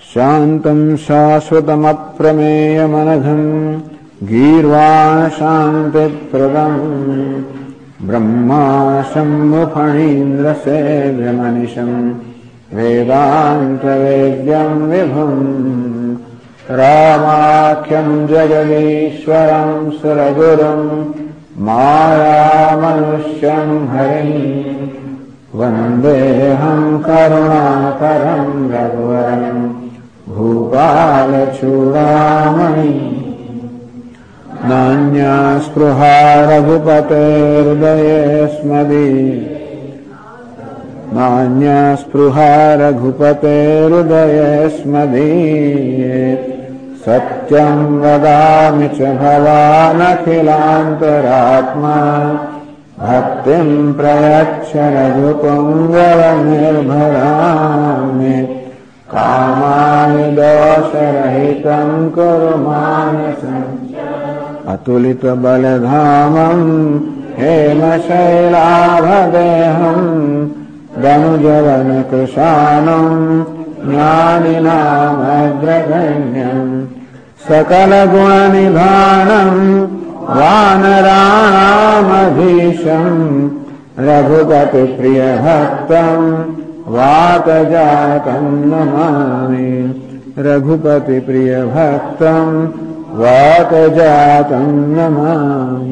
शान्तं शाश्वतमप्रमेयमनघं गीर्वाण शान्तिप्रदम् ब्रह्मा शम्भुफणीन्द्रसेव्यमनिशम् वेदान्तवेद्यं विभुम् रामाख्यं जगदीश्वरं सुरगुरुं मायामनुष्यं हरिं वन्देऽहं करुणाकरं रघुवरं भूपालचूडामणि नान्या स्पृहा रघुपतेर्हृदये सत्यं वदामि च भवानखिलान्तरात्मा भक्तिं प्रयच्छ रघुपुङ्गवनिर्भरामि कामानि दोषरहितं कुरु मानसम् अतुलितबलधामं हेमशैलाभदेहं दनुजवनकृशानं ज्ञानिनामग्रगण्यं सकलगुणनिधानं वानराणामधीशं रघुपतिप्रियभक्तं वातजातं नमामि रघुपतिप्रियभक्तं वातजातं नमामि।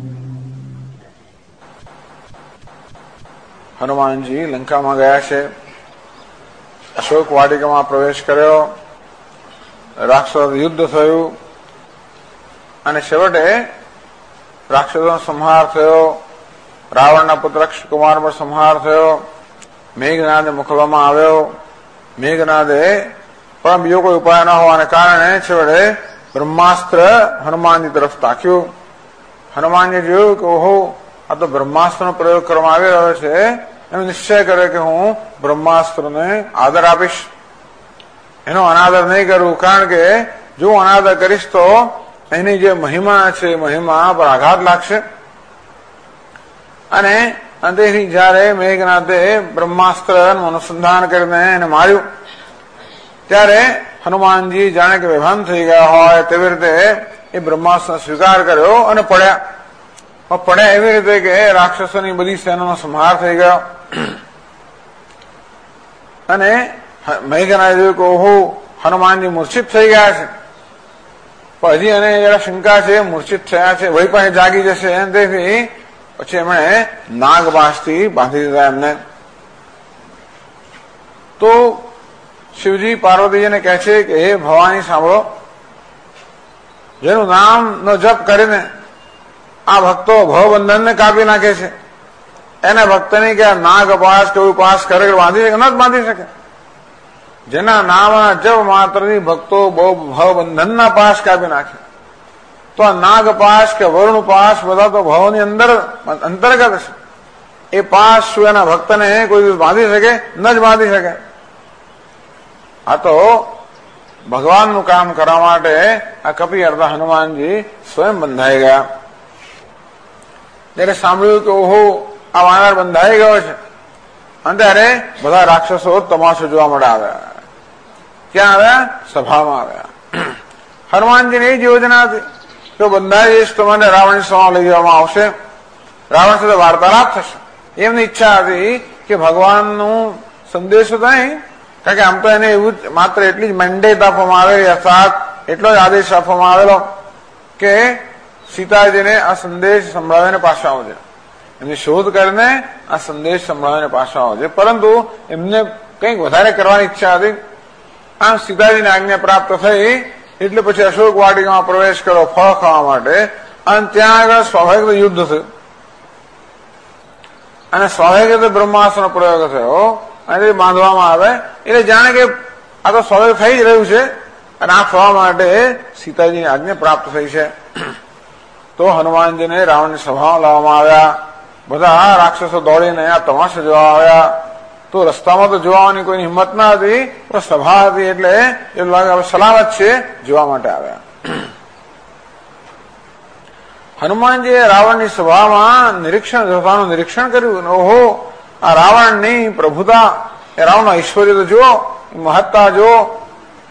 હનુમાનજી લંકામાં ગયા છે, અશોક વાટિકામાં પ્રવેશ કર્યો, રાક્ષસો યુદ્ધ થયું અને છેવટે રાક્ષસોનો સંહાર થયો, રાવણના પુત્ર અક્ષકુમાર પર સંહાર થયો, મેઘનાદને મોકલવામાં આવ્યો. મેઘનાદે પણ બીજો કોઈ ઉપાય ન હોવાને કારણે છેવટે બ્રહ્માસ્ત્ર હનુમાનજી તરફ તાક્યું. હનુમાનજી જોયું કે ઓહો, આ તો બ્રહ્માસ્ત્રનો પ્રયોગ કરવામાં આવી રહ્યો છે. એનો નિશ્ચય કર્યો કે હું બ્રહ્માસ્ત્રને આદર આપીશ, એનો અનાદર નહીં કરું, કારણ કે જો અનાદર કરીશ તો એની જે મહિમા છે મહિમા પર આઘાત લાગશે. અને અંતેથી જયારે મેઘનાથે બ્રહ્માસ્ત્રનું અનુસંધાન કરીને એને માર્યું ત્યારે હનુમાનજી જાણે કે બેભાન થઈ ગયા હોય તેવી રીતે એ બ્રહ્માસ્ત્રનો સ્વીકાર કર્યો અને પડ્યા એવી રીતે કે રાક્ષસોની બધી સેનાનો સંહાર થઈ ગયો. અને મેઘનાથે જોયું કે ઓહો, હનુમાનજી મૂર્છિત થઈ ગયા છે, પણ હજી એને જરા શંકા છે, મૂર્છિત થયા છે, વળી પાસે જાગી જશે. તેથી પછી એમણે નાગપાશથી બાંધી દીધા એમને. તો શિવજી પાર્વતીજીને કહે છે કે હે ભવાની સાંભળો, જેનું નામનો જપ કરીને આ ભક્તો ભવબંધનને કાપી નાખે છે, એના ભક્તની કે નાગ અપાસ કે ઉપાસ કરે બાંધી શકે? ન જ બાંધી શકે. જેના નામના જપ માત્રથી ભક્તો ભવબંધનના પાસ કાપી નાખે, તો આ નાગ પાસ કે વરુણ પાસ બધા તો ભવની અંતર્ગત છે. એ પાસ શું એના ભક્તને કોઈ દિવસ બાંધી શકે? ન જ બાંધી શકે. આ તો ભગવાનનું કામ કરવા માટે આ કપી અર્ધા હનુમાનજી સ્વયં બંધાઈ ગયા. જયારે સાંભળ્યું કે ઓહો, આ વાનર બંધાઈ ગયો છે, અને ત્યારે બધા રાક્ષસો તમાશો જોવા માટે આવ્યા. ક્યાં આવ્યા? સભામાં આવ્યા. હનુમાનજીની એ જ યોજના હતી કે બંધાઈ જઈશ તો મને રાવણની સભા લઈ જવામાં આવશે, રાવણ સાથે વાર્તાલાપ થશે. એમની ઈચ્છા હતી કે ભગવાનનું સંદેશ તો નહીં, કારણ કે આમ તો એને એવું માત્ર એટલી જ મેન્ડેટ આપવામાં આવેલી, અર્થાત એટલો જ આદેશ આપવામાં આવેલો કે સીતાજીને આ સંદેશ સંભળાવીને પાછા આવજે, એમની શોધ કરીને આ સંદેશ સંભળાવીને પાછા આવજે. પરંતુ એમને કંઈક વધારે કરવાની ઈચ્છા હતી. આમ સીતાજીની આજ્ઞા પ્રાપ્ત થઈ એટલે પછી અશોક વાટિકામાં પ્રવેશ કર્યો ફળ ખાવા માટે, અને ત્યાં આગળ સ્વાભાવિક યુદ્ધ થયું અને સ્વાભાવિક બ્રહ્માસ્ત્રનો પ્રયોગ થયો અને તે બાંધવામાં આવે એટલે જાણે કે આ તો સ્વાભાવિક થઈ જ રહ્યું છે અને આ થવા માટે સીતાજીની આજ્ઞા પ્રાપ્ત થઈ છે. તો હનુમાનજીને રાવણની સભામાં લાવવામાં આવ્યા. બધા રાક્ષસો દોડીને આ તમાશા જોવા આવ્યા. તો રસ્તામાં તો જોવાની કોઈ હિંમત ના હતી, પણ સભા હતી એટલે એવું લાગે હવે સલામત છે, જોવા માટે આવ્યા. હનુમાનજીએ રાવણની સભામાં નિરીક્ષણ કર્યું. ઓહો, આ રાવણની પ્રભુતા, એ રાવણનો ઐશ્વર્ય તો જુઓ, મહત્તા જુઓ,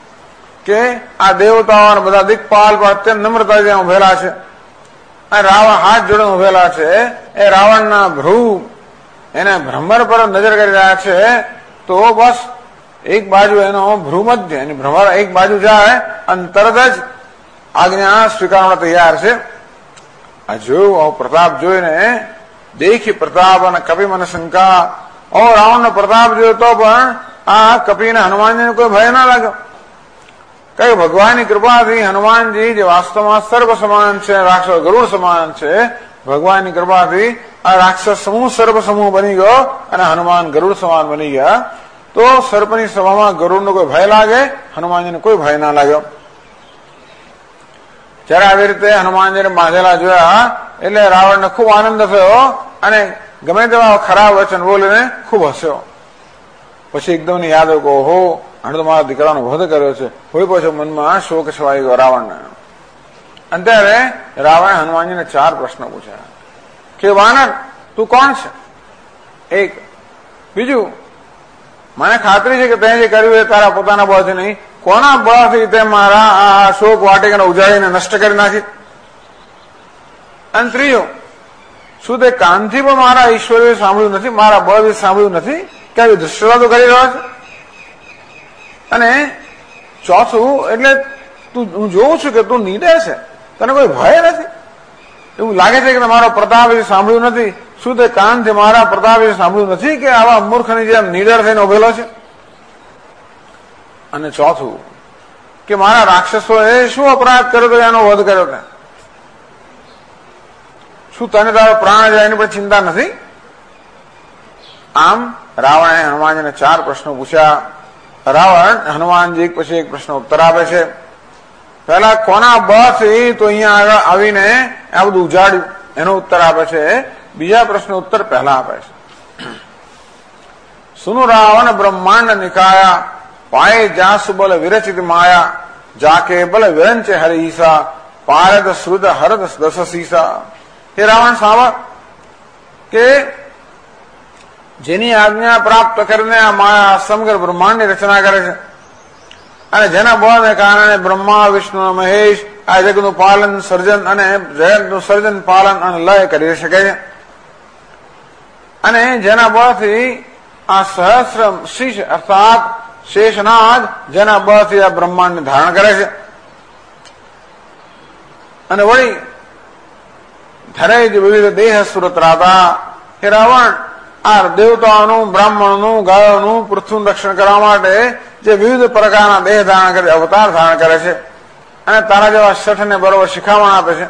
કે આ દેવતાઓ અને બધા દિક્પાલ પણ અત્યંત નમ્રતાથી ઉભેલા છે અને રાવણ હાથ જોડે ઉભેલા છે. એ રાવણના ભ્રૂ એને ભ્રમર પર નજર કરી રહ્યા છે. તો બસ એક બાજુ એનો ભ્રૂમધ્ય એની ભ્રમર એક બાજુ જાય અને તરત જ આજ્ઞા સ્વીકારવા તૈયાર છે. આ જોયું પ્રતાપ જોઈને દેખી પ્રતાપ અને કપી મને શંકા. રાવણનો પ્રતાપ જોયો તો પણ આ કપીને હનુમાનજીને કોઈ ભય ના લાગ્યો. કઈ ભગવાનની કૃપાથી હનુમાનજી જે વાસ્તવમાં સર્વ સમાન છે, રાક્ષસ ગરુડ સમાન છે, ભગવાનની કૃપાથી આ રાક્ષસ સમૂહ સર્પ સમૂહ બની ગયો અને હનુમાન ગરુડ સમાન બની ગયા. તો સર્પની સભામાં ગરુડનો કોઈ ભય લાગે, હનુમાનજીને કોઈ ભય ના લાગ્યો. જયારે આવી રીતે હનુમાનજીને બાંધેલા જોયા એટલે રાવણને ખૂબ આનંદ થયો અને ગમે તેવા ખરાબ વચન બોલીને ખૂબ હસ્યો. પછી એકદમ યાદ આવ્યું કે ઓહો, આને તો મારા દીકરાનો વધ કર્યો છે. કોઈ પછી મનમાં શોક છવાઈ ગયો રાવણને. અત્યારે રાવણે હનુમાનજીને 4 પ્રશ્નો પૂછ્યા કે વાનર તું કોણ છે? એક. બીજું, મને ખાતરી છે કે તે જે કર્યું એ તારા પોતાના બળથી નહીં, કોના બળથી તે મારા આ શોક વાટિકાને ઉજાડીને નષ્ટ કરી નાખી? અને ત્રીજું, શું તે કાનથી પણ મારા ઈશ્વરે સાંભળ્યું નથી, મારા બળથી સાંભળ્યું નથી કે આવી દૃષ્ટતા તો કરી રહ્યો છે? અને ચોથું, એટલે હું જોઉં છું કે તું નીડર છે, તને કોઈ ભય નથી. એવું લાગે છે કે તમારો પ્રતાપ સાંભળ્યું નથી. શું તે કાનથી મારા પ્રતાપ સાંભળ્યું નથી કે આવા મૂર્ખની જેમ નીડર થઈને ઉભેલો છે? અને ચોથું, કે મારા રાક્ષસોએ શું અપરાધ કર્યો તો એનો વધ કર્યો તે? શું તને તારો પ્રાણ જાય એની પણ ચિંતા નથી? આમ રાવણે હનુમાનજીને 4 પ્રશ્નો પૂછ્યા. રાવણ હનુમાનજી એક પછી એક પ્રશ્ન ઉત્તર આપે છે. પહેલા કોના બળથી તો અહીંયા આગળ આવીને આ બધું ઉજાડ્યું એનો ઉત્તર આપે છે. બીજા પ્રશ્ન ઉત્તર પહેલા આપે છે. સુનુ રાવણ બ્રહ્માંડ નિકાયા, પાયે જાસુ બલ વિરચિત માયા, જાકે બલ વિરંચે હરિસા, પારદ શ્રુત હરદ દસ સીસા. હે રાવણ સાંભળ કે જેની આજ્ઞા પ્રાપ્ત કરીને આ માયા સમગ્ર બ્રહ્માંડની રચના કરે છે અને જેના બળને કારણે બ્રહ્મા વિષ્ણુ મહેશ આ જગતનું પાલન સર્જન અને જગતનું સર્જન પાલન અને લય કરી શકે છે અને જેના બળથી આ સહસ્ર શીશ અર્થાત શેષનાગ જેના બળથી આ બ્રહ્માંડને ધારણ કરે છે અને વળી ધરે જ વિવિધ દેહ સુરત રાતા. હે રાવણ, આ દેવતાઓનું, બ્રાહ્મણોનું, ગાયોનું, પૃથ્વીનું રક્ષણ કરવા માટે જે વિવિધ પ્રકારના દેહ ધારણ કરે, અવતાર ધારણ કરે છે અને તારા જેવા શઠને બરોબર શિખામણ આપે છે.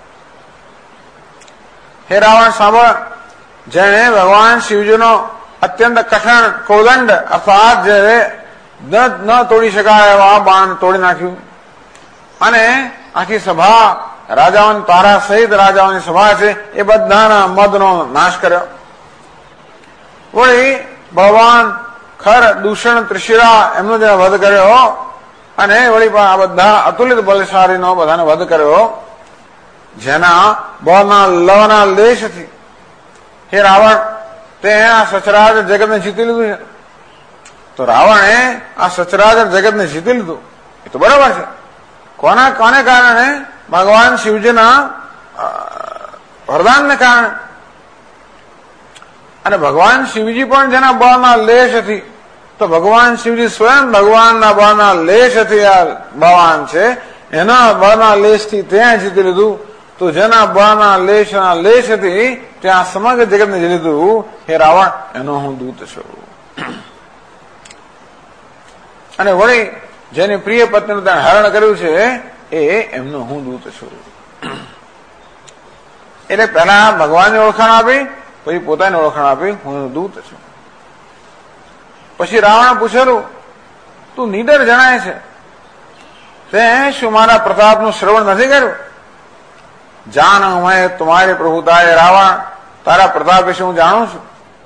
હે રાવણ સાંભળ, જેને ભગવાન શિવજીનો અત્યંત કઠણ કોદંડ અર્થાત જે ન તોડી શકાય એવા બાણ તોડી નાખ્યું અને આખી સભા રાજાઓની, તારા સહિત રાજાઓની સભા છે એ બધાના મદનો નાશ કર્યો. વળી ભગવાન ખર, દૂષણ, ત્રિશિરા એમનો જે વધ કર્યો અને વળી પણ આ બધા અતુલિત બલશાળીનો બધાને વધ કર્યો જેના બળના લવના લેશથી. હે રાવણ, તે આ સચરાચર જગતને જીતી લીધું છે. તો રાવણે આ સચરાચર જગતને જીતી લીધું એ તો બરાબર છે. કોને કારણે? ભગવાન શિવજીના વરદાનને કારણે. અને ભગવાન શિવજી પણ જેના બળના લેશથી, તો ભગવાન શિવજી સ્વયં ભગવાનના બળના લેશથી આ ભગવાન છે, એના બળના લેશથી ત્યાં જીતી લીધું. તો જેના બળના લેશથી ત્યાં સમગ્ર જગતને જીતી લીધું. હે રાવણ, એનો હું દૂત છું. અને વળી જેની પ્રિય પત્નીનું ત્યાં હરણ કર્યું છે એ એમનો હું દૂત છું. એટલે પહેલા ભગવાનની ઓળખાણ આપી, પછી પોતાની ઓળખાણ આપી, હું દૂત છું. પછી રાવણ પૂછેલું, તું નીડર જણાય છે, તે શું મારા પ્રતાપનું શ્રવણ નથી કર્યું? જાન મેં તમારી પ્રભુતાએ રાવણ, તારા પ્રતાપ વિશે હું જાણું છું.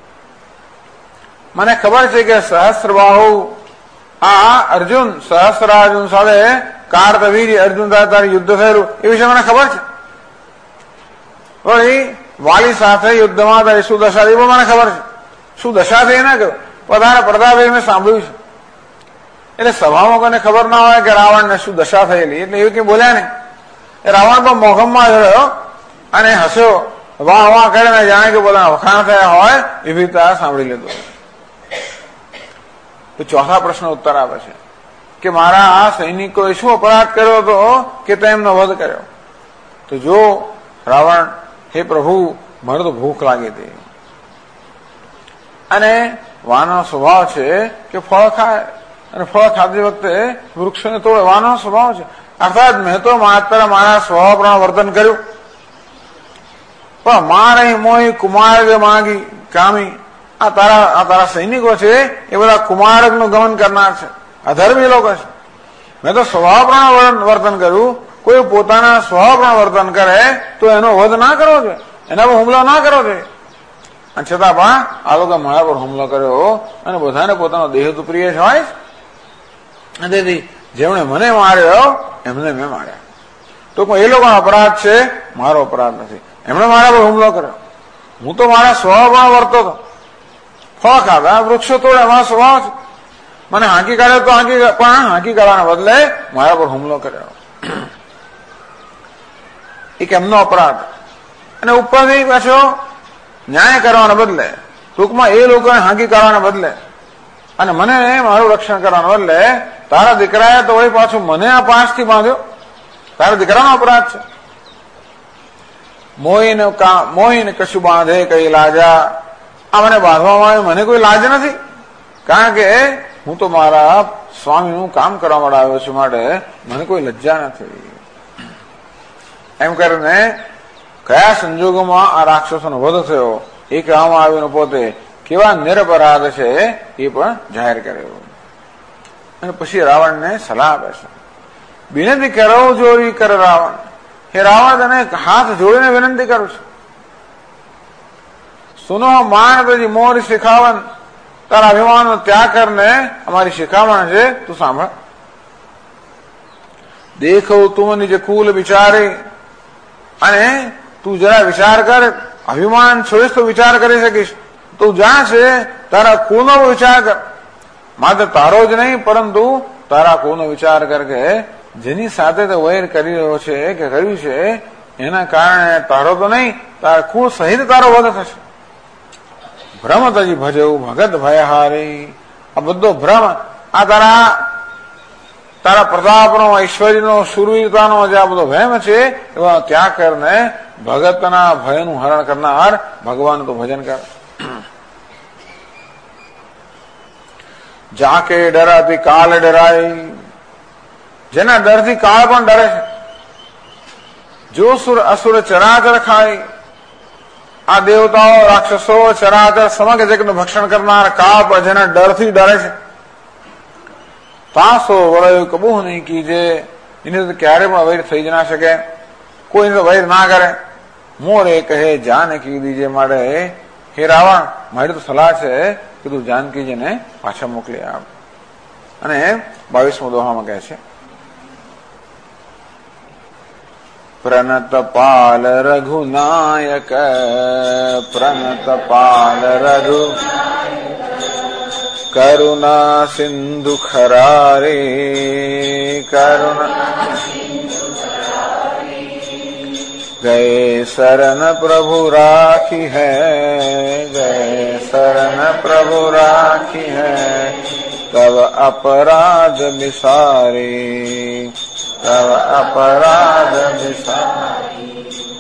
મને ખબર છે કે સહસ્રબાહુ આ અર્જુન, સહસ્રાર્જુન સાથે કાર્તવીર અર્જુન સાથે તારું યુદ્ધ થયેલું એ વિશે મને ખબર છે. વળી વાલી સાથે યુદ્ધમાં તારી શું દશા થઈ પણ મને ખબર છે. શું દશા થઈ ના કહ્યું, પણ તારા પ્રતાપ મેં સાંભળ્યું છે. એટલે સભામાં કોઈને ખબર ના હોય કે રાવણને શું દશા થયેલી, એટલે એવું કઈ બોલ્યા નહીં. રાવણ પણ મોઘમમાં રહ્યો અને હસ્યો, વાહ વાહ કરીને જાણે કે પોતાના વખાણ થયા હોય એવી રીતે સાંભળી લીધું. તો ચોથા પ્રશ્ન ઉત્તર આપે છે કે મારા આ સૈનિકોએ શું અપરાધ કર્યો હતો કે તેમનો વધ કર્યો? તો જો રાવણ, હે પ્રભુ, મને તો ભૂખ લાગી હતી અને વાનનો સ્વભાવ છે કે ફળ ખાય અને ફળ ખાતી વખતે વૃક્ષોને તોડે, વાનનો સ્વભાવ છે. અર્થાત મેં તો માત્ર મારા સ્વભાવ પ્રમાણે વર્તન કર્યું, પણ મારે મોહી કુમાર્ગ માગી કામી, આ તારા સૈનિકો છે એ બધા કુમાર્ગ નું ગમન કરનાર છે, અધર્મી લોકો છે. મેં તો સ્વભાવ પ્રમાણે વર્તન કર્યું. કોઈ પોતાના સ્વભાવ પ્રમાણે વર્તન કરે તો એનો વધ ના કરવો જોઈએ, એના પર હુમલો ના કરવો જોઈએ. અને છતાં પણ આ લોકો મારા પર હુમલો કર્યો અને બધાને પોતાનો દેહ તો પ્રિય જ હોય. તેથી જેમણે મને માર્યો એમને મેં માર્યા. ટૂંકમાં એ લોકોનો અપરાધ છે, મારો અપરાધ નથી. એમણે મારા પર હુમલો કર્યો, હું તો મારા સ્વભાવમાં વર્તો હતો. ફળ ખાધા, વૃક્ષો તોડે, મારો સ્વભાવ છે. મને હાંકી કાઢ્યો તો હાંકી કાઢવાના બદલે મારા પર હુમલો કર્યો, એક એમનો અપરાધ. અને ઉપરથી પાછો ન્યાય કરવાના બદલે, ટૂંકમાં એ લોકોને હાંકી કાઢવાના બદલે અને મને મારું રક્ષણ કરવાના બદલે તારા દીકરાએ તો વળી પાછું મને આ પાંચથી બાંધ્યો. તારા દીકરાનો અપરાધ છે. મોહીને કશું બાંધે કઈ લાજા, આ મને બાંધવામાં આવે, મને કોઈ લાજ નથી, કારણ કે હું તો મારા સ્વામીનું કામ કરવા માટે આવ્યો છું, માટે મને કોઈ લજ્જા નથી. એમ કરીને કયા સંજોગોમાં આ રાક્ષસોનો વધ થયો એ કહેવામાં આવ્યું, પોતે કેવા નિરપરાધ છે એ પણ જાહેર કર્યો. અને પછી રાવણને સલાહ આપે છે, વિનંતી કરો જોરી કર રાવણ. હે રાવણ, તને હાથ જોડીને વિનંતી કરું છું. સુનો માન તજી મોર શિખાવન, તારા અભિમાનનો ત્યાગ કરીને અમારી શિખામણ છે તું સાંભળ. દેખો તું નિજ કુલ વિચારે, અને તું જરા વિચાર કર, અભિમાન છોડીશ તો વિચાર કરી શકીશ. તું જ્યાં છે તારા કુળનો વિચાર કર, માત્ર તારો જ નહીં પરંતુ તારા કુળનો વિચાર કર કે જેની સાથે તે વૈર કરી રહ્યો છે કે કર્યું છે એના કારણે તારો તો નહીં, તારા કુળ સહિત તારો વધ થશે. ભ્રમ તજી ભજવું ભગત ભયહારી, આ બધો ભ્રમ, આ તારા પ્રતાપનો, ઐશ્વર્યનો, શૂરવીરતાનો જે આ બધો વહેમ છે એવા ત્યાગ કરીને ભગતના ભયનું હરણ કરનાર ભગવાનનું તો ભજન કર. જાકે ડરાતી કાલ ડરાય, જેના ડરથી કાળ પણ ડરે છે. જો અસુર ચરાચર ખાય, આ દેવતાઓ, રાક્ષસો, ચરાચર સમગ્ર જગતનું ભક્ષણ કરનાર કાળ પર જેના ડરથી ડરે છે. તાસો વળયો કબૂહ નહીં કીજે, એને તો ક્યારે પણ વૈર થઈ જ ના શકે, કોઈને તો વૈર ના કરે. મોરે કહે જાનકી દીજે, માટે હે રાવણ, મારી તો સલાહ છે કે તું જાનકીજીને પાછા મોકલી આપ. અને 22મો દોહામાં કહે છે, પ્રનત પાલ રઘુનાયક, પ્રનત પાલ રઘુ કરુણા સિંધુ ખરારે, કરુણા गए शरण प्रभु राखी है, गए शरण प्रभु राखी है, तब अपराध विसारे, तब अपराध विसारे.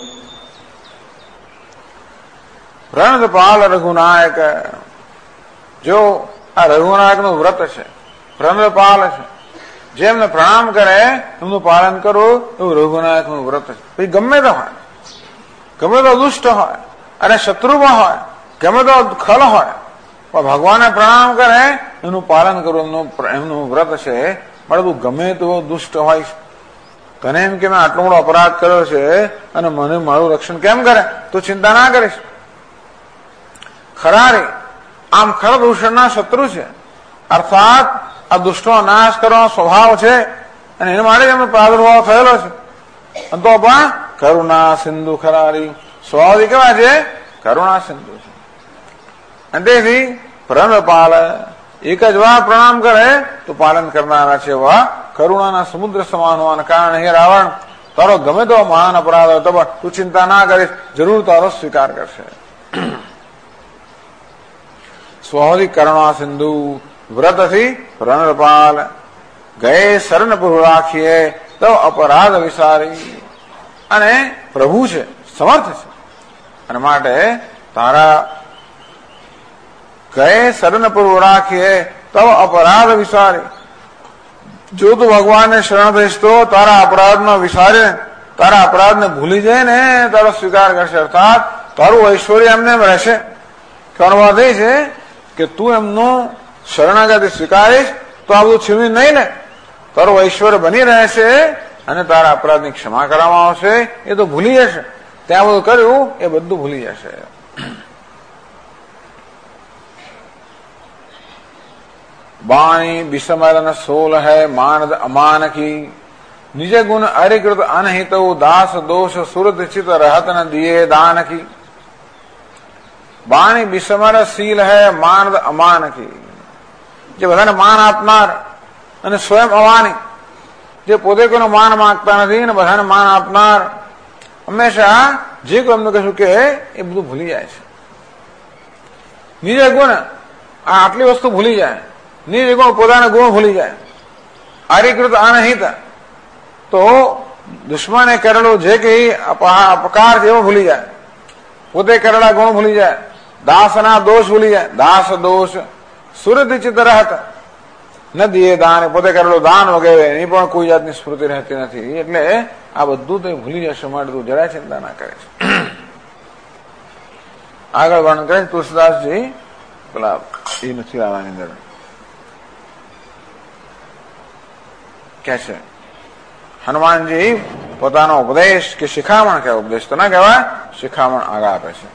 પ્રણતપાલ રઘુનાયક, જો આ રઘુનાયક નું વ્રત છે, પ્રણતપાલ છે, જેમને પ્રણામ કરે એમનું પાલન કરવું એવું રઘુનાયક નું વ્રત છે. પછી ગમે તો હોય, ગમે તો દુષ્ટ હોય અને શત્રુમાં હોય, ગમે તો ખલ હોય, પણ ભગવાનને પ્રણામ કરે એનું પાલન કરવું એમનું વ્રત છે. પણ ગમે તો દુષ્ટ હોય, તને એમ કે મેં આટલો મોટો અપરાધ કર્યો છે અને મને મારું રક્ષણ કેમ કરે, તો ચિંતા ના કરીશ. ખરારી, આમ ખરા દૂષણના શત્રુ છે, અર્થાત આ દુષ્ટો નાશ કરવાનો સ્વભાવ છે અને એના માટે એમનો પ્રાદુર્ભાવ થયેલો છે. તો પણ કરુણા સિંધુ ખરારી, સ્વભાવથી કેવા છે, કરુણા સિંધુ છે. અને તેથી પ્રણપાલ, એક જ વાર પ્રણામ કરે તો પાલન કરનારા છે એવા કરુણાના સમુદ્ર સમાન હોવાના કારણે હે રાવણ, તારો ગમે તો મહાન અપરાધ હોય તો પણ તું ચિંતા ના કરીશ, જરૂર તારો સ્વીકાર કરશે. સ્વહરી કરુણા સિંધુ વ્રતથી પ્રનરપાલ, ગયે શરણ પ્રભુ રાખીએ તો અપરાધ વિસારી. અને પ્રભુ છે, સમર્થ છે, અને માટે તારા ગયે શરણ પ્રભુ રાખીએ તો અપરાધ વિસારી. જો તું ભગવાનને શરણ થઈશ તો તારા અપરાધમાં વિસારે, તારા અપરાધને ભૂલી જાય ને તારો સ્વીકાર કરશે, અર્થાત તારું ઐશ્વર્ય એમને એમ રહેશે. કહેવાનો વાત એ છે કે તું એમનું શરણાગતિ સ્વીકારીશ તો આ બધું છીનવી નહીં ને, તારું ઐશ્વર્ય બની રહેશે અને તારા અપરાધની ક્ષમા કરવામાં આવશે. એ તો ભૂલી જશે, ત્યાં બધું કર્યું એ બધું ભૂલી જશે. बाणी विषमरन सोल है मानद अमान की, निज गुण अरिकृत अनहित दास दोष सुरत चित रहत न दिए दान की. बाणी विषमर शील है मानद अमान की, જે બધાને માન આપનાર અને સ્વયં અવાની, જે પોતે કોઈનો માન માંગતા નથી અને બધાને માન આપનાર, હંમેશા જે કોઈ એમનું કશું કે એ બધું ભૂલી જાય છે. નિજ ગુણ, આ આટલી વસ્તુ ભૂલી જાય. નિજ ગુણ, પોતાના ગુણ ભૂલી જાય. આરિકૃત અનહિત, તો દુશ્મને કરેલો જે કઈ અપકાર છે એવો ભૂલી જાય. પોતે કરેલા ગુણ ભૂલી જાય. દાસના દોષ ભૂલી જાય. દાસ દોષ સુરત ચિત્ત રહત ન દિયે દાન, પોતે કરેલું દાન વગેરે એની પણ કોઈ જાતની સ્મૃતિ રહેતી નથી. એટલે આ બધું તો ભૂલી જશે, માટે તું જરાય ચિંતા ના કરે છે. આગળ વર્ણન કરે તુલસીદાસજી, પેલા એ નથી આવવાની અંદર કે છે હનુમાનજી પોતાનો ઉપદેશ કે શિખામણ કહેવાય, ઉપદેશ તો ના કહેવાય, શિખામણ આગળ આપે છે.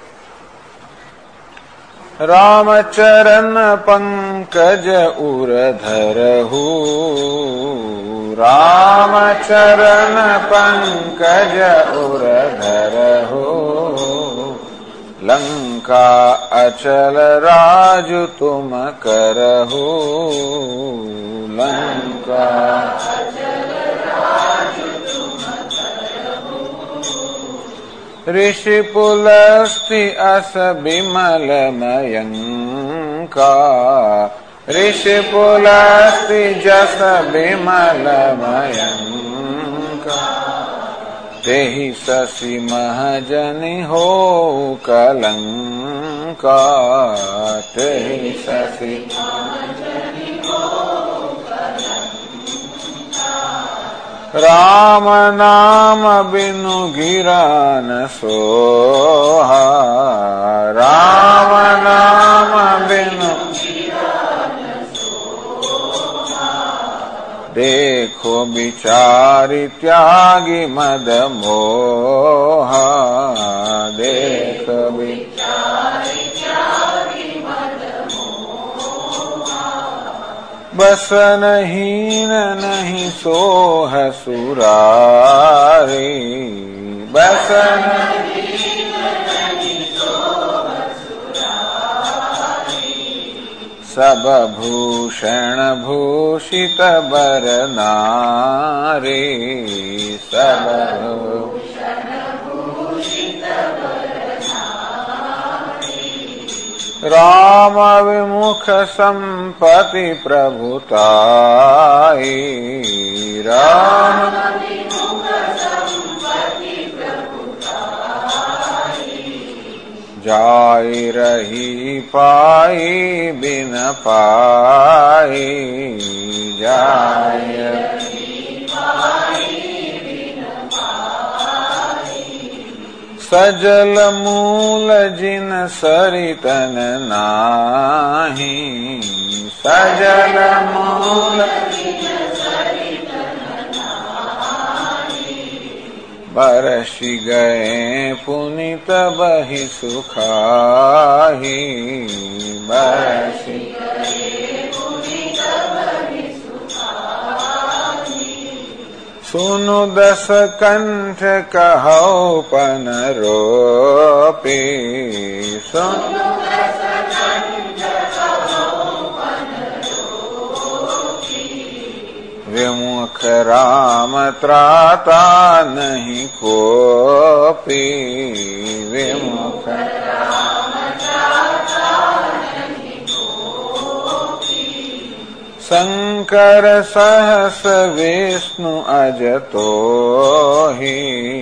રામચરણ પંકજ ઉરધરહુ, રામચરણ પંકજ ઉરધરહુ, લંકા અચલ રાજુ તુમ કરહુ, લંકા ऋषि पुलस्ति अस बिमल मयंका, ऋषि पुलस्ति जस बिमल मयंका, तेहि शशि महजनि हो कलंका, तेहि शशि राम नाम बिनु गिरा न सोहा, राम नाम बिनु देखो विचारि त्यागी मद मोहा, देख बसनहीन नहीं सोह सुरारी, बसनहीन नहीं सोह सुरारी, सब भूषण भूषित बर नारी, सब भूषण भूषित राम विमुख संपत्ति प्रभुताई, राम विमुख संपत्ति प्रभुताई, जाई रही पाई बिन पाई, जाई रही पाई बिन पाई, सजल मूल जिन सरितन नाही, सजल मूल जिन सरितन नाही, बरसि गए पुनित बहि सुखाही, बरसि गए पुनित बहि सुखाही, सुनु दस कंठ कहौ पन रोपी, सुनु दस कंठ कहौ पन विमुख राम त्राता नहीं कोपी विमुख शंकर सहस विष्णु अजतो ही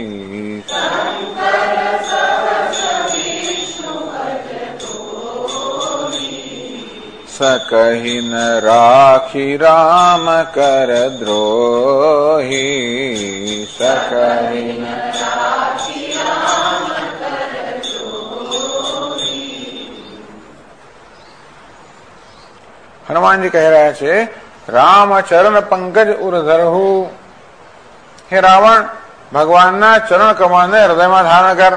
सकहि न राखी राम कर द्रोही सकहि न हनुमान जी कह रहे છે રામ ચરણ પંકજ ઉર ધરહુ હે રાવણ ભગવાનના ચરણ કમળને હૃદયમાં ધારણ કર.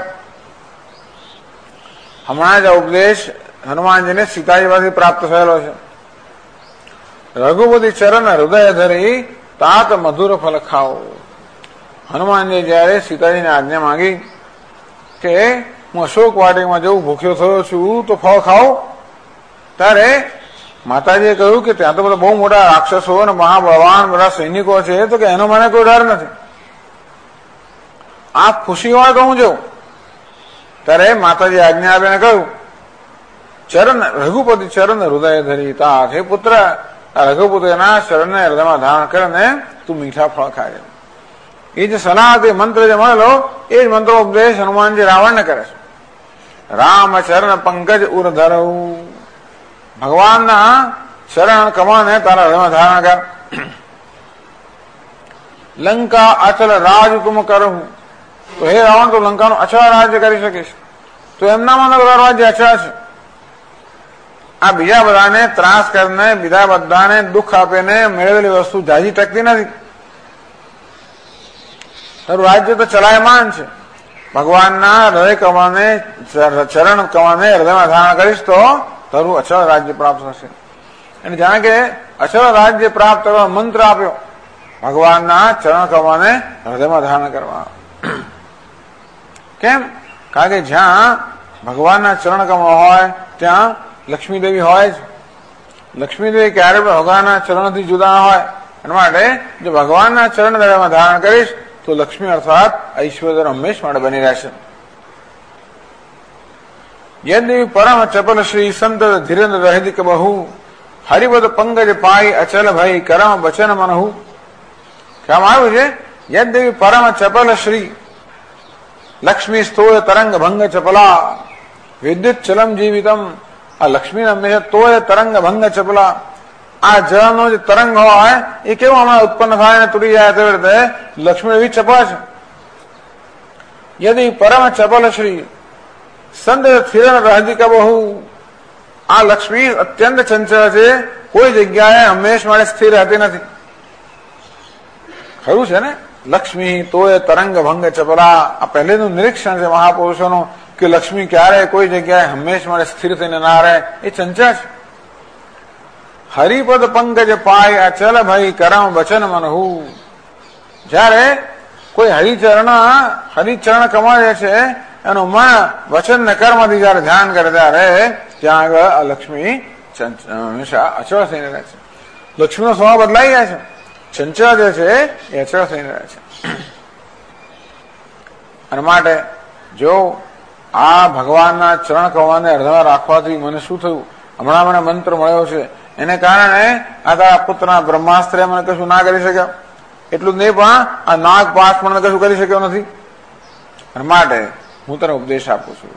હમણાં જ ઉપદેશ હનુમાનજીને સીતાજી પાસેથી પ્રાપ્ત થયેલો છે. રઘુપતિ ચરણ હૃદય ધરી તાત મધુર ફલ ખાઓ. હનુમાનજી જયારે સીતાજીને આજ્ઞા માંગી કે હું અશોક વાટિકામાં જવું ભૂખ્યો થયો છું તો ફળ ખાઓ, ત્યારે માતાજીએ કહ્યું કે ત્યાં તો બધા બહુ મોટા રાક્ષસો અને મહાબળવાન બધા સૈનિકો છે, તો કે એનો મને કોઈ ડર નથી, આપ ખુશી હોય તો હું જઉં. ત્યારે માતાજી આજ્ઞા આપીને કહ્યું ચરણ રઘુપતિ ચરણ હૃદય ધરી તા, હે પુત્ર રઘુપતિના ચરણને હૃદયમાં ધારણ કરીને તું મીઠા ફળ ખાય. એ જે સલાહ તે મંત્ર જે મળેલો એ જ મંત્રો ઉપદેશ હનુમાનજી રાવણને કરે છે. રામ ચરણ પંકજ ઉર ધરવું, ભગવાનના ચરણ કમળને તારા હૃદયમાં ધારણ કર. લંકા અચલ રાજ તુમ કરવું, તો હે રાવણ તું લંકાનું અચળ રાજ્ય કરી શકીશ. તો એમનામાં રાજ્ય અચળ છે. આ બીજા બધાને ત્રાસ કરીને બીજા બધાને દુઃખ આપીને મેળવેલી વસ્તુ જાજી ટકતી નથી. તારું રાજ્ય તો ચલાયમાન છે. ભગવાનના હૃદય કમળને ચરણ કમળને હૃદયમાં ધારણ કરીશ તો તારું અચળ રાજ્ય પ્રાપ્ત થશે. અને જાણે કે અચળ રાજ્ય પ્રાપ્ત કરવા મંત્ર આપ્યો ભગવાનના ચરણ કમળને હૃદયમાં ધારણ કરવા. કેમ? કારણ કે જ્યાં ભગવાનના ચરણ કમળ હોય ત્યાં લક્ષ્મીદેવી હોય જ. લક્ષ્મીદેવી ક્યારે પણ ભગવાનના ચરણથી જુદા હોય. એના માટે જો ભગવાનના ચરણ હૃદયમાં ધારણ કરીશ તો લક્ષ્મી અર્થાત ઐશ્વર્ય હંમેશ માટે બની રહેશે. યદ્યપि પરમ ચપલ શ્રી સંત ધીરેન્દ્ર રહેદિક બહુ હરિપદ પંકજ પાઈ અચલ ભય કરમ વચન મનહુ. કહેવામાં આવ્યું છે યદ્યપि પરમ ચપલ શ્રી લક્ષ્મી સ્તોય તરંગ ભંગ ચપલા વિદ્યુત ચલમ જીવિતમ. આ લક્ષ્મી હંમેશા તોય તરંગ ભંગ ચપલા. આ જળનો જે તરંગ હોય એ કેવું હમણાં ઉત્પન્ન થાય ને તૂટી જાય તે રીતે લક્ષ્મી એવી ચપળ છે. યદિ પરમ ચપલ શ્રી સંત સ્થિર રહદિક બહુ, આ લક્ષ્મી અત્યંત ચંચળ છે, કોઈ જગ્યાએ હંમેશ માટે સ્થિર રહેતી નથી. ખરું છે ને, લક્ષ્મી તોય તરંગ ભંગ ચપલા. આ પહેલેનું નિરીક્ષણ છે મહાપુરુષોનું કે લક્ષ્મી ક્યારે કોઈ જગ્યાએ હંમેશ માટે સ્થિર થઈને ના રહે, એ ચંચળ છે. હરિપદ પંકજ પાય અચલ ભય કરમ વચન મનહુ. જયારે કોઈ હરિચરણ કમળ જે છે એનું મન વચન ને કર્મથી જયારે ધ્યાન કરે ત્યારે ત્યાં આગળ આ લક્ષ્મી હંમેશા અચળ થઈને રહે છે. લક્ષ્મીનો સ્વભાવ બદલાઈ જાય છે. ચંચળ જે છે એ અચળ થઈને રહે છે. અને માટે જો આ ભગવાનના ચરણ કમળને હૃદયમાં રાખવાથી મને શું થયું, હમણાં મને મંત્ર મળ્યો છે, એને કારણે આ તારા પુત્રના બ્રહ્માસ્ત્રે મને કશું ના કરી શક્યો. એટલું જ નહીં પણ આ નાગ પાસ મને કશું કરી શક્યો નથી. અને માટે હું તને ઉપદેશ આપું છું.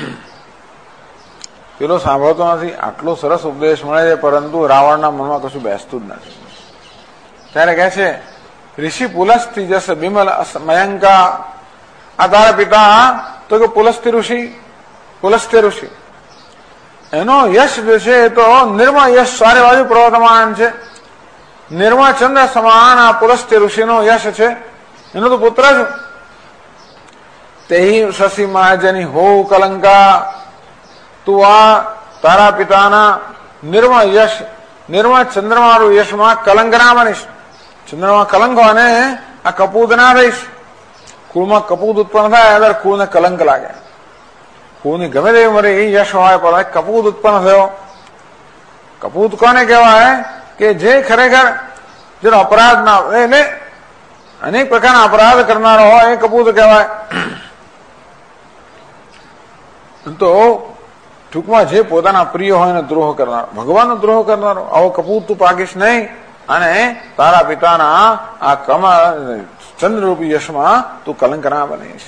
પેલો સાંભળતો નથી. આટલો સરસ ઉપદેશ મળે છે પરંતુ રાવણના મનમાં કશું બેસતું જ નથી. ત્યારે કહે છે ઋષિ પુલસ્તી જસ બિમલ મયંકા. આ તારા પિતા તો કે પુલસ્ત્ય ઋષિ એનો યશ જે છે એ તો નિર્મળ યશ સારે બાજુ પ્રવર્તમાન છે. નિર્મળ ચંદ્ર સમાન આ પુલસ્ત્ય ઋષિનો યશ છે. એનો તો પુત્ર છું. તે શશી મહાજની હો કલંકા. તું આ તારા પિતાના નિર્મળ યશ નિર્મળ ચંદ્રમાનું યશમાં કલંક ના બનીશ. ચંદ્રમાં કલંક હોય ને આ કપૂત ના રહીશ. કુળમાં કપૂત ઉત્પન્ન થાય અગર કુળને કલંક લાગે. કુળની ગમે તેવી મરે એ યશ હોય પણ કપૂત ઉત્પન્ન થયો. કપૂત કોને કહેવાય કે જે ખરેખર જેનો અપરાધ ના એટલે અનેક પ્રકારના અપરાધ કરનારો હોય એ કપૂત કહેવાય. તો ટૂંકમાં જે પોતાના પ્રિય હોય એને દ્રોહ કરનારો, ભગવાનનો દ્રોહ કરનારો, આવો કપૂત તું પાકીશ નહીં અને તારા પિતાના આ ચંદ્રરૂપી યશમાં તું કલંક ના બનીશ.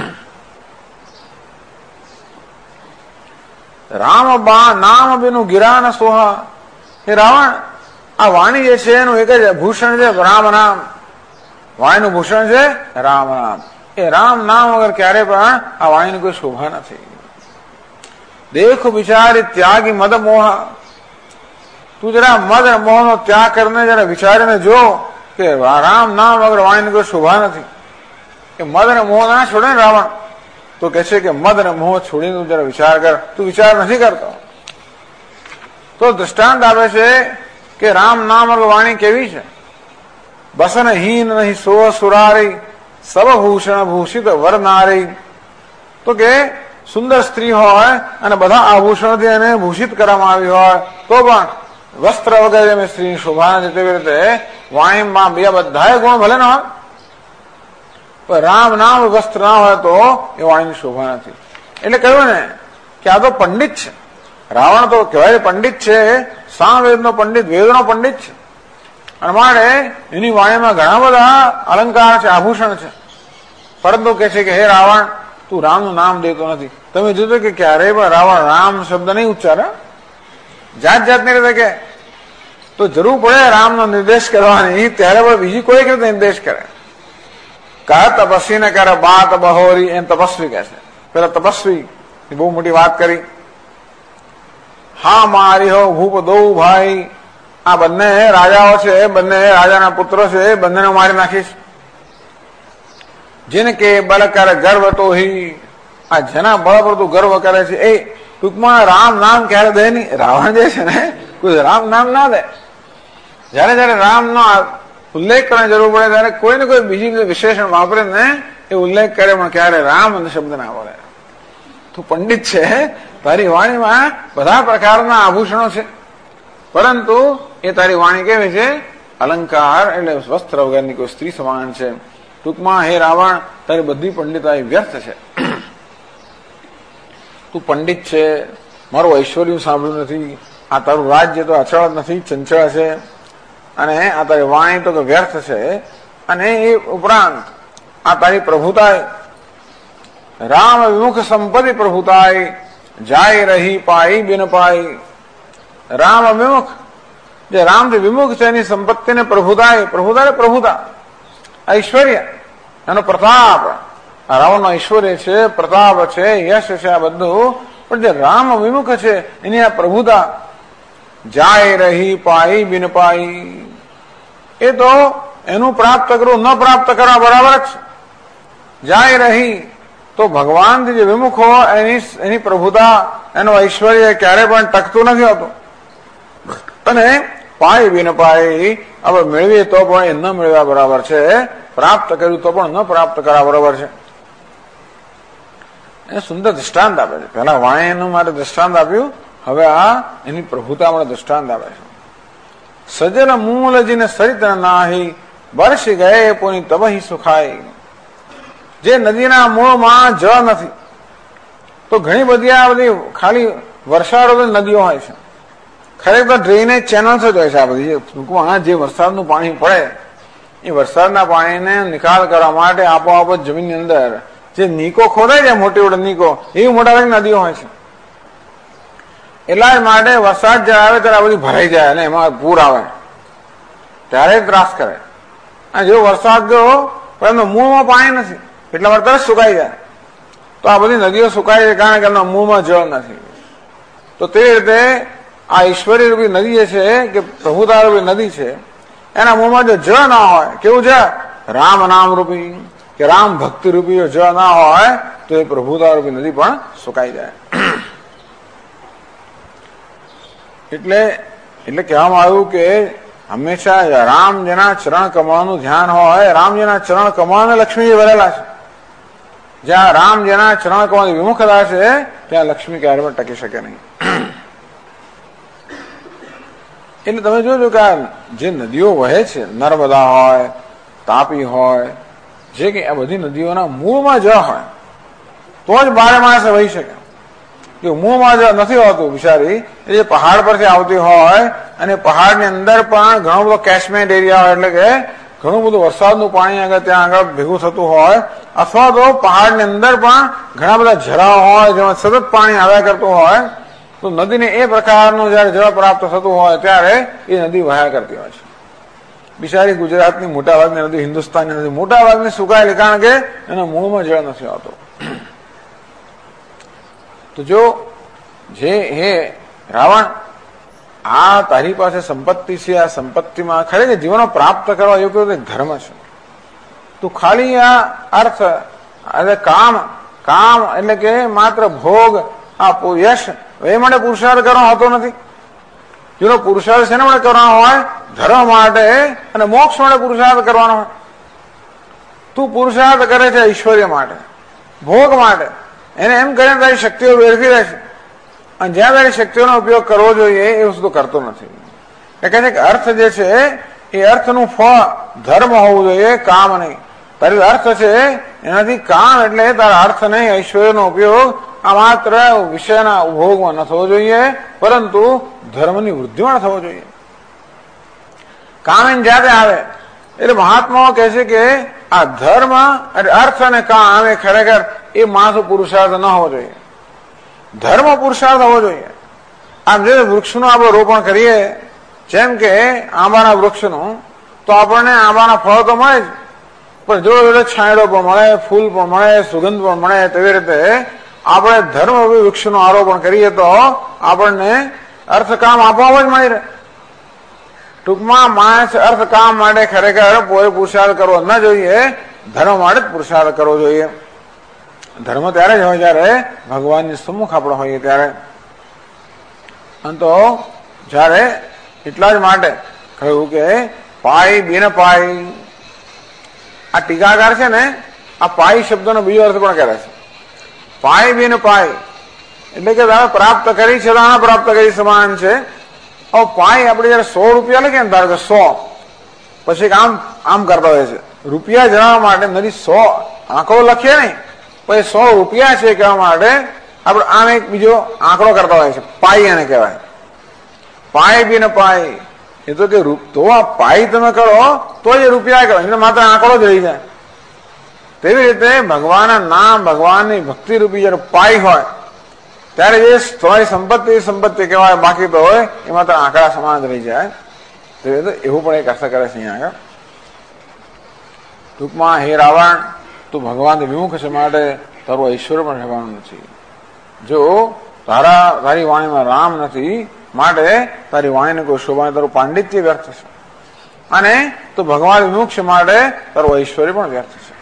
રામ નામ બેનું ગિરા ન સોહા. હે રાવણ, આ વાણી જે છે એનું એક જ ભૂષણ છે રામ નામ. વાણીનું ભૂષણ છે રામ નામ. એ રામ નામ વગર ક્યારે પણ આ વાણીની કોઈ શોભા નથી. દેખ વિચારી ત્યાગી મદ મોહ. તું જરા મદ મોહનો ત્યાગ કરીને જરા વિચારીને જો કે રામ નામ વગર વાણીની કોઈ શોભા નથી. કે મદ અને મોહ ના છોડે ને રાવણ, તો કે છે કે મદ અને મોહ છોડીને તું જરા વિચાર કર. તું વિચાર નથી કરતો. તો દ્રષ્ટાંત આપે છે કે રામ નામ વગર વાણી કેવી છે. બસન હીન નહીં સો સુરારી સબ ભૂષણ ભૂષિત વર નારી. તો કે સુંદર સ્ત્રી હોય અને બધા આભૂષણથી એને ભૂષિત કરવામાં આવી હોય તો પણ વસ્ત્ર વગેરે મેં સ્ત્રીની શોભા નથી. તેવી રીતે વાણીમાં બે બધા ગુણ ભલે ના હોય, પણ રામ નામ વસ્ત્ર ના હોય તો એ વાણીની શોભા નથી. એટલે કહ્યું ને કે આ તો પંડિત છે. રાવણ તો કહેવાય પંડિત છે, સામવેદનો પંડિત, વેદનો પંડિત છે. અને માટે એની વાણીમાં ઘણા બધા અલંકાર છે, આભૂષણ છે. પરંતુ કે છે કે હે રાવણ, તું રામનું નામ દેતો નથી. તમે જોજો કે ક્યારેય પણ રાવણ રામ શબ્દ નહીં ઉચ્ચારે. જાત જાતની રીતે કે તો જરૂર પડે રામનો નિર્દેશ કરવાની, ત્યારે પણ બીજી કોઈ રીતે નિર્દેશ કરે. કહ તપસ્વી ને કરે બાત બહોરી, એમ તપસ્વી કહે છે. પેલા તપસ્વી બહુ મોટી વાત કરી. હા મારી હો ભૂપ દો ભાઈ. આ બંને રાજાઓ છે, બંને રાજાના પુત્રો છે, બંનેને મારી નાખીશ. જેને કે બળ કરે ગર્વ તો હી. આ જેના બળ પર તું ગર્વ કરે છે એ ટૂંકમાં રામ નામ ક્યારે દે નહીં. રાવણ જે છે ને કોઈ રામ નામ ના દે. જયારે જયારે રામનો ઉલ્લેખ કરવાની જરૂર પડે ત્યારે કોઈ ને કોઈ બીજી વિશેષણ વાપરે ને એ ઉલ્લેખ કરે, પણ ક્યારે રામ શબ્દ ના બોલે. તું પંડિત છે, તારી વાણીમાં બધા પ્રકારના આભૂષણો છે, પરંતુ એ તારી વાણી કેવી છે? અલંકાર, એટલે વસ્ત્ર વગરની કોઈ સ્ત્રી સમાન છે. ટૂંકમાં હે રાવણ, તારી બધી પંડિતાઈ વ્યર્થ છે. તું પંડિત છે, મારું ઐશ્વર્ય સાંભળ્યું નથી, આ તારું રાજ્ય તો અચળ નથી, ચંચળ છે, અને આ તારી વાણી તો વ્યર્થ છે. અને એ ઉપરાંત આ તારી પ્રભુતાઈ રામ વિમુખ સંપત્તિ પ્રભુતાઈ જાય રહી પાઈ બિન પાઈ. રામ વિમુખ, જે રામથી વિમુખ છે એની સંપત્તિને પ્રભુતાઈ, પ્રભુતા પ્રભુતા ઐશ્વર્ય, એનો પ્રતાપ. રાવણનો ઐશ્વર્ય છે, પ્રતાપ છે, યશ છે, આ બધું. પણ જે રામ વિમુખ છે એની આ પ્રભુતા જાય રહી પાઈ બિન પાઈ, એ તો એનું પ્રાપ્ત કરવું ન પ્રાપ્ત કરવા બરાબર જ. જાય રહી તો ભગવાનથી જે વિમુખ હોય એની પ્રભુતા, એનું ઐશ્વર્ય ક્યારે પણ ટકતું નથી હોતું. અને પાય બિન પાય, હવે મેળવીએ તો પણ એ ન મેળવ્યા બરાબર છે, પ્રાપ્ત કર્યું તો પણ ન પ્રાપ્ત કરવા બરાબર છે. એ સુંદર દૃષ્ટાંત આપે છે. પેલા વાણીનું મારે દૃષ્ટાંત આપ્યું, હવે આ એની પ્રભુતા મને દૃષ્ટાંત આપે છે. સજલ મૂલજીને સરિત નાહી, વર્ષી ગયે પોની તબહી સુખાઈ. જે નદીના મૂળમાં જળ નથી, તો ઘણી બધી આ બધી ખાલી વર્ષાઋતુ નદીઓ હોય છે. ખરેખર ડ્રેનેજ ચેનલ્સ જ હોય છે આ બધી. ટૂંકમાં જે વરસાદનું પાણી પડે એ વરસાદના પાણીને નિકાલ કરવા માટે આપોઆપ જ જમીનની અંદર જે નીકો ખોદાય છે, મોટી મોટી નીકો, એવી મોટા નદીઓ હોય છે. એટલા જ માટે વરસાદ જયારે આવે ત્યારે આ બધી ભરાઈ જાય અને એમાં પૂર આવે ત્યારે ત્રાસ કરે. અને જેવો વરસાદ ગયો પણ એમનો મૂળમાં પાણી નથી, એટલા માટે તરત સુકાઈ જાય. તો આ બધી નદીઓ સુકાય છે કારણ કે એમના મૂળમાં જળ નથી. તો તે રીતે આ ઈશ્વરી રૂપી નદી જે છે કે પ્રભુતા રૂપી નદી છે, એના મૂળમાં જો જળ ના હોય, કેવું છે? રામ નામ રૂપી કે રામ ભક્તિ રૂપી જો જળ ના હોય તો એ પ્રભુતા રૂપી નદી પણ સુકાઈ જાય. એટલે કહેવામાં આવ્યું કે હંમેશા રામ જેના ચરણ કમળનું ધ્યાન હોય, રામ જેના ચરણ કમળને લક્ષ્મી ભરેલા છે. જ્યાં રામ જેના ચરણ કમળની વિમુખતા છે ત્યાં લક્ષ્મી ક્યારે પણ ટકી શકે નહીં. એટલે તમે જોજો કે આ જે નદીઓ વહે છે, નર્મદા હોય, તાપી હોય, જે કે આ બધી નદીઓના મૂળમાં જળ હોય તો જ 12 માસ વહી શકે. જો મૂળમાં જળ નથી હોતું બિચારી, એ જે પહાડ પરથી આવતી હોય અને પહાડની અંદર પણ ઘણો બધો કેચમેન્ટ એરિયા હોય, એટલે કે ઘણું બધું વરસાદનું પાણી આગળ ત્યાં આગળ ભેગું થતું હોય, અથવા તો પહાડની અંદર પણ ઘણા બધા ઝરા હોય જેમાં સતત પાણી આવ્યા કરતું હોય, તો નદીને એ પ્રકારનું જયારે જળ પ્રાપ્ત થતું હોય ત્યારે એ નદી વહ્યા કરતી હોય છે. બિચારી ગુજરાતની મોટાભાગની નદી, હિન્દુસ્તાનની નદી મોટાભાગની સુકાયેલી, કારણ કે એના મૂળમાં જળ નથી આવતો. તો જો જે હે રાવણ, આ તારી પાસે સંપત્તિ છે, આ સંપત્તિમાં ખરેખર જીવનો પ્રાપ્ત કરવા યોગ્ય ધર્મ છે. તું ખાલી આ અર્થ એટલે કામ એટલે કે માત્ર ભોગ, આ યશ એ માટે પુરુષાર્થ કરવાનો હોતો નથી. જેનો પુરુષાર્થ શેના માટે કરવાનો હોય? ધર્મ માટે અને મોક્ષ માટે પુરુષાર્થ કરવાનો હોય. તું પુરુષાર્થ કરે છે ઐશ્વર્ય માટે, ભોગ માટે, એને એમ કરીને તારી શક્તિઓ વેરફી રહેશે, અને જ્યાં તારી શક્તિઓનો ઉપયોગ કરવો જોઈએ એ વસ્તુ કરતો નથી. એ કહે છે કે અર્થ જે છે એ અર્થનું ફળ ધર્મ હોવું જોઈએ, કામ નહીં. તારી અર્થ છે એનાથી કામ એટલે તારા અર્થ નહીં, ઐશ્વર્યનો ઉપયોગ આ માત્ર વિષયના ભોગમાં ન થવો જોઈએ, પરંતુ ધર્મની વૃદ્ધિમાં થવો જોઈએ. કામ એની જાતે આવે. એટલે મહાત્માઓ કહે છે કે આ ધર્મ એટલે અર્થ અને કામ એ ખરેખર એ માણસો પુરુષાર્થ ન હોવો જોઈએ, ધર્મ પુરુષાર્થ હોવો જોઈએ. આમ જે વૃક્ષનું આપણે રોપણ કરીએ, જેમ કે આંબાના વૃક્ષનું, તો આપણને આંબાના ફળ તો મળે જ, પણ જોડે જોડે છાંયડો પણ મળે, ફૂલ પણ મળે, સુગંધ પણ મળે. તેવી રીતે આપણે ધર્મ વૃક્ષનું આરોપણ કરીએ તો આપણને અર્થકામ આપોઆપ જ મળી રહે. ટૂંકમાં માણસ અર્થકામ માટે ખરેખર પુરુષાર્થ કરવો ન જોઈએ, ધર્મ માટે જ પુરુષાર્થ કરવો જોઈએ. ધર્મ ત્યારે જ હોય જયારે ભગવાનની સમ્મુખ આપણે હોઈએ ત્યારે. અને તો જયારે એટલા જ માટે કહ્યું કે પાઈ બિન પાઈ, આ ટીકાકાર છે ને, આ પાઈ શબ્દનો બીજો અર્થ પણ કરે છે. પાઈ બિન પાઈ એટલે કે તમે પ્રાપ્ત કરી છે, દાણા પ્રાપ્ત કરી સમાન છે. હવે પાઈ આપણે જયારે 100 રૂપિયા લખીએ ને, ધારો કે 100, પછી આમ કરતા હોય છે રૂપિયા જણાવવા માટે, નથી 100 આંકડો લખીએ નહીં, પછી 100 રૂપિયા છે કહેવા માટે આપણે આમ એક બીજો આંકડો કરતા હોય છે, પાઈ એને કહેવાય. પાઈ બિન પાઈ એ તો કે તો આ પાઈ તમે કરો તો એ રૂપિયા કહેવાય, માત્ર આંકડો જ રહી જાય. તેવી રીતે ભગવાનના નામ, ભગવાનની ભક્તિ રૂપી જયારે પાઈ હોય ત્યારે જે તમારી સંપત્તિ કહેવાય, બાકી તો હોય એ માત્ર આંકડા સમાન જ રહી જાય. એવું પણ એક અર્થ કરે છે અહીંયા આગળ. ટૂંકમાં હે રાવણ, તું ભગવાન વિમુખ છે માટે તારું ઐશ્વર્ય પણ રહેવાનું નથી. જો તારી વાણીમાં રામ નથી માટે તારી વાણીને કોઈ શોભા, તારું પાંડિત્ય વ્યર્થ છે, અને તું ભગવાન વિમુખ છે માટે તારું ઐશ્વર્ય પણ વ્યર્થ છે.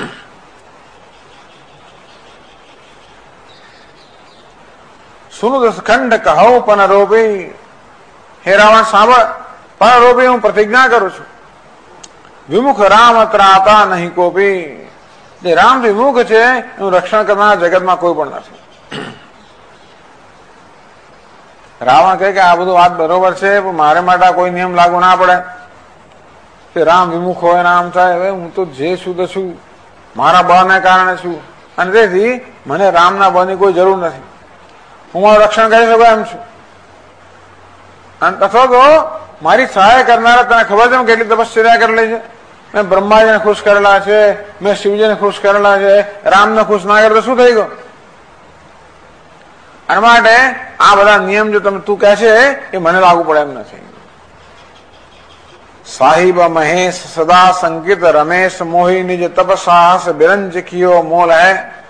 સુનું ખંડ કહો પનરોપી, હે રાવણ સાંભળ, પનરોપી હું પ્રતિજ્ઞા કરું છું, વિમુખ રામ ત્રાતા નહીં કોપી. જે રામ વિમુખ છે એનું રક્ષણ કરનાર જગતમાં કોઈ પણ નથી. રાવણ કહે કે આ બધું વાત બરોબર છે, પણ મારે માટે કોઈ નિયમ લાગુ ના પડે કે રામ વિમુખ હોય ને આમ થાય. હવે હું તો જે છું તો છું, મારા બળને કારણે છું, અને તેથી મને રામના બળની કોઈ જરૂર નથી. હું મારું રક્ષણ કરી શકું એમ છું. અને અથવા તો મારી સહાય કરનારા, તને ખબર છે કેટલી તપશ્ચર્યા કરેલી છે. મેં બ્રહ્માજીને ખુશ કરેલા છે, મેં શિવજીને ખુશ કરેલા છે, રામને ખુશ ના કરે તો શું થઈ ગયું? અને માટે આ બધા નિયમ જો તમે તું કહે છે એ મને લાગુ પડે એમ નથી. સાહિબ મહેશ સદા સંકિત રમેશ મોહી નિજ તપસાહસ બિરંજ કિયો મોલ હૈ.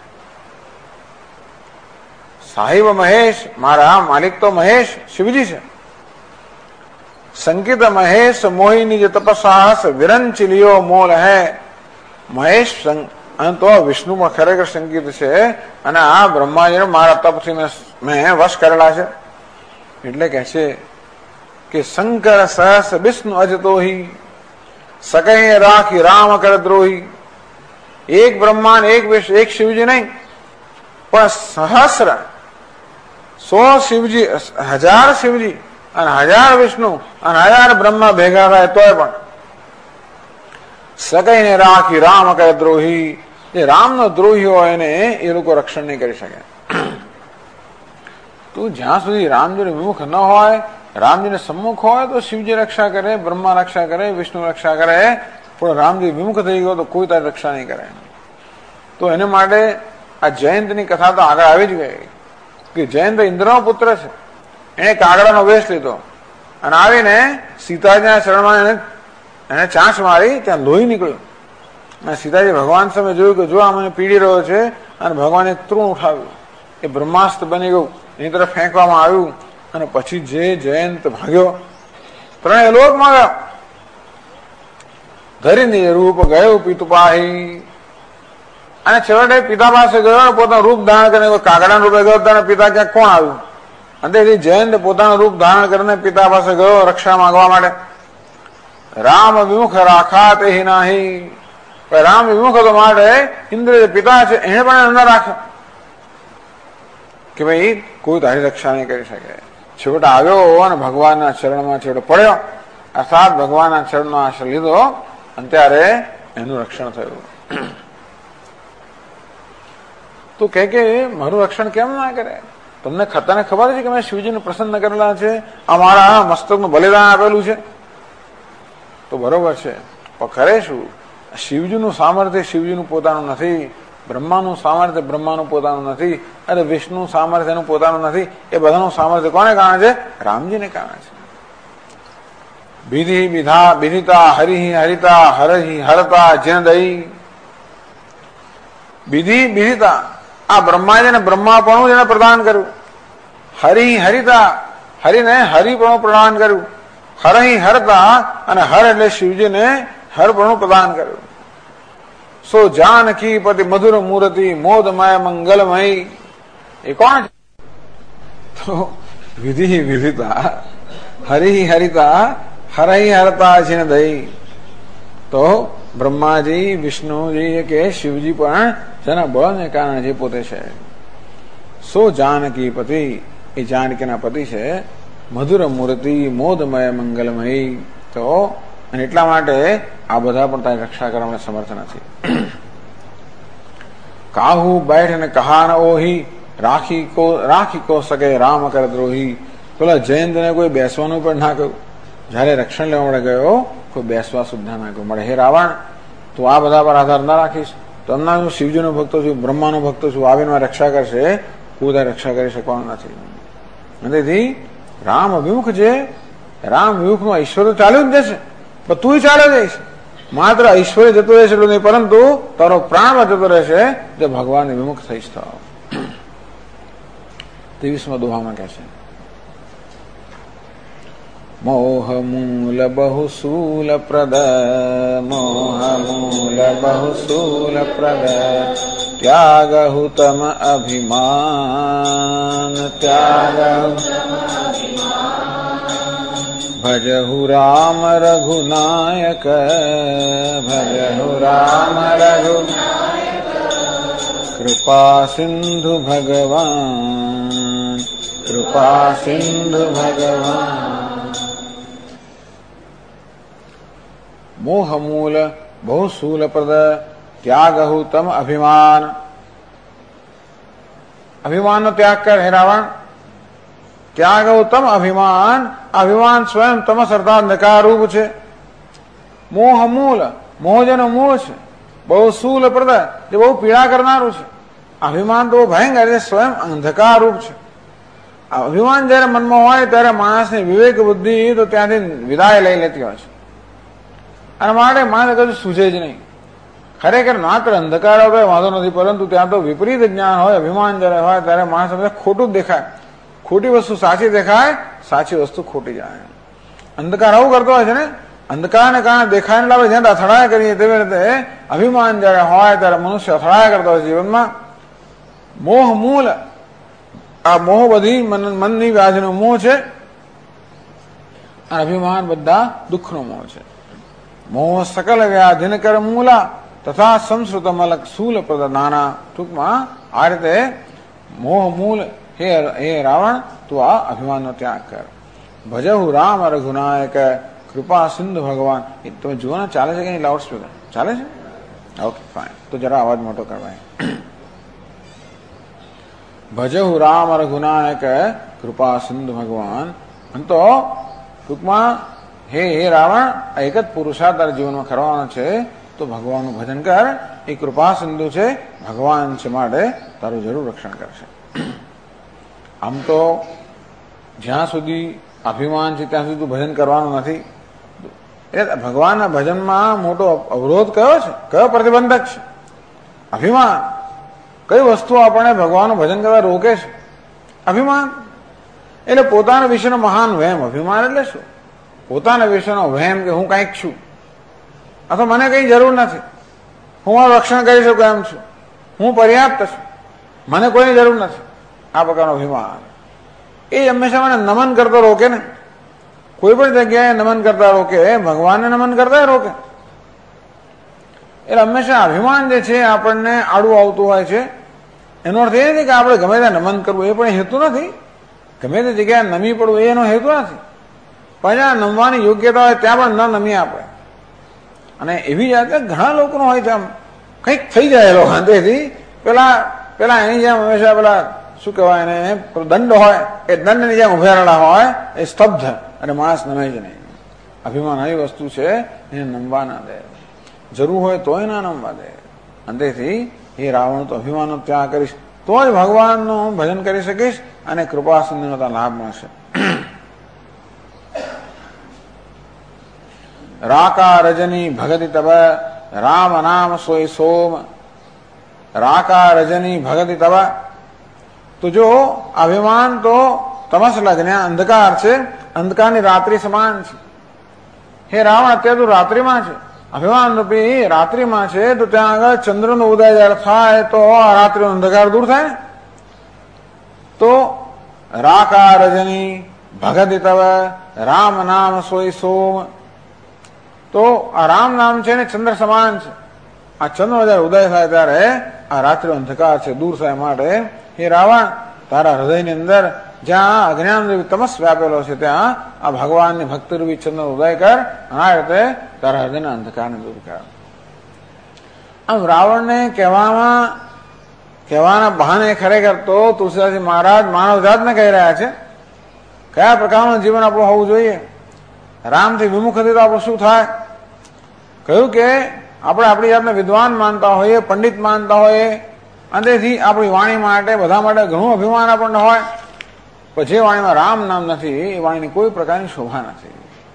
સાહિબ મહેશ, મારા માલિક તો મહેશ શિવજી છે. સંકિત મહેશ મોહી નિજ તપસાહસ વિરંચ લિયો મોલ હૈ. મહેશ અને તો વિષ્ણુ પણ ખરેખર સંકિત છે, અને આ બ્રહ્માજી મારા તપથી મેં વશ કરેલા છે. એટલે કહે છે કે શંકર સહસ વિષ્ણુ અજતોહી, સકહે રાખી રામ કર દ્રોહી. એક બ્રહ્માંડ, એક શિવજી નહીં, પણ સહસ્ર 100 શિવજી, 1000 શિવજી અને 1000 વિષ્ણુ અને 1000 બ્રહ્મા ભેગા થાય તોય પણ સકઈને રાખી રામ કહે દ્રોહી, જે રામનો દ્રોહી હોય એને એ લોકો રક્ષણ નહીં કરી શકે. તું જ્યાં સુધી રામજીને વિમુખ ન હોય, રામજીને સમ્મુખ હોય તો શિવજી રક્ષા કરે, બ્રહ્મા રક્ષા કરે, વિષ્ણુ રક્ષા કરે, પણ રામજી વિમુખ થઈ ગયો તો કોઈ તારી રક્ષા નહીં કરે. તો એને માટે આ જયંતની કથા તો આગળ આવી જ ગઈ કે જયંત ઇન્દ્રનો પુત્ર છે. એને કાગડાનો વેશ લીધો અને આવીને સીતાજીના ચરણમાં એને ચાંચ મારી, ત્યાં લોહી નીકળ્યું. અને સીતાજી ભગવાન સામે જોયું કે જો આ મને પીડી રહ્યો છે, અને ભગવાને તૃણ ઉઠાવ્યું, એ બ્રહ્માસ્ત્ર બની ગયું, એની તરફ ફેંકવામાં આવ્યું. અને પછી જે જયંત ભાગ્યો, ત્રણેય લોકમાં ગયો, ધરીને રૂપ ગયો પિતુપાહી. અને છેવટે પિતા પાસે ગયો, પોતાનું રૂપ ધારણ કરીને કાગડાનું રૂપે ગયો, ત્યારે પિતા ક્યાંક કોણ આવ્યું? અંતેથી જયંત પોતાનું રૂપ ધારણ કરીને પિતા પાસે ગયો રક્ષા માંગવા માટે. રામ વિમુખ રાખા તે નાહી, રામ વિમુખ હતો માટે ઇન્દ્ર જે પિતા છે એને પણ અંદર રાખ્યો કે ભાઈ કોઈ તારી રક્ષા નહીં કરી શકે. છેવટે આવ્યો અને ભગવાનના ચરણમાં છેવટે પડ્યો, અર્થાત ભગવાનના ચરણનો આશ્રય લીધો, અને ત્યારે એનું રક્ષણ થયું. તું કે મારું રક્ષણ કેમ ના કરે? તને ખબર છે કે મેં શિવજીને પ્રસન્ન કરેલા છે, આ મારા મસ્તકનું બલિદાન આપેલું છે. તો બરોબર છે, પણ કરે શું? શિવજીનું સામર્થ્ય શિવજીનું પોતાનું નથી, બ્રહ્માનું સામર્થ્ય બ્રહ્માનું પોતાનું નથી, અને વિષ્ણુ સામર્થ્ય એનું પોતાનું નથી. એ બધાનું સામર્થ્ય કોને કારણે છે? રામજીને કારણે છે. વિધિ વિધા વિધિતા હરિ હરિતા હરહિ હરતા જેન દઈ. વિધિ વિધિતા, આ બ્રહ્માજીને બ્રહ્માપણું જેને પ્રદાન કર્યું. હરિ હરિતા, હરિને હરિપણું પ્રદાન કર્યું. હરહિ હરતા, અને હર એટલે શિવજીને હરપણું પ્રદાન કર્યું. સો જાનકી પતિ મધુર મૂર્તિ મોદમય મંગલમય. એ કોણ છે? તો વિધિ વિધિતા હરિ હરિતા હરહિ હરતા છે ને દઈ. તો બ્રહ્માજી વિષ્ણુજી કે શિવજી પણ જેના બળને કારણે જે પોતે છે. સો જાનકી પતિ, એ જાનકીના પતિ છે. મધુર મૂર્તિ મોદમય મંગલમય. તો અને એટલા માટે આ બધા પણ તારી રક્ષા કરવા સમર્થ નથી. કાહુ બેઠ ને કહા ન ઓહી, રાખી કો સકે રામ કર દ્રોહી. પેલા જયંતને કોઈ બેસવાનું પણ ના કહ્યું. જયારે રક્ષણ લેવા માટે ગયો, કોઈ બેસવા સુદ્ધા ના કહ્યું. મળે હે રાવણ, તું આ બધા પર આધાર ના રાખીશ તો હમણાં હું શિવજીનો ભક્ત છું, બ્રહ્માનો ભક્ત છું, આવીને રક્ષા કરશે, કોઈ તારી રક્ષા કરી શકવાનું નથી. તેથી રામ અભિમુખ છે. રામ વિમુખમાં ઈશ્વર ચાલ્યું જ જશે, પણ તું ચાલે જઈશ. માત્ર ઈશ્વરે જતો રહેશે એટલું નહીં, પરંતુ તારો પ્રાણમાં જતો રહેશે જો ભગવાન વિમુખ થઈશ તો. 23મા દોહામાં કહે છે, મોહ મૂલ બહુ શૂલ પ્રદ, મોહ મૂલ બહુ શૂલ પ્રદ, ત્યાગહુ તમ અભિમાન, ત્યાગહુ ભજહુ રામ રઘુનાયક, ભજહુ રામ રઘુનાયક, કૃપા સિંધુ ભગવાન, કૃપા સિંધુ ભગવાન. મોહ મૂલ બહુ શૂલ પ્રદ, ત્યાગહુ તમ અભિમાન. અભિમાનનો ત્યાગ કર હે રાવણ. ત્યાગહુ તમ અભિમાન, અભિમાન સ્વયં તમસ અર્થાત અંધકાર રૂપ છે. મોહ મૂલ, મોહ જેનો મૂળ છે, બહુ શૂલ પ્રદ, જે બહુ પીડા કરનારું છે. અભિમાન તો ભયંકર છે, સ્વયં અંધકાર રૂપ છે. અભિમાન જયારે મનમાં હોય ત્યારે માણસની વિવેક બુદ્ધિ તો ત્યાંથી વિદાય લઈ લેતી હોય છે, અને માટે માણસ કશું સૂઝે જ નહીં. ખરેખર માત્ર અંધકાર હોય વાંધો નથી, પરંતુ ત્યાં તો વિપરીત જ્ઞાન હોય, અભિમાન જયારે હોય ત્યારે માણસ ખોટું જ દેખાય. ખોટી વસ્તુ સાચી દેખાય, સાચી વસ્તુ ખોટી જાય. અંધકાર આવું કરતો હોય છે ને, અંધકારને કારણે દેખાયને લાવે જ્યાં અથડાયા કરીએ તેવી રીતે અભિમાન જયારે હોય ત્યારે મનુષ્ય અથડાયા કરતો હોય જીવનમાં. મોહ મૂળ, આ મોહ બધી મનની વ્યાધિનો મોહ છે, અને અભિમાન બધા દુઃખનો મોહ છે. મોહ સકલ વ્યાધિન કર મૂલા, તથા સંસ્કૃત મલક શૂલ પ્રદ નાના. ટૂંકમાં આ રીતે મોહ મૂળ હે રાવણ, તું આ અભિમાનનો ત્યાગ કર. ભજહુ રામ રઘુનાયક કૃપા સિંધુ ભગવાન. તમે જુઓ ને ચાલે છે કે લાઉડ સ્પીકર ચાલે છે? ઓકે ફાઇન, તો જરા અવાજ મોટો કરવાય. ભજહુ રામ રઘુનાયક કૃપા સિંધુ ભગવાન. તો ટૂંકમાં હે રાવણ, એક જ પુરુષાર્થ તારા જીવનમાં કરવાનો છે, તો ભગવાનનું ભજન કર. એ કૃપા સિંધુ છે, ભગવાન છે, માટે તારું જરૂર રક્ષણ કરશે. આમ તો જ્યાં સુધી અભિમાન છે ત્યાં સુધી તું ભજન કરવાનું નથી. ભગવાનના ભજનમાં મોટો અવરોધ કયો છે, કયો પ્રતિબંધક છે? અભિમાન. કઈ વસ્તુ આપણને ભગવાનનું ભજન કરવા રોકે છે? અભિમાન. એટલે પોતાના વિશેનો મહાન વહેમ. અભિમાન એટલે શું? પોતાના વિશેનો વહેમ કે હું કંઈક છું, અથવા મને કઈ જરૂર નથી, હું મારું રક્ષણ કરી શકું એમ છું, હું પર્યાપ્ત છું, મને કોઈની જરૂર નથી. આ પ્રકારનો અભિમાન એ હંમેશા મને નમન કરતો રોકે ને. કોઈ પણ જગ્યાએ નમન કરતા રોકે, ભગવાનને નમન કરતા રોકે. એટલે હંમેશા અભિમાન જે છે આપણને આડું આવતું હોય છે. એનો અર્થ એ નથી કે આપણે ગમે ત્યાં નમન કરવું, એ પણ હેતુ નથી. ગમે તે જગ્યાએ નમી પડવું એનો હેતુ નથી. પણ જ્યાં નમવાની યોગ્યતા હોય ત્યાં પણ ન નમી આપણે. અને એવી જાતે ઘણા લોકોનો હોય છે, આમ કંઈક થઈ જાય એ લોકો અંતેથી પેલા એની જેમ હંમેશા પેલા શું કહેવાય એને દંડ હોય, એ દંડની જેમ ઉભેરેલા હોય, એ સ્તબ્ધ, અને માણસ નમે જ નહીં. અભિમાન આવી વસ્તુ છે, એને નમવા ના દે. જરૂર હોય તોય ના નમવા દે. અંતેથી એ રાવણ તો અભિમાનનો ત્યાગ કરીશ તો જ ભગવાનનું ભજન કરી શકીશ અને કૃપા સિંધુનો લાભ મળશે. રાકા રજની ભગતિ તબ રામ નામ સોય સોમ. રાકા રજની ભગતિ તબ. તો જો અભિમાન તો તમસ લગ્ન અંધકાર છે, અંધકારની રાત્રિ સમાન છે. હે રાવણ, અત્યારે તું રાત્રિમાં છે, અભિમાન રૂપી રાત્રિમાં છે, તો ત્યાં આગળ ચંદ્રનો ઉદય જયારે થાય તો આ રાત્રિનો અંધકાર દૂર થાય ને. તો રાકા રજની ભગતિ તવ રામ નામ સોય સોમ. તો આ રામ નામ છે ને ચંદ્ર સમાન છે. આ ચંદ્ર જયારે ઉદય થાય ત્યારે આ રાત્રિનો અંધકાર છે દૂર થાય માટે હે રાવણ, તારા હૃદયની અંદર જ્યાં અજ્ઞાન તમસ વ્યાપેલો છે ત્યાં આ ભગવાનની ભક્તિરૂપી ચંદ્ર ઉદય કર, અને આ રીતે તારા હૃદયના અંધકારને દૂર કર. આમ રાવણને કહેવાના બહાને ખરેખર તો તુલસીદાસજી મહારાજ માનવ જાતને કહી રહ્યા છે કયા પ્રકારનું જીવન આપણું હોવું જોઈએ. રામથી વિમુખ હતી તો આપણું શું થાય? કહ્યું કે આપણે આપણી જાતને વિદ્વાન માનતા હોઈએ, પંડિત માનતા હોઈએ, અંતેથી આપણી વાણી માટે બધા માટે ઘણું અભિમાન આપણને હોય, પણ જે વાણીમાં રામ નામ નથી એ વાણીની કોઈ પ્રકારની શોભા નથી.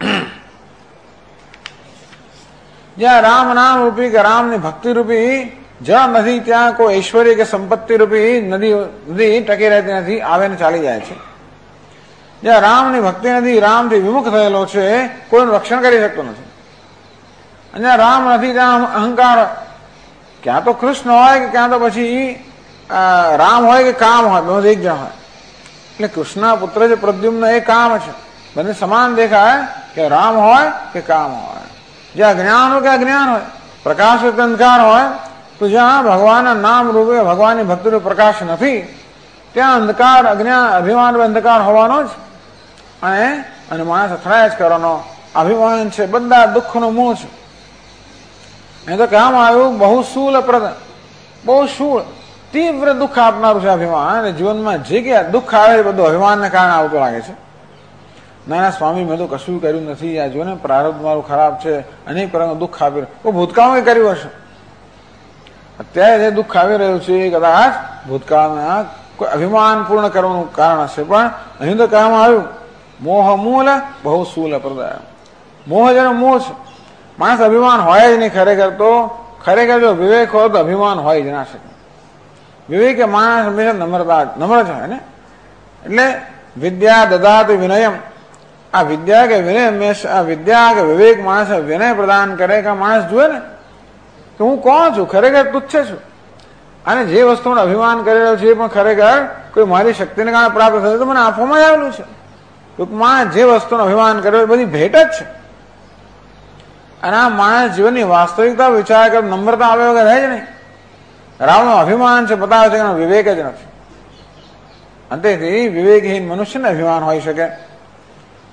જ્યાં રામ નામ રૂપી કે રામની ભક્તિ રૂપી જ્યાં નથી ત્યાં કોઈ ઐશ્વર્ય કે સંપત્તિ રૂપી નદી ટકી રહેતી નથી, આવે ને ચાલી જાય છે. જ્યાં રામની ભક્તિ નથી, રામથી વિમુખ થયેલો છે, કોઈનું રક્ષણ કરી શકતો નથી. અને જ્યાં રામ નથી ત્યાં અહંકાર, ક્યાં તો કૃષ્ણ હોય કે ક્યાં તો પછી રામ હોય કે કામ હોય, બે એક જણ હોય. એટલે કૃષ્ણ પુત્ર જે પ્રદ્યુમ્ન એ કામ છે, બંને સમાન દેખાય કે રામ હોય કે કામ હોય. જ્યાં જ્ઞાન હોય કે અજ્ઞાન હોય, પ્રકાશ હોય કે અંધકાર હોય, તો જ્યાં ભગવાનના નામ રૂપે ભગવાનની ભક્તિનો પ્રકાશ નથી ત્યાં અંધકાર, અજ્ઞાન, અભિમાન અંધકાર હોવાનો જ. અને માણસ અથડાય જ કરવાનો. અભિમાન છે બધા દુઃખનો મૂળ છે. એ તો કહેવામાં આવ્યું બહુ શૂલપ્રદ, બહુ શૂળ તીવ્ર દુઃખ આપનારું છે અભિમાન. અને જીવનમાં જે કે દુઃખ આવે એ બધું અભિમાનને કારણે આવતું લાગે છે. ના સ્વામી, મેં તો કશું કર્યું નથી, આ જો ને પ્રારબ્ધ મારું ખરાબ છે, અનેક પ્રકારનું દુઃખ આપી રહ્યું. કોઈ ભૂતકાળમાં કર્યું હશે. અત્યારે જે દુઃખ આવી રહ્યું છે એ કદાચ ભૂતકાળમાં કોઈ અભિમાન પૂર્ણ કરવાનું કારણ હશે. પણ અહીં તો કહેવામાં આવ્યું મોહ મૂલ બહુ શૂલ પ્રદાય. મોહ જેનો મોહ છે, માણસ અભિમાન હોય જ નહીં. ખરેખર જો વિવેક હોય તો અભિમાન હોય જ ના શકે. વિવેક એ માણસ હંમેશા નમ્ર જ હોય ને. એટલે વિદ્યા દદાતિ વિનયમ. આ વિદ્યા કે વિનય હંમેશા, વિદ્યા કે વિવેક માણસ વિનય પ્રદાન કરે કે માણસ જુએ ને કે હું કોણ છું, ખરેખર તુચ્છ છું. અને જે વસ્તુનું અભિમાન કરી રહ્યો છે એ પણ ખરેખર કોઈ મારી શક્તિને કારણે પ્રાપ્ત થયું તો મને આપવામાં આવેલું છે. ટૂંકમાં જે વસ્તુનું અભિમાન કર્યો એ બધી ભેટ જ છે. અને આ માણસ જીવનની વાસ્તવિકતા વિચાર કર, નમ્રતા આવે વગર રહે જ નહીં. રાવણનો અભિમાન છે બતાવે છે કે વિવેક જ નથી. અંતેથી વિવેકહીન મનુષ્યને અભિમાન હોઈ શકે.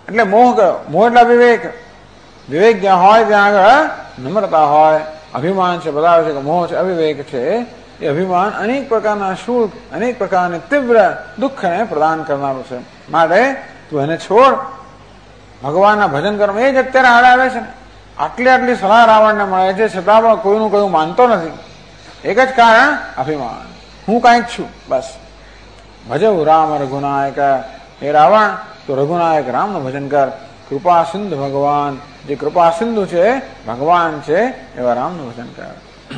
એટલે મોહ કયો? મોહ એટલે અવિવેક. વિવેક જ્યાં હોય ત્યાં આગળ નમ્રતા હોય. અભિમાન છે, બતાવે છે કે મોહ છે, અવિવેક છે. એ અભિમાન અનેક પ્રકારના શુલ્ક, અનેક પ્રકારની તીવ્ર દુઃખને પ્રદાન કરનારું છે. માટે તું એને છોડ, ભગવાનના ભજન કરવામાં. એ જ અત્યારે આડે આવે છે ને. આટલી સલાહ રાવણને મળે છે, છતાં પણ કોઈનું કયું માનતો નથી. એક જ કારણ, અભિમાન. હું કાંઈક છું, બસ. ભજવું રામ રઘુનાયક. હે રાવણ, તો રઘુનાયક રામનું ભજન કર. કૃપા સિંધુ ભગવાન, જે કૃપા સિંધુ છે, ભગવાન છે, એવા રામનું ભજન કર.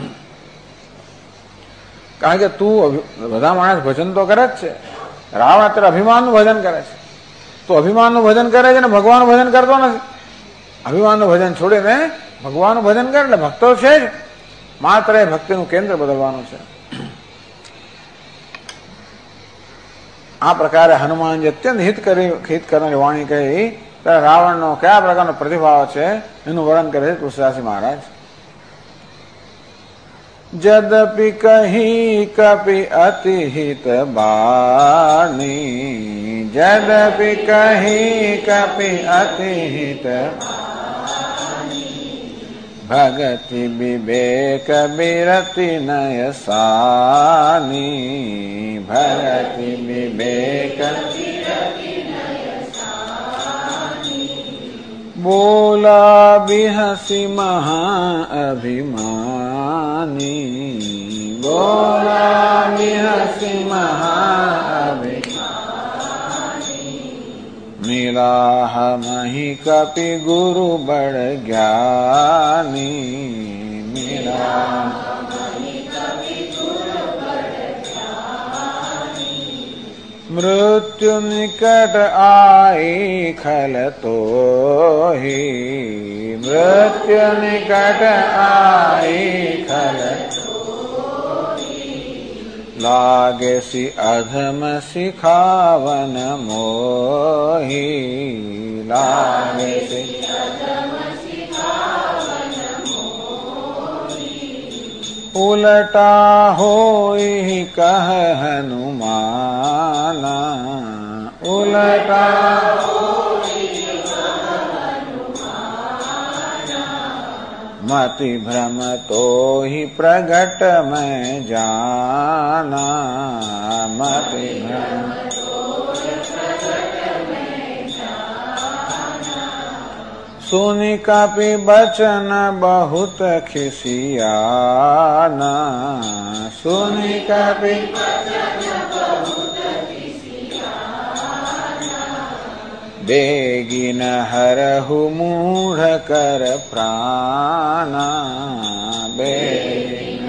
કારણ કે તું બધા માણસ ભજન તો કરે જ છે. રાવણ અત્યારે અભિમાનનું ભજન કરે છે. તો અભિમાનનું ભજન કરે છે ને ભગવાનનું ભજન કરતો નથી. અભિમાનનું ભજન છોડીને ભગવાનનું ભજન કરે એટલે ભક્તો છે જ. માત્ર એ ભક્તિનું કેન્દ્ર બદલવાનું છે. આ પ્રકારે હનુમાનજી અત્યંત હિત કરનારી વાણી કહી ત્યારે રાવણનો કયા પ્રકારનો પ્રતિભાવ છે એનું વર્ણન કરે છે તુલસીદાસજી મહારાજ. જદપિ કહી કપિ અતિ હિત બાણી, જદપિ કહી કપિ અતિ હિત ભગતિ વિવેક બિરતિ નયસાની, ભગતિ વિવેક બોલા બિહસી મહા અભિમાની, બોલા બિહસી મહા અભિમાની, મિલાહ મહી કપિ ગુરુ બળ જ્ઞાની, મિલાહ મૃત્યુ નિકટ આઈ ખલ તો હી, મૃત્યુ નિકટ આઈ ખલ લાગે સી અધમ શિખાવન મોહી, લાગે સી ઉલટા હોઈ કહ હનુમાના, ઉલટા મતિ ભ્રમ તો હી પ્રગટ મેં જાના, મતિ ભ્રમ सुनि कपि बचन बहुत खिसियाना, सुनि कपि बेगिन हरहु मूढ़ कर प्राणा, बेगिन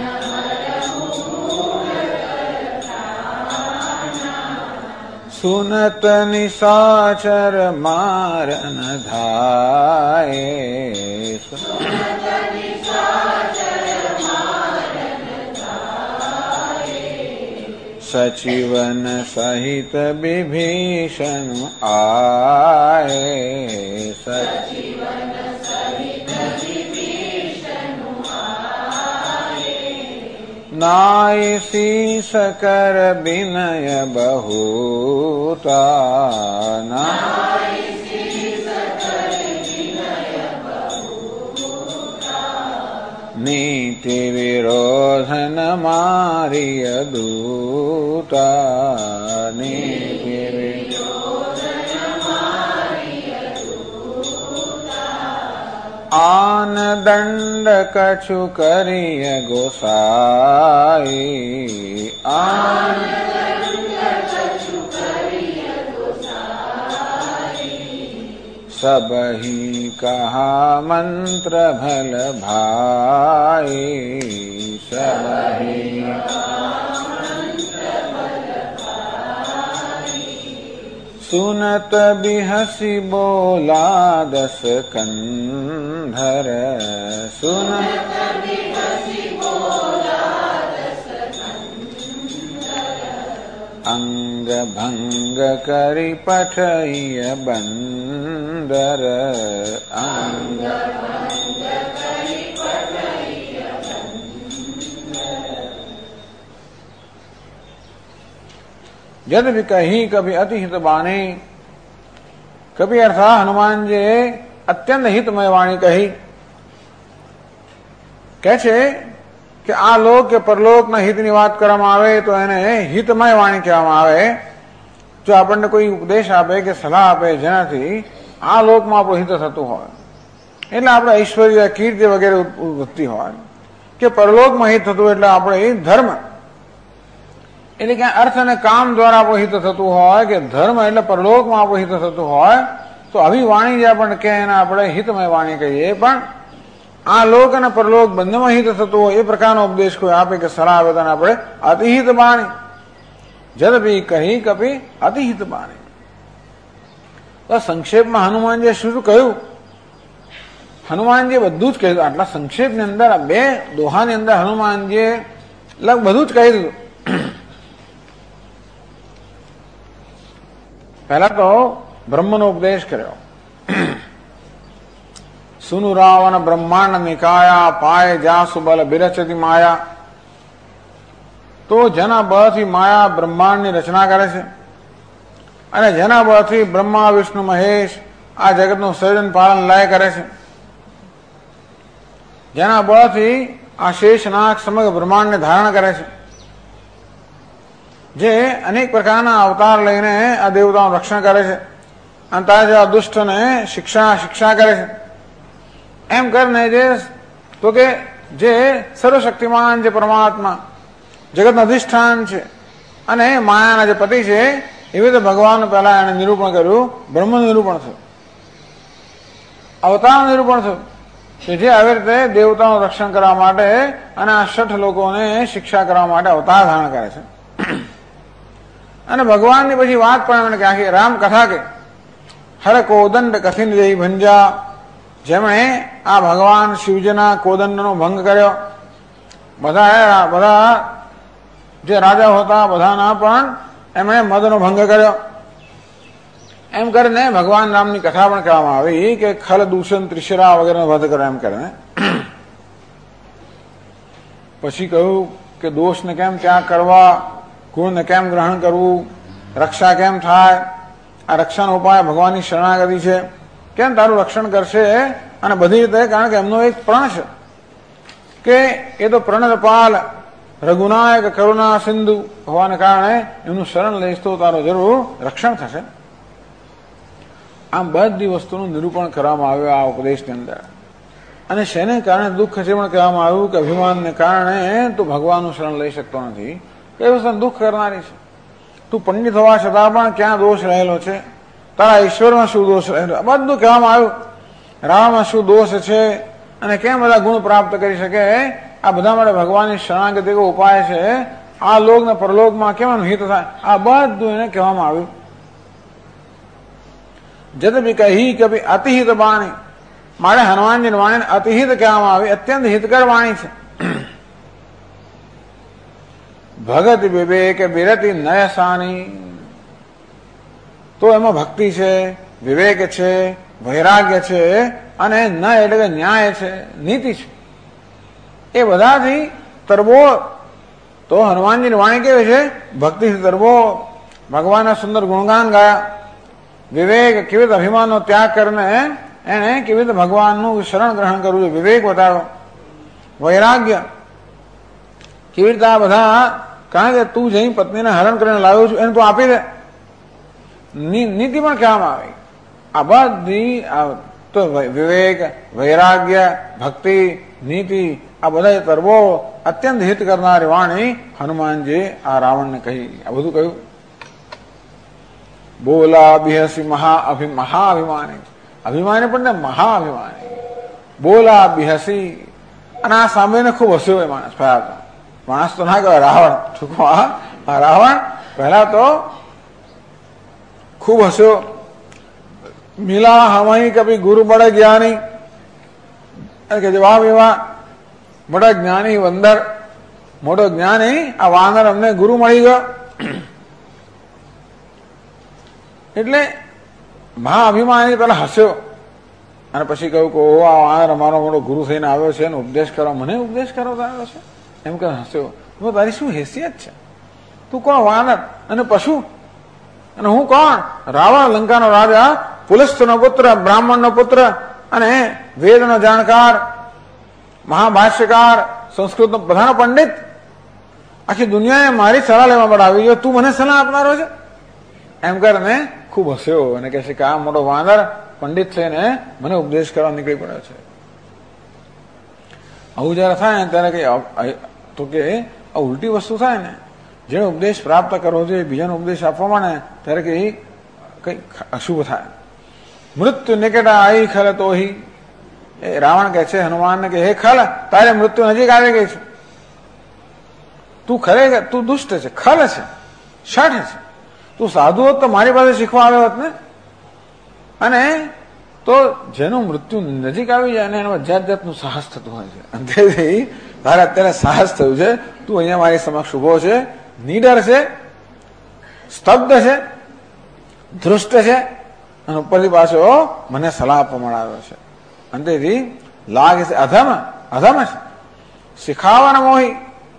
सुनत निशाचर मारन धाये, सचिवन सहित विभीषण आए, सचिवन सहित विभीषण आए, नाय शीस कर विनय बहुता, नाय शीस कर विनय बहुता, नीति विरोधन मारिय दूता, नीति विरोधन मारिय दूता, आन दंड कछु करिय गोसाई, आन दंड कछु करिय गोसाई, सबहि कहा मंत्र भल भाई, सबहि सुनत बिहसी बोला दस कंधर, सुनत बिहसी बोला दस कंधर, अंग भंग करि पठइय बंदर, अंग भंग करि पठइय बंदर, यद्यपि कहीं कभी अति हित बाणी, કપિ અર્થાત હનુમાનજીએ અત્યંત હિતમય વાણી કહી. કહે છે કે આ લોક કે પરલોકના હિતની વાત કરવામાં આવે તો એને હિતમય વાણી કહેવામાં આવે. જો આપણને કોઈ ઉપદેશ આપે કે સલાહ આપે જેનાથી આ લોકમાં આપણું હિત થતું હોય, એટલે આપણે ઐશ્વર્ય કીર્તિ વગેરે વધતી હોય, કે પરલોકમાં હિત થતું એટલે આપણે ધર્મ એટલે કે અર્થ અને કામ દ્વારા આપણું હિત થતું હોય, કે ધર્મ એટલે પરલોકમાં આપણું હિત થતું હોય, તો આવી વાણી જે આપણને કહે એને આપણે હિતમય વાણી કહીએ. પણ આ લોક અને પરલોક બંનેમાં હિત થતું હોય એ પ્રકારનો ઉપદેશ કોઈ આપે કે સલાહ આપે તો આપણે અતિહિત વાણી. જદપી કહી કપી અતિહિત વાણી. તો સંક્ષેપમાં હનુમાનજીએ શું શું કહ્યું? હનુમાનજીએ બધું જ કહ્યું. આટલા સંક્ષેપની અંદર આ બે દોહાની અંદર હનુમાનજીએ લગભગ બધું જ કહી દીધું. પહેલા તો બ્રહ્મનો ઉપદેશ કર્યો. સુનુ રાવણ બ્રહ્માંડ નિકાયા પાય જાસુ બલ બિરચતી માયા. તો જેના બળથી માયા બ્રહ્માંડની રચના કરે છે અને જેના બળથી બ્રહ્મા વિષ્ણુ મહેશ આ જગતનું સર્જન પાલન લય કરે છે, જેના બળથી આ શેષનાગ સમગ્ર બ્રહ્માંડને ધારણ કરે છે, જે અનેક પ્રકારના અવતાર લઈને આ દેવતાઓનું રક્ષણ કરે છે અને તારા જેવા દુષ્ટને શિક્ષા કરે છે. એમ કરીને તો કે જે સર્વશક્તિમાન જે પરમાત્મા જગતનું અધિષ્ઠાન છે અને માયાના જે પતિ છે એવી રીતે ભગવાન પહેલા એને નિરૂપણ કર્યું. બ્રહ્મનું નિરૂપણ થયું, અવતારનું નિરૂપણ થયું કે જે આવી રીતે દેવતાઓનું રક્ષણ કરવા માટે અને આ 6 લોકોને શિક્ષા કરવા માટે અવતાર ધારણ કરે છે. અને ભગવાનની પછી વાત પણ એમણે કે આખી રામ કથા કે હર કોદંડ કથિન જઈ ભંજા, જેમણે આ ભગવાન શિવજીના કોદંડનો ભંગ કર્યો. બધા જે રાજાઓ હતા બધાના પણ એમણે મદનો ભંગ કર્યો. એમ કરીને ભગવાન રામની કથા પણ કહેવામાં આવી કે ખલ દૂષણ ત્રિશરા વગેરેનો વધ કર્યો એમ કરીને. પછી કહ્યું કે દોષને કેમ ત્યાગ કરવા, ગુણને કેમ ગ્રહણ કરવું, રક્ષા કેમ થાય. આ રક્ષાનો ઉપાય ભગવાનની શરણાગતિ છે. કેમ તારું રક્ષણ કરશે અને બધી રીતે, કારણ કે એમનો એક પ્રણ છે કે એ તો પ્રણતપાલ રઘુનાયક કરુણા સિંધુ હોવાને કારણે એનું શરણ લઈશ તો તારું જરૂર રક્ષણ થશે. આમ બધી વસ્તુનું નિરૂપણ કરવામાં આવ્યું આ ઉપદેશની અંદર. અને શેને કારણે દુઃખ છે પણ કહેવામાં આવ્યું કે અભિમાનને કારણે તું ભગવાનનું શરણ લઈ શકતો નથી. એ વસ્તુ દુઃખ કરનારી છે. તું પંડિત હોવા છતાં પણ ક્યાં દોષ રહેલો છે, તારા ઈશ્વરમાં શું દોષ રહેલો, બધું કહેવામાં આવ્યું. રાવણમાં શું દોષ છે અને કેમ બધા ગુણ પ્રાપ્ત કરી શકે. આ બધા માટે ભગવાનની શરણાગતિ ઉપાય છે. આ લોક ને પરલોકમાં કેમ હિત થાય, આ બધું એને કહેવામાં આવ્યું. જદપી કહી કે ભાઈ અતિહિત વાણી, મારે હનુમાનજીની વાણીને અતિહિત કહેવામાં આવી, અત્યંત હિતકર વાણી છે. ભગત વિવેક વિરતિ નયસાની, તો એમાં ભક્તિ છે, વિવેક છે, વૈરાગ્ય છે અને ન એટલે કે ન્યાય છે, નીતિ છે. એ બધાથી તરબો. તો હનુમાનજીની વાણી કેવી છે? ભક્તિથી તરબો. ભગવાનના સુંદર ગુણગાન ગાયા. વિવેક કેવી રીતે અભિમાનનો ત્યાગ કરીને એને કેવી રીતે ભગવાનનું શરણ ગ્રહણ કરવું છે, વિવેક બતાવ્યો. વૈરાગ્ય કેવી રીતે આ બધા, કારણ કે તું જઈ પત્નીને હરણ કરીને લાવ્યો છું એને તું આપી દે. નીતિ પણ કહેવામાં આવી. આ બધી તો વિવેક, વૈરાગ્ય, ભક્તિ, નીતિ આ બધા તરબો અત્યંત હિત કરનારી વાણી હનુમાનજી આ રાવણને કહી. આ બધું કહ્યું. બોલા બિહસી મહાઅભિમાની, અભિમાની પણ ને મહાઅભિમાની. બોલા બિહસી, અને આ સાંભળીને ખૂબ હસ્યો એ માણસ. પહેલા તો માણસ તો ના કહેવાય, રાવણ. ટૂંકમાં આ રાવણ પહેલા તો ખૂબ હસ્યો. મિલા હમઈ કભી ગુરુ બડે જ્ઞાની, કે જવાબ એવા બડા જ્ઞાની વંદર, મોટો જ્ઞાની આ વાનર અમને ગુરુ મળી ગયો. એટલે મહાઅભિમાની પેલા હસ્યો અને પછી કહ્યું કે ઓ આ વાનર અમારો મોટો ગુરુ થઈને આવ્યો છે, એનો ઉપદેશ કરો, મને ઉપદેશ કરવા આવ્યો છે એમ કે હસ્યો. તારી શું હેસિયત છે? તું કોણ? વાનર અને પશુ, અને હું કોણ? રાવણ, લંકાનો રાજા, પુલસ્તનો પુત્ર, બ્રાહ્મણનો પુત્ર અને વેદનો જાણકાર, મહાભાષ્યકાર, સંસ્કૃતનો બધાનો પંડિત, આખી દુનિયાએ મારી સલાહ લેવા માટે આવી ગયો, તું મને સલાહ આપનારો છે એમ કરીને ખૂબ હસ્યો અને કહે છે કે આ મોટો વાનર પંડિત થઈને મને ઉપદેશ કરવા નીકળી પડ્યો છે. આવું જયારે થાય ને ત્યારે કઈ તો કે આ ઉલટી વસ્તુ થાય ને, જેને ઉપદેશ પ્રાપ્ત કરવો જોઈએ બીજાનો ઉપદેશ આપવા માંડે ત્યારે કઈ અશુભ થાય. મૃત્યુ નિકટા આઈ ખલ તો એ રાવણ કહે છે હનુમાનને કે હે ખલ, તારે મૃત્યુ નજીક આવી ગઈ છે, તું ખરેખર તું દુષ્ટ છે, ખલ છે, શઠ છે, તું સાધુ હોત તો મારી પાસે શીખવા આવ્યો હોત ને. અને તો જેનું મૃત્યુ નજીક આવી જાય ને એમાં જાત જાતનું સાહસ થતું હોય છે. અંતેથી તારે અત્યારે સાહસ થયું છે, તું અહીંયા મારી સમક્ષ ઉભો છે, નીડર છે, સ્તબ્ધ છે, ધૃષ્ટ છે અને ઉપરથી પાછો મને સલાહ આપવા આવ્યો છે. અંતેથી લાગે છે અધમ, અધમ છે, શીખાવાના મોહી,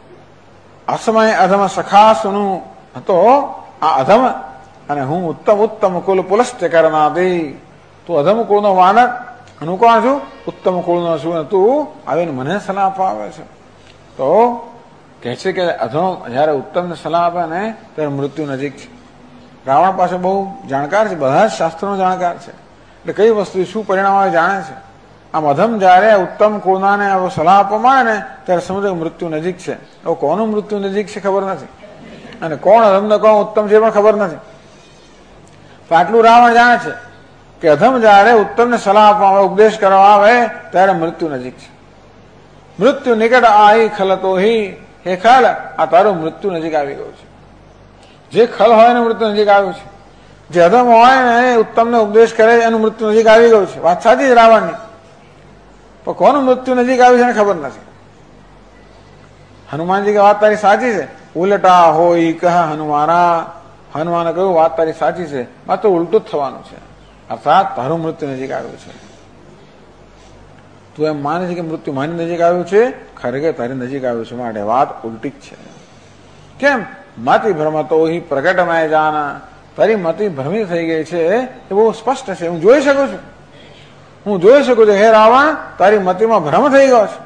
અસમય અધમ સખાસુનું હતો આ અધમ, અને હું ઉત્તમ ઉત્તમ કુલ પુલસ્ત કરનાદી, તું અધમ કુળનો વાનર, હું કોણ છું? ઉત્તમ કુળનો છું, અને તું આવીને મને સલાહ આપવા આવે છે. તો કહે છે કે અધમ જયારે ઉત્તમને સલાહ આપે ને ત્યારે મૃત્યુ નજીક છે. રાવણ પાસે બહુ જાણકાર છે, બધા જ શાસ્ત્રોનો જાણકાર છે, એટલે કઈ વસ્તુ શું પરિણામ આવે જાણે છે. આમ અધમ જયારે ઉત્તમ કુળનાને સલાહ આપવામાં આવે ને ત્યારે સમજો મૃત્યુ નજીક છે. હવે કોનું મૃત્યુ નજીક છે ખબર નથી, અને કોણ અધમ ને કોણ ઉત્તમ છે પણ ખબર નથી. તો આટલું રાવણ જાણે છે કે અધમ જયારે ઉત્તમને સલાહ આપવામાં આવે, ઉપદેશ કરવા આવે ત્યારે મૃત્યુ નજીક છે. મૃત્યુ નિકટ આઈ ખલ તો હે ખલ, આ તારું મૃત્યુ નજીક આવી ગયું છે. જે ખલ હોય ને મૃત્યુ નજીક આવ્યું છે, જે અધમ હોય ને ઉત્તમને ઉપદેશ કરે એનું મૃત્યુ નજીક આવી ગયું છે. વાત સાચી જ રાવણની, પણ કોનું મૃત્યુ નજીક આવ્યું છે એને ખબર નથી. હનુમાનજી કે વાત તારી સાચી છે, ઉલટા હોય કહ હનુમાના, હનુમાને કહ્યું વાત તારી સાચી છે, માત્ર ઉલટું જ થવાનું છે, અર્થાત તારું મૃત્યુ નજીક આવ્યું છે. તું એમ માને છે કે મૃત્યુ મારી નજીક આવ્યું છે, ખરેખર તારી નજીક આવ્યું છે, માટે વાત ઉલટી જ છે. કેમ? મતિ ભ્રમતો પ્રગટમય જાના, તારી મતિ ભ્રમિત થઈ ગઈ છે એ બહુ સ્પષ્ટ છે, હું જોઈ શકું છું, હું જોઈ શકું છું. હે રાવણ, તારી મતિમાં ભ્રમ થઈ ગયો છે.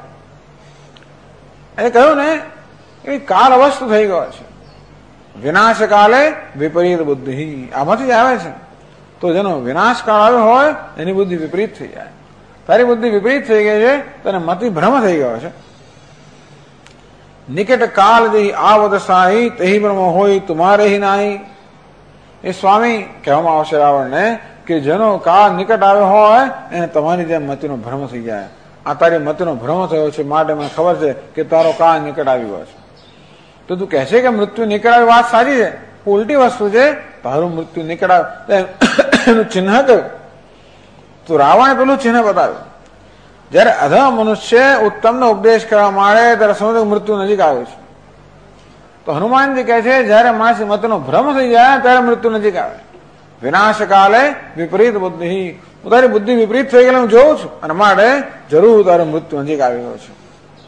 એ કહ્યું ને એ કાળ અવસ્તુ થઈ ગયો છે. વિનાશ કાલે વિપરીત બુદ્ધિ, આમાંથી જ આવે છે. તો જેનો વિનાશ કાળ આવ્યો હોય એની બુદ્ધિ વિપરીત થઈ જાય. તારી બુદ્ધિ વિપરીત થઈ ગઈ છે, તને મતિ ભ્રમ થઈ ગયો છે. નિકટ કાલ જેહી આવદ સાહી તેહી બ્રહ્મ હોય તુમારે હી નાહી. એ સ્વામી કહેવામાં આવશે રાવણને કે જેનો કાળ નિકટ આવ્યો હોય એને તમારી જેમ મતિનો ભ્રમ થઈ જાય. આ તારી મતિનો ભ્રમ થયો છે, માટે મને ખબર છે કે તારો કાળ નિકટ આવ્યો છે. તો તું કહે છે કે મૃત્યુ નિકટ આવી, વાત સાચી છે, ઉલટી વસ્તુ છે. તારું મૃત્યુ નિકટ આવે એનું ચિહ્ન કયું? તો રાવણે પેલું ચિહ્ન બતાવ્યું. જયારે અધમ મનુષ્ય ઉત્તમનો ઉપદેશ કરવા માંડે ત્યારે સમજો મૃત્યુ નજીક આવ્યું છે. તો હનુમાનજી કહે છે જયારે માણસ મતનો ભ્રમ થઈ જાય ત્યારે મૃત્યુ નજીક આવે. વિનાશ કાલે વિપરીત બુદ્ધિ, તારી બુદ્ધિ વિપરીત થઈ ગયેલી હું જોઉં છું, અને માટે જરૂર તારું મૃત્યુ નજીક આવી ગયો છે.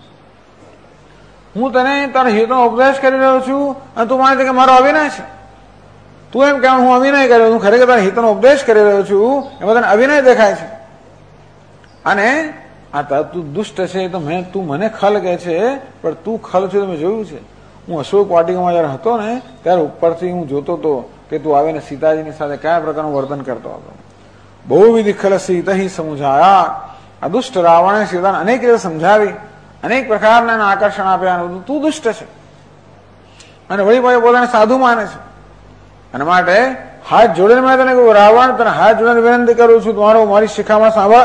હું તને તારા હિતનો ઉપદેશ કરી રહ્યો છું અને તું માને છે કે મારો અવિનય છે. તું એમ કે હું અવિનય કર્યો, હું ખરેખર તારા હિતનો ઉપદેશ કરી રહ્યો છું, એમાં તને અવિનય દેખાય છે. અને આ તું દુષ્ટ છે તો તું મને ખલ કહે છે, પણ તું ખલ છે મેં જોયું છે. હું અશોક વાટિકામાં જયારે હતો ને ત્યારે ઉપરથી હું જોતો હતો કે તું આવીને સીતાજીની સાથે કયા પ્રકારનું વર્તન કરતો હતો. બહુવિધ ખલ સીતા હિ સમજાયા. આ દુષ્ટ રાવણે સીતાને અનેક રીતે સમજાવી, અનેક પ્રકારના આકર્ષણ આપ્યા. તું દુષ્ટ છે અને વળી પાછું પોતાને સાધુ માને છે. અને માટે હાથ જોડીને મેં તને કહ્યું રાવણ, તને હાથ જોડીને વિનંતી કરું છું, તમારો મારી શિખામાં સાંભળ.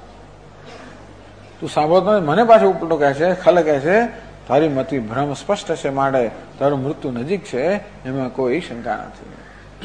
તું સાંભળતો મને પાછું ઉપલટો કહે છે, ખલ કહે છે તારી મતિ ભ્રમ સ્પષ્ટ છે, માટે તારું મૃત્યુ નજીક છે, એમાં કોઈ શંકા નથી.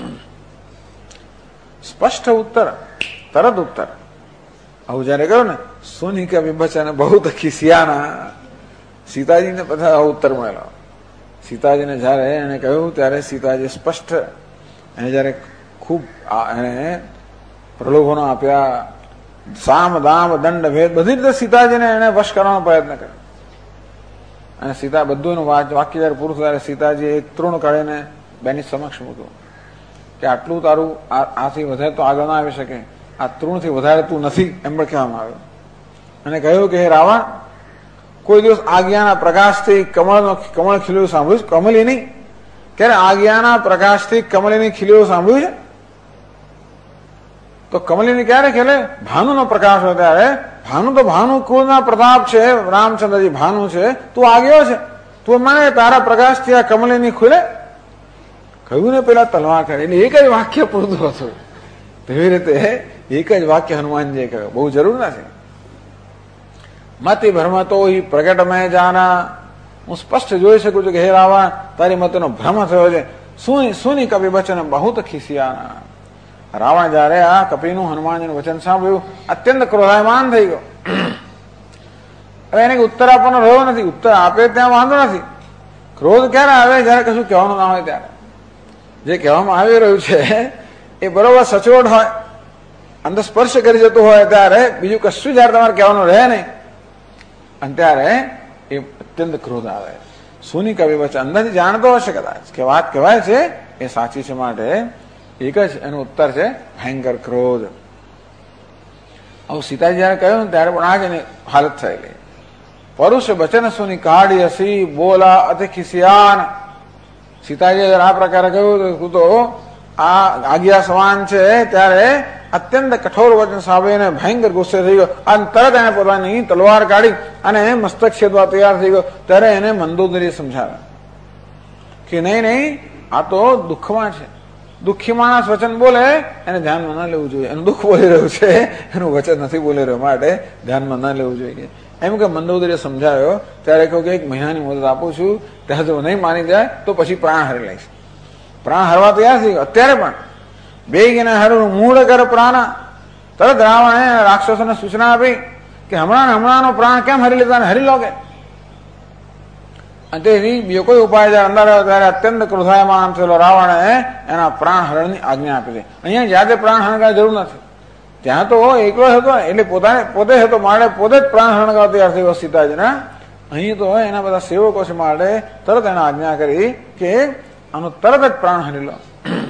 સ્પષ્ટ ઉત્તર, તરત ઉત્તર. આવું જયારે કહ્યું ને સોની કે વિભચન બહુ તખી સિયાના, સીતાજીને બધા ઉત્તર મળેલો. સીતાજીને જયારે એને કહ્યું ત્યારે સીતાજી સ્પષ્ટ, એને જયારે ખૂબ એને પ્રલોભનો આપ્યા, સામ દામ દંડ ભેદ બધી રીતે સીતાજીને એને વશ કરવાનો પ્રયત્ન કર્યો. અને સીતા બધું એનું વાક્ય જયારે પૂરું ત્યારે સીતાજી એક તૃણ કાઢીને બેની સમક્ષ મૂક્યું કે આટલું તારું આથી વધારે તો આગળ ના આવી શકે, આ તૃણથી વધારે તું નથી એમ પણ કહેવામાં આવ્યું. અને કહ્યું કે હે રાવણ, કોઈ દિવસ આજ્ઞાના પ્રકાશથી કમળ ખીલ્યું સાંભળ્યું? કમલી નહીં, ક્યારે આજ્ઞાના પ્રકાશથી કમલીની ખીલ્યું સાંભળ્યું છે? તો કમલીની ક્યારે ખેલે? ભાનુનો પ્રકાશ હોય ત્યારે. ભાનુ તો ભાનુ કુળના પ્રતાપ છે, રામચંદ્રજી ભાનુ છે, તું આગેવો છે, તું માને તારા પ્રકાશથી આ કમલીની ખુલે? કહ્યું ને પેલા તલવાર કરે. એટલે એક જ વાક્ય પૂરતું હતું. તેવી રીતે એક જ વાક્ય હનુમાનજીએ કહ્યું, બહુ જરૂર નથી. મતિ ભ્રમતો હિ પ્રગટમય જાના, હું સ્પષ્ટ જોઈ શકું છું કે હે રાવણ, તારી મતિનો ભ્રમ થયો છે. સુની કપિ વચન બહુત ખીસિયાના. રાવણ જયારે આ કપિનું હનુમાનજીનું વચન સાંભળ્યું, અત્યંત ક્રોધાયમાન થઈ ગયો. હવે એને ઉત્તર આપવાનો રહ્યો નથી. ઉત્તર આપે ત્યાં વાંધો નથી. ક્રોધ ક્યારે આવે? જયારે કશું કહેવાનું ના હોય ત્યારે. જે કહેવામાં આવી રહ્યું છે એ બરોબર સચોટ હોય, અંદર સ્પર્શ કરી જતું હોય ત્યારે બીજું કશું જયારે તમારે કહેવાનું રહે નહીં, અને ત્યારે એ અત્યંત ક્રોધ આવે. સુની કવિ વચ્ચે અંદરથી જાણતો હશે કદાચ કે વાત કહેવાય છે એ સાચી છે, માટે એક જ એનો ઉત્તર છે ભયંકર ક્રોધ. આવું સીતાજી જયારે કહ્યું ત્યારે પણ આ જ એની હાલત થયેલી. પરુષ વચન સુની કાઢી હસી બોલા અતિ ખિસિયાન. સીતાજી આ પ્રકારે કહ્યું તું તો આ આજ્ઞા સમાન છે, ત્યારે અત્યંત કઠોર વચન સાંભળીને ભયંકર ગુસ્સે થઈ ગયો. અને તરત એને પોતાની તલવાર કાઢી અને મસ્તક છેદવા તૈયાર થઈ ગયો. ત્યારે એને મંદોદરીએ સમજાવ્યા કે નહીં નહીં, આ તો દુઃખમાં છે. દુઃખી માણસ વચન બોલે એને ધ્યાનમાં ના લેવું જોઈએ. એનું દુઃખ બોલી રહ્યું છે, એનું વચન નથી બોલી રહ્યું, માટે ધ્યાનમાં ના લેવું જોઈએ. એમ કે મંદોદરીએ સમજાવ્યો. ત્યારે કહ્યું કે 1 મહિનાની મુદત આપું છું, ત્યાં જો નહીં માની જાય તો પછી પ્રાણ હરી લઈશ. પ્રાણ હરવા તૈયાર થઈ ગયો. અત્યારે પણ બેગીને હરવું મૂળ કર પ્રાણ. તરત રાવણે રાક્ષસોને સૂચના આપી કે હમણાંનો પ્રાણ કેમ હરી લીધા, હરી લો કે. અને તેથી બીજો કોઈ ઉપાય જયારે અંદર આવ્યો ત્યારે અત્યંત ક્રોધાયમાન થયેલો રાવણે એના પ્રાણ હરણની આજ્ઞા આપી હતી. અહીંયા જાતે પ્રાણ હરણ કરવાની જરૂર નથી. ત્યાં તો એકલો હતો, એટલે પોતે હતો, માટે પોતે જ પ્રાણ હરણ કરવા તૈયાર થયો સીતાજીના. અહીં તો એના બધા સેવકો છે, માટે તરત એને આજ્ઞા કરી કે આનું તરત જ પ્રાણ હરી લો.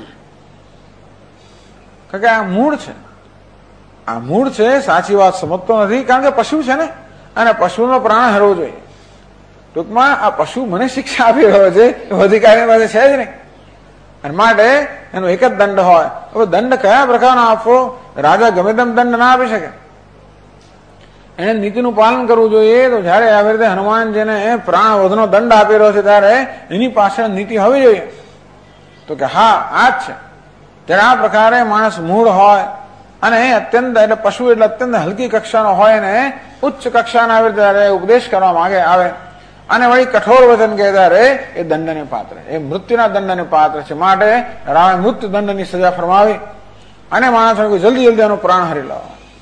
કારણ કે આ મૂળ છે, આ મૂળ છે, સાચી વાત સમજતો નથી. કારણ કે પશુ છે ને, અને પશુનો પ્રાણ હરવો જોઈએ. ટૂંકમાં આ પશુ મને શિક્ષા આપી રહ્યો છે, અધિકારી પાસે છે જ નહીં. અને માટે એનો એક જ દંડ હોય. હવે દંડ કયા પ્રકારનો આપવો? રાજા ગમે તેમ દંડ ના આપી શકે, એને નીતિનું પાલન કરવું જોઈએ. તો જયારે આવી રીતે હનુમાનજીને પ્રાણ વધનો દંડ આપી રહ્યો છે ત્યારે એની પાછળ નીતિ હોવી જોઈએ. તો કે હા આ જ છે. ત્યારે આ પ્રકારે માણસ મૂળ હોય અને અત્યંત, એટલે પશુ એટલે અત્યંત હલકી કક્ષાનો હોય ને ઉચ્ચ કક્ષાના આવી ત્યારે ઉપદેશ કરવા માંગે આવે અને વળી કઠોર વચન કહે ત્યારે એ દંડને પાત્ર, એ મૃત્યુના દંડને પાત્ર છે. માટે રાવણે મૃત્યુ દંડની સજા ફરમાવી અને માણસોને જલ્દી એનો પ્રાણ હરી લો.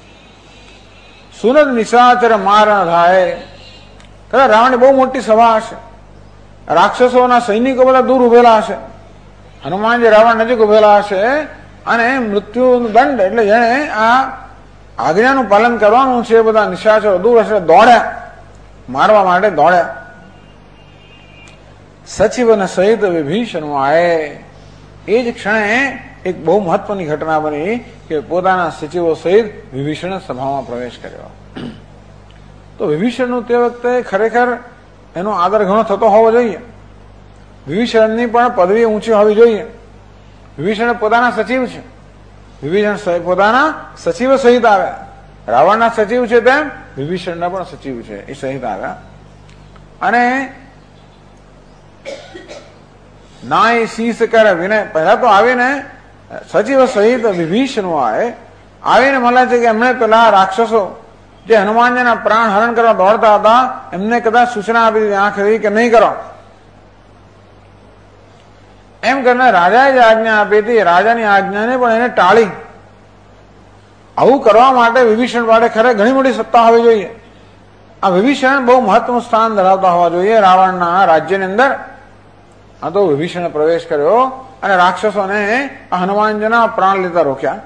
સુનદ નિશાચર મારણ થાય. કદાચ રાવણની બહુ મોટી સભા હશે, રાક્ષસોના સૈનિકો બધા દૂર ઉભેલા હશે, હનુમાનજી રાવણ નજીક ઉભેલા હશે, અને મૃત્યુનો દંડ એટલે જેને આ આજ્ઞાનું પાલન કરવાનું છે બધા નિશાચરો દૂર હશે, દોડ્યા, મારવા માટે દોડ્યા. સચિવ અને સહિત વિભીષણ આયે. એ જ ક્ષણે એક બહુ મહત્વની ઘટના બની કે પોતાના સચિવો સહિત વિભીષણ સભામાં પ્રવેશ કર્યો. તો વિભીષણનું તે વખતે ખરેખર એનો આદર ઘણો થતો હોવો જોઈએ. વિભીષણની પણ પદવી ઊંચી હોવી જોઈએ. વિભીષણ પોતાના સચિવ છે, વિભીષણ પોતાના સચિવ સહિત આવ્યા. રાવણના સચિવ છે તેમ વિભીષણના પણ સચિવ છે, એ સહિત આવ્યા. અને નાય શીશ કરે વિનય. પહેલા તો આવીને સચિવ સહિત વિભીષણ આવીને મળે છે કે એમણે પેલા રાક્ષસો જે હનુમાનજીના પ્રાણ હરણ કરવા દોડતા હતા એમને કદાચ સૂચના આપી દીધી આંખ કે નહીં કરો. એમ કરીને રાજાએ જે આજ્ઞા આપી હતી રાજાની આજ્ઞાને પણ એને ટાળી. આવું કરવા માટે વિભીષણ પાસે ખરે ઘણી મોટી સત્તા હોવી જોઈએ. આ વિભીષણ બહુ મહત્વનું સ્થાન ધરાવતા હોવા જોઈએ રાવણના રાજ્યની અંદર. આ તો વિભીષણે પ્રવેશ કર્યો અને રાક્ષસોને હનુમાનજીના પ્રાણ લેતા રોક્યા.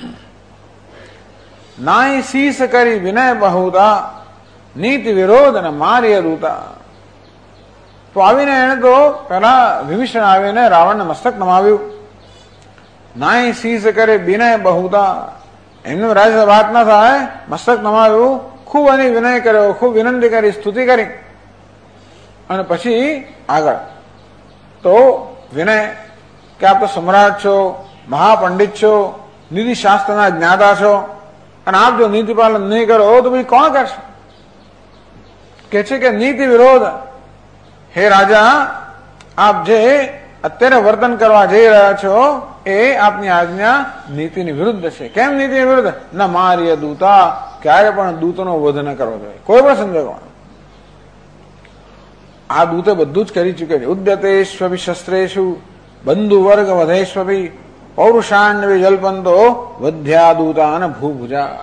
નાય શીશ કરી વિનય બહુતા, નીતિ વિરોધ અને માર્ય દૂતા. તો આવીને એને તો પેલા વિભીષણ આવીને રાવણને મસ્તક નમાવ્યું. નાય શીશ કરે વિનય બહુતા, એમનું રાજ્ય વાત ના થાય, મસ્તક નમાવ્યું, ખૂબ એની વિનય કર્યો, ખૂબ વિનંતી કરી, સ્તુતિ કરી, અને પછી આગળ તો વિનય કે આપ તો સમ્રાટ છો, મહાપંડિત છો, નીતિ શાસ્ત્રના જ્ઞાતા છો, અને આપ જો નીતિ પાલન નહીં કરો તો પછી કોણ કરશે? કે છે કે નીતિ વિરોધ, હે રાજા, આપ જે અત્યારે વર્તન કરવા જઈ રહ્યા છો એ આપની આજ્ઞા નીતિની વિરુદ્ધ છે. કેમ નીતિની વિરુદ્ધ? ન માર્ય દૂતા, ક્યારે પણ દૂતનો વધ ન કરવો જોઈએ કોઈ પણ સંજોગોમાં. આ દૂતે બધું જ કરી ચૂકે છે. ઉદ્યતેષ્વભિ શસ્ત્રેષુ બંધુ વર્ગ વધેષ્વભિ પૌરુષાન્યભિ જલ્પંતો વધ્યા દૂતા અને ભૂભુજા.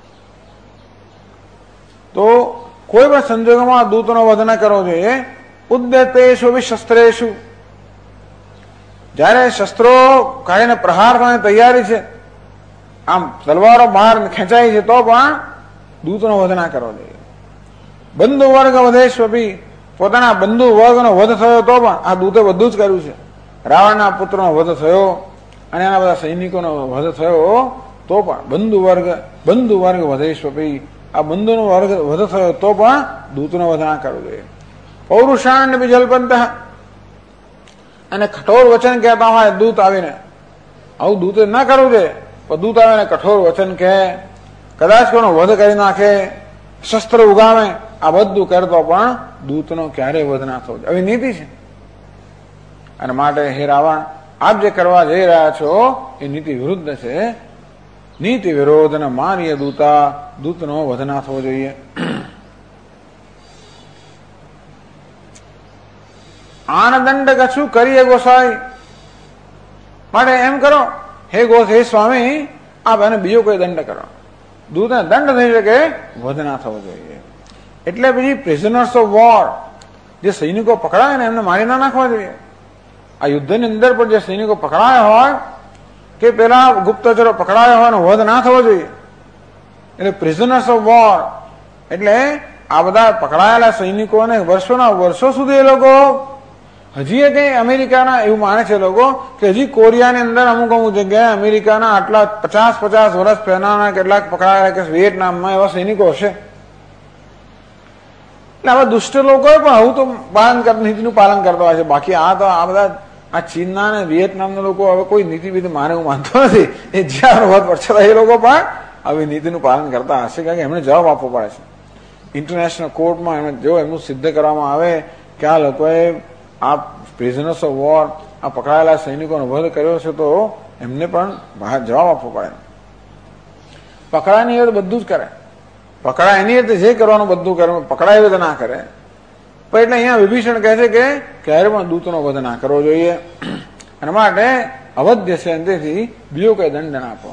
તો કોઈ પણ સંજોગોમાં દૂતનો વધ ન કરવો જોઈએ. ઉદ્યતેષ્વભિ શસ્ત્રેષુ, જયારે શસ્ત્રો કાઢીને પ્રહાર કરવાની તૈયારી છે, આમ તલવારો બહાર ખેંચાઈ છે, તો પણ દૂતનો વધ ના કરવો જોઈએ. બંધુ વર્ગ વધેષ્વભિ, પોતાના બંધુ વર્ગનો વધ થયો તો પણ આ દૂતે બધું જ કર્યું છે. રાવણના પુત્રનો વધ થયો અને એના બધા સૈનિકોનો વધ થયો તો પણ બંધુ વર્ગ વધેષ્વભિ, આ બંધુનો વર્ગ વધ થયો તો પણ દૂતનો વધ ના કરવો જોઈએ. પૌરુષાન્યભિ જલ્પંત, અને કઠોર વચન કહેતા હોય દૂત આવીને, આવું દૂતે ના કરવું જોઈએ. પણ દૂત આવીને કઠોર વચન કહે, કદાચ કોઈનો વધ કરી નાખે, શસ્ત્ર ઉગામે, આ બધું કરતો પણ દૂતનો ક્યારેય વધ ના થવો જોઈએ. આવી નીતિ છે. અને માટે હે રાવણ, આપ જે કરવા જઈ રહ્યા છો એ નીતિ વિરુદ્ધ છે. નીતિ વિરોધ ને માર્ય દૂતા, દૂતનો વધ ના થવો જોઈએ. આનદંડ કશું કરીએ ગોસાઈ, માટે એમ કરો હે સ્વામી, આપ એને બીજો કોઈ દંડ કરો. દૂતને દંડ થઈ શકે, વધ ના થવો જોઈએ. એટલે પછી પ્રિઝનર્સ ઓફ વોર, જે સૈનિકો પકડાય ને એમને મારી ના નાખવા જોઈએ. આ યુદ્ધની અંદર પણ જે સૈનિકો પકડાયા હોય કે પેલા ગુપ્તચરો પકડાયા હોય, વધ ના થવો જોઈએ. એટલે પ્રિઝનર્સ ઓફ વોર એટલે આ બધા પકડાયેલા સૈનિકોને વર્ષોના વર્ષો સુધી એ લોકો હજી કઈ અમેરિકાના એવું માને છે લોકો કે હજી કોરિયાની અંદર અમુક જગ્યાએ અમેરિકાના આટલા 50 વર્ષ પહેલાના કેટલાક પકડાયેલા કે વિયેટનામમાં એવા સૈનિકો હશે. એટલે આવા દુષ્ટ લોકોએ પણ આવું તો નીતિનું પાલન કરતા હોય છે. બાકી આ તો આ બધા આ ચીનના અને વિયેટનામના લોકો હવે કોઈ નીતિ વિધિ માને એવું માનતો નથી. એ જ્યાં વધ પડશે એ લોકો પણ આવી નીતિનું પાલન કરતા હશે, કારણ કે એમને જવાબ આપવો પડે છે. ઇન્ટરનેશનલ કોર્ટમાં એમને જો એમનું સિદ્ધ કરવામાં આવે કે આ લોકોએ આ પ્રિઝનર્સ ઓફ વોર, આ પકડાયેલા સૈનિકોનો વધ કર્યો છે, તો એમને પણ બહાર જવાબ આપવો પડે. પકડાયની બધું જ કરે, પકડાય એની રીતે જે કરવાનું બધું કરે, પકડાય રીતે ના કરે. પણ એટલે અહીંયા વિભીષણ કહે છે કે ક્યારે પણ દૂતનો વધ ના કરવો જોઈએ. અને માટે અવધ્ય છે, તેથી બીજો કઈ દંડ ના આપો.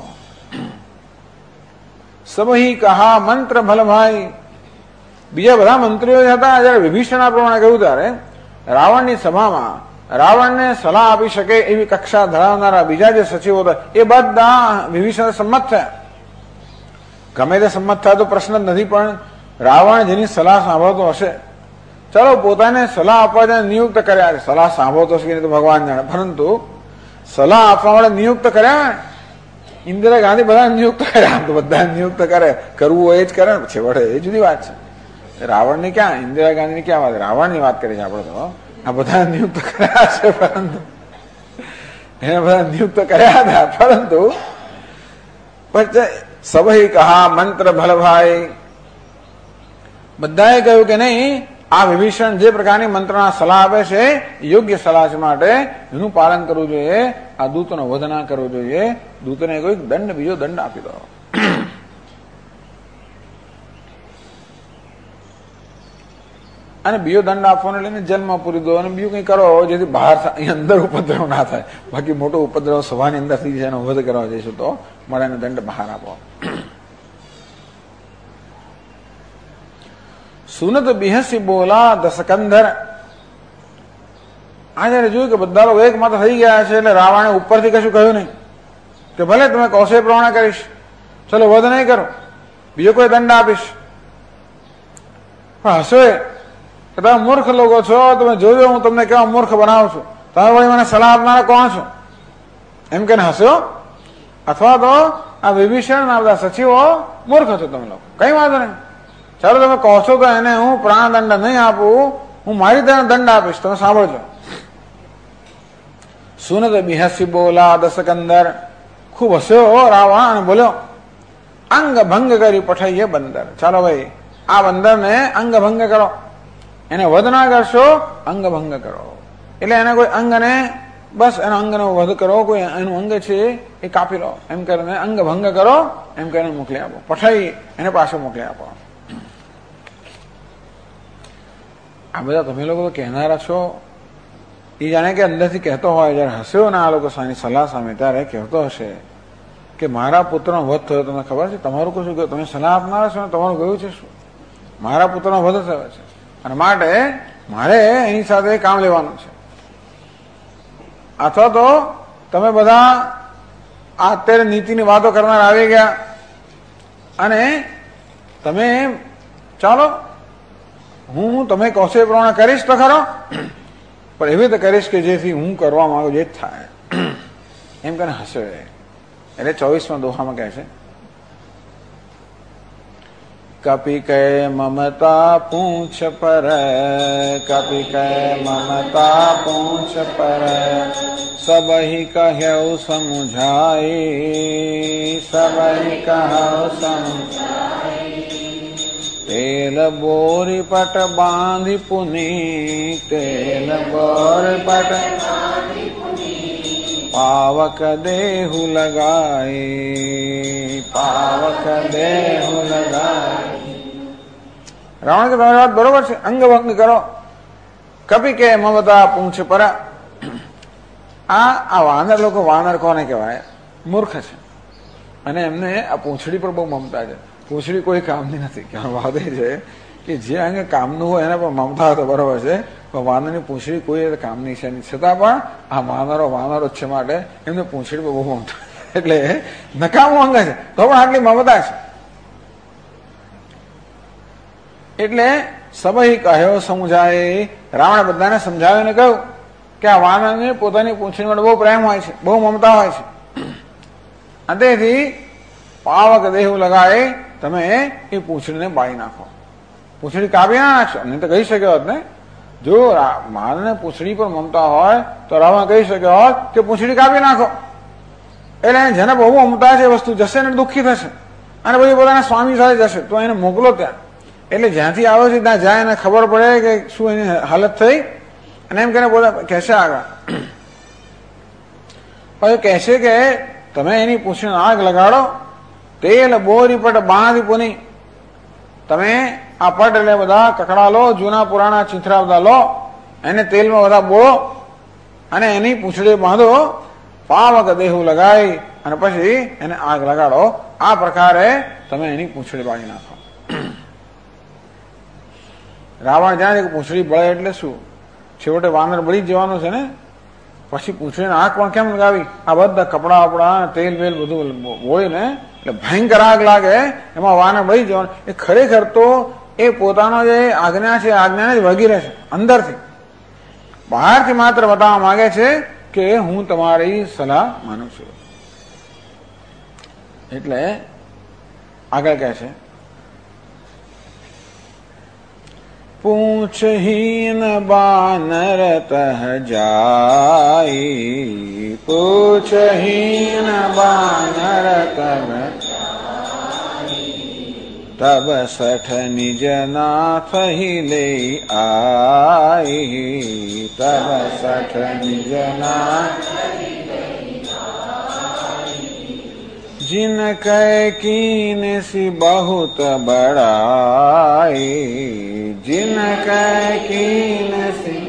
સબહી કહા મંત્ર ભલભાઈ, બીજા બધા મંત્રીઓ હતા. જયારે વિભીષણ આ પ્રમાણે કહ્યું ત્યારે રાવણની સભામાં રાવણને સલાહ આપી શકે એવી કક્ષા ધરાવનારા બીજા જે સચિવો હતા એ બધા વિભીષણ સંમત થયા. ગમે તે સંમત થાય તો પ્રશ્ન જ નથી, પણ રાવણ જેની સલાહ સાંભળતો હશે, ચાલો પોતાને સલાહ આપવા નિયુક્ત કર્યા. સલાહ સાંભળતો હશે કે તો ભગવાન જાણે, પરંતુ સલાહ આપવા માટે નિયુક્ત કર્યા. ઇન્દિરા ગાંધી બધા નિયુક્ત કર્યા, તો બધા નિયુક્ત કરે, કરવું હોય એ જ કરે ને, છેવટે એ જુદી વાત છે. રાવણની ક્યાં, ઇન્દિરા ગાંધીની ક્યાં વાત, રાવણની વાત કરી છે આપણે તો. આ બધા નિયુક્ત કર્યા છે, પરંતુ એને બધા નિયુક્ત કર્યા હતા, પરંતુ સભઈ કહા મંત્ર ભલભાઈ, બધાએ કહ્યું કે નહીં, આ વિભીષણ જે પ્રકારની મંત્રના સલાહ આપે છે યોગ્ય સલાહ છે, માટે એનું પાલન કરવું જોઈએ. આ દૂતનો વધ ના કરવો જોઈએ. દૂતને કોઈ દંડ, બીજો દંડ આપી દો. અને બીજો દંડ આપવાને લઈને જેલમાં પૂરી દો અને બીજું કઈ કરો જેથી બહાર અંદર ઉપદ્રવ ના થાય. બાકી મોટો ઉપદ્રવ સભાની અંદર થઈ જાય, એનો વધ કરવા જઈશું તો મળે દંડ બહાર આપો. સુનત બિહસી બોલા દસકંધર, આ જયારે જોયું કે બધા લોકો એક માત્ર થઈ ગયા છે, એટલે રાવણે ઉપરથી કશું કહ્યું નહીં કે ભલે તમે કહો છો એ પ્રમાણે કરીશ, ચલો વધ નહીં કરો, બીજો કોઈ દંડ આપીશ. પણ હસો કે તમે મૂર્ખ લોકો છો, તમે જોજો હું તમને કેવા મૂર્ખ બનાવું છું, તમે વળી મને સલાહ આપનારા કોણ છો એમ કે હસ્યો. અથવા તો આ વિભીષણ આ બધા સચિવો મૂર્ખ છો તમે લોકો, કઈ વાંધો નહીં, ચાલો તમે કહો છો તો એને હું પ્રાણદંડ નહીં આપું, હું મારી તરફ દંડ આપીશ, તમે સાંભળજો. સુનત બિહસી બોલા દસકંદર, ખૂબ હસ્યો રાવણ અને બોલ્યો અંગ ભંગ કરી પઠાઈએ બંદર. ચાલો ભાઈ આ બંદરને અંગ ભંગ કરો, એને વધ ના કરશો, અંગ ભંગ કરો. એટલે એને કોઈ અંગને બસ એના અંગનો વધ કરો, કોઈ એનું અંગ છે એ કાપી લો, એમ કરીને અંગ ભંગ કરો એમ કરીને મોકલી આપો, પઠાઈ એને પાછો મોકલી આપો. આ બધા તમે લોકો તો કહેનારા છો, એ જાણે કે અંદરથી કહેતો હોય, જયારે હસ્યો ને આ લોકો સાની સલાહ સામે ત્યારે કહેતો હશે કે મારા પુત્રનો વધ થયો, તમને ખબર છે, તમારું કશું ગયું, તમે સલાહ આપનારા છો ને તમારું ગયું છે શું, મારા પુત્રનો વધ થયો છે અને માટે મારે એની સાથે કામ લેવાનું છે. અથવા તો તમે બધા આ અત્યારે નીતિની વાતો કરનાર આવી ગયા અને તમે ચાલો હું તમે કહો છો એ પ્રમાણે કરીશ તો ખરો, પણ એવી રીતે કરીશ કે જેથી હું કરવા માંગુ જે જ થાય, એમ કરીને હસ્યો. એટલે 24મા દોહામાં કહે છે કપી કહે મમતા પૂંછ પર, કપી કહે મમતા પૂંછ પર, સબહી કહ્યો સમુઝાઈ, સબહી કહ્યો સમુઝાઈ. તેલ બોરી પટ બાંધી પુની, તેલ બોરી પટ પાવક દેહુ લગાઈ, પાવક દેહુ લગાઈ. રાવણ કે તમારી વાત બરોબર છે, અંગ ભંગ કરો. કપી કે મમતા પૂંછ પર. આ વાનર લોકો, વાનર કોને કહેવાય, મૂર્ખ છે અને એમને આ પૂંછડી પર બહુ મમતા છે. પૂંછડી કોઈ કામની નથી. વાત એ છે કે જે અંગે કામનું હોય એને પણ મમતા હોય તો બરોબર છે, પણ વાનરની પૂંછડી કોઈ કામની છે નહીં, છતાં પણ આ વાનરો છે માટે એમને પૂંછડી પર બહુ મમતા, એટલે નકામું અંગ છે તો પણ આટલી મમતા છે. એટલે સબહી કહ્યો સમજાય, રાવણે બધાને સમજાવીને કહ્યું કે આ વાનરને પોતાની પૂંછડી માટે બહુ પ્રેમ હોય છે, બહુ મમતા હોય છે, અને તેથી પાવક દેહુ લગાએ, તમે એ પૂંછડીને બાળી નાખો, પૂંછડી કાપી ના નાખશો. નહીં તો કહી શક્યો હોત ને, જો મારને પૂંછડી પર મમતા હોય તો રાવણ કહી શક્યો હોત કે પૂંછડી કાપી નાખો. એટલે જેને બહુ મમતા છે વસ્તુ જશે ને દુઃખી થશે અને પછી પોતાના સ્વામી સાથે જશે, તો એને મોકલો ત્યાં. એટલે જ્યાંથી આવ્યો છે ત્યાં જાય એને ખબર પડે કે શું એની હાલત થઈ, અને એમ કરીને બોલે કહેશે આગળ. પછી કહેશે કે તમે એની પૂંછડીને આગ લગાડો, તેલ બોરી પટ બાંધી પુની. તમે આ પટ એટલે બધા કકડા લો, જૂના પુરાણા ચીંથરા બધા લો, એને તેલમાં બધા બોળો અને એની પૂંછડી બાંધો, પાવક દેહુ લગાઈ અને પછી એને આગ લગાડો. આ પ્રકારે તમે એની પૂંછડી બાળી નાખો. રાવણ જાણે કે પૂંછડી બળે એટલે શું, છેવટે વાનર બળી જવાનું છે ને, પછી પૂંછડીને આગ પણ કેમ લગાવી, આ બધા કપડા વપડા તેલ બેલ બધું હોય ને, એટલે ભયંકર આગ લાગે, એમાં વાનર બળી જવાનું. એ ખરેખર તો એ પોતાનો જે આજ્ઞા છે આજ્ઞાને જ વળગી રહે છે અંદરથી, બહારથી માત્ર બતાવવા માંગે છે કે હું તમારી સલાહ માનું છું. એટલે આગળ કહે છે પૂંછહીન બાનર તહ જાઈ, પૂંછહીન બાનર તહ તબ સઠ નિજ નાથ હી લે આઈ, તબ સઠ નિજ નાથ जिन कै कीन सी बहुत बड़ाई, जिन कै कीन सी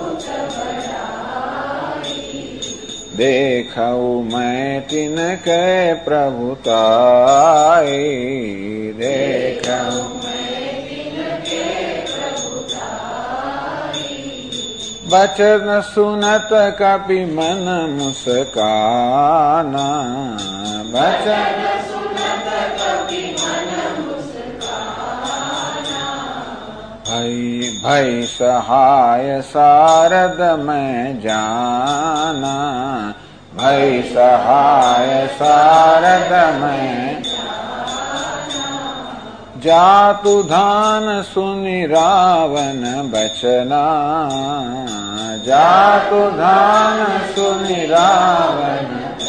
देखऊ मैं तिन कै प्रभुताई, देखऊ बचन सुनत कपि मन मुस्काना, बचन सुनत कपि मन मुस्काना, भय सहाय सारद मैं जाना, ભઈ સહાય સારદમય જાતુ ધાન સુનિ રાવન બચના જાતુ ધાન સુનિ રાવન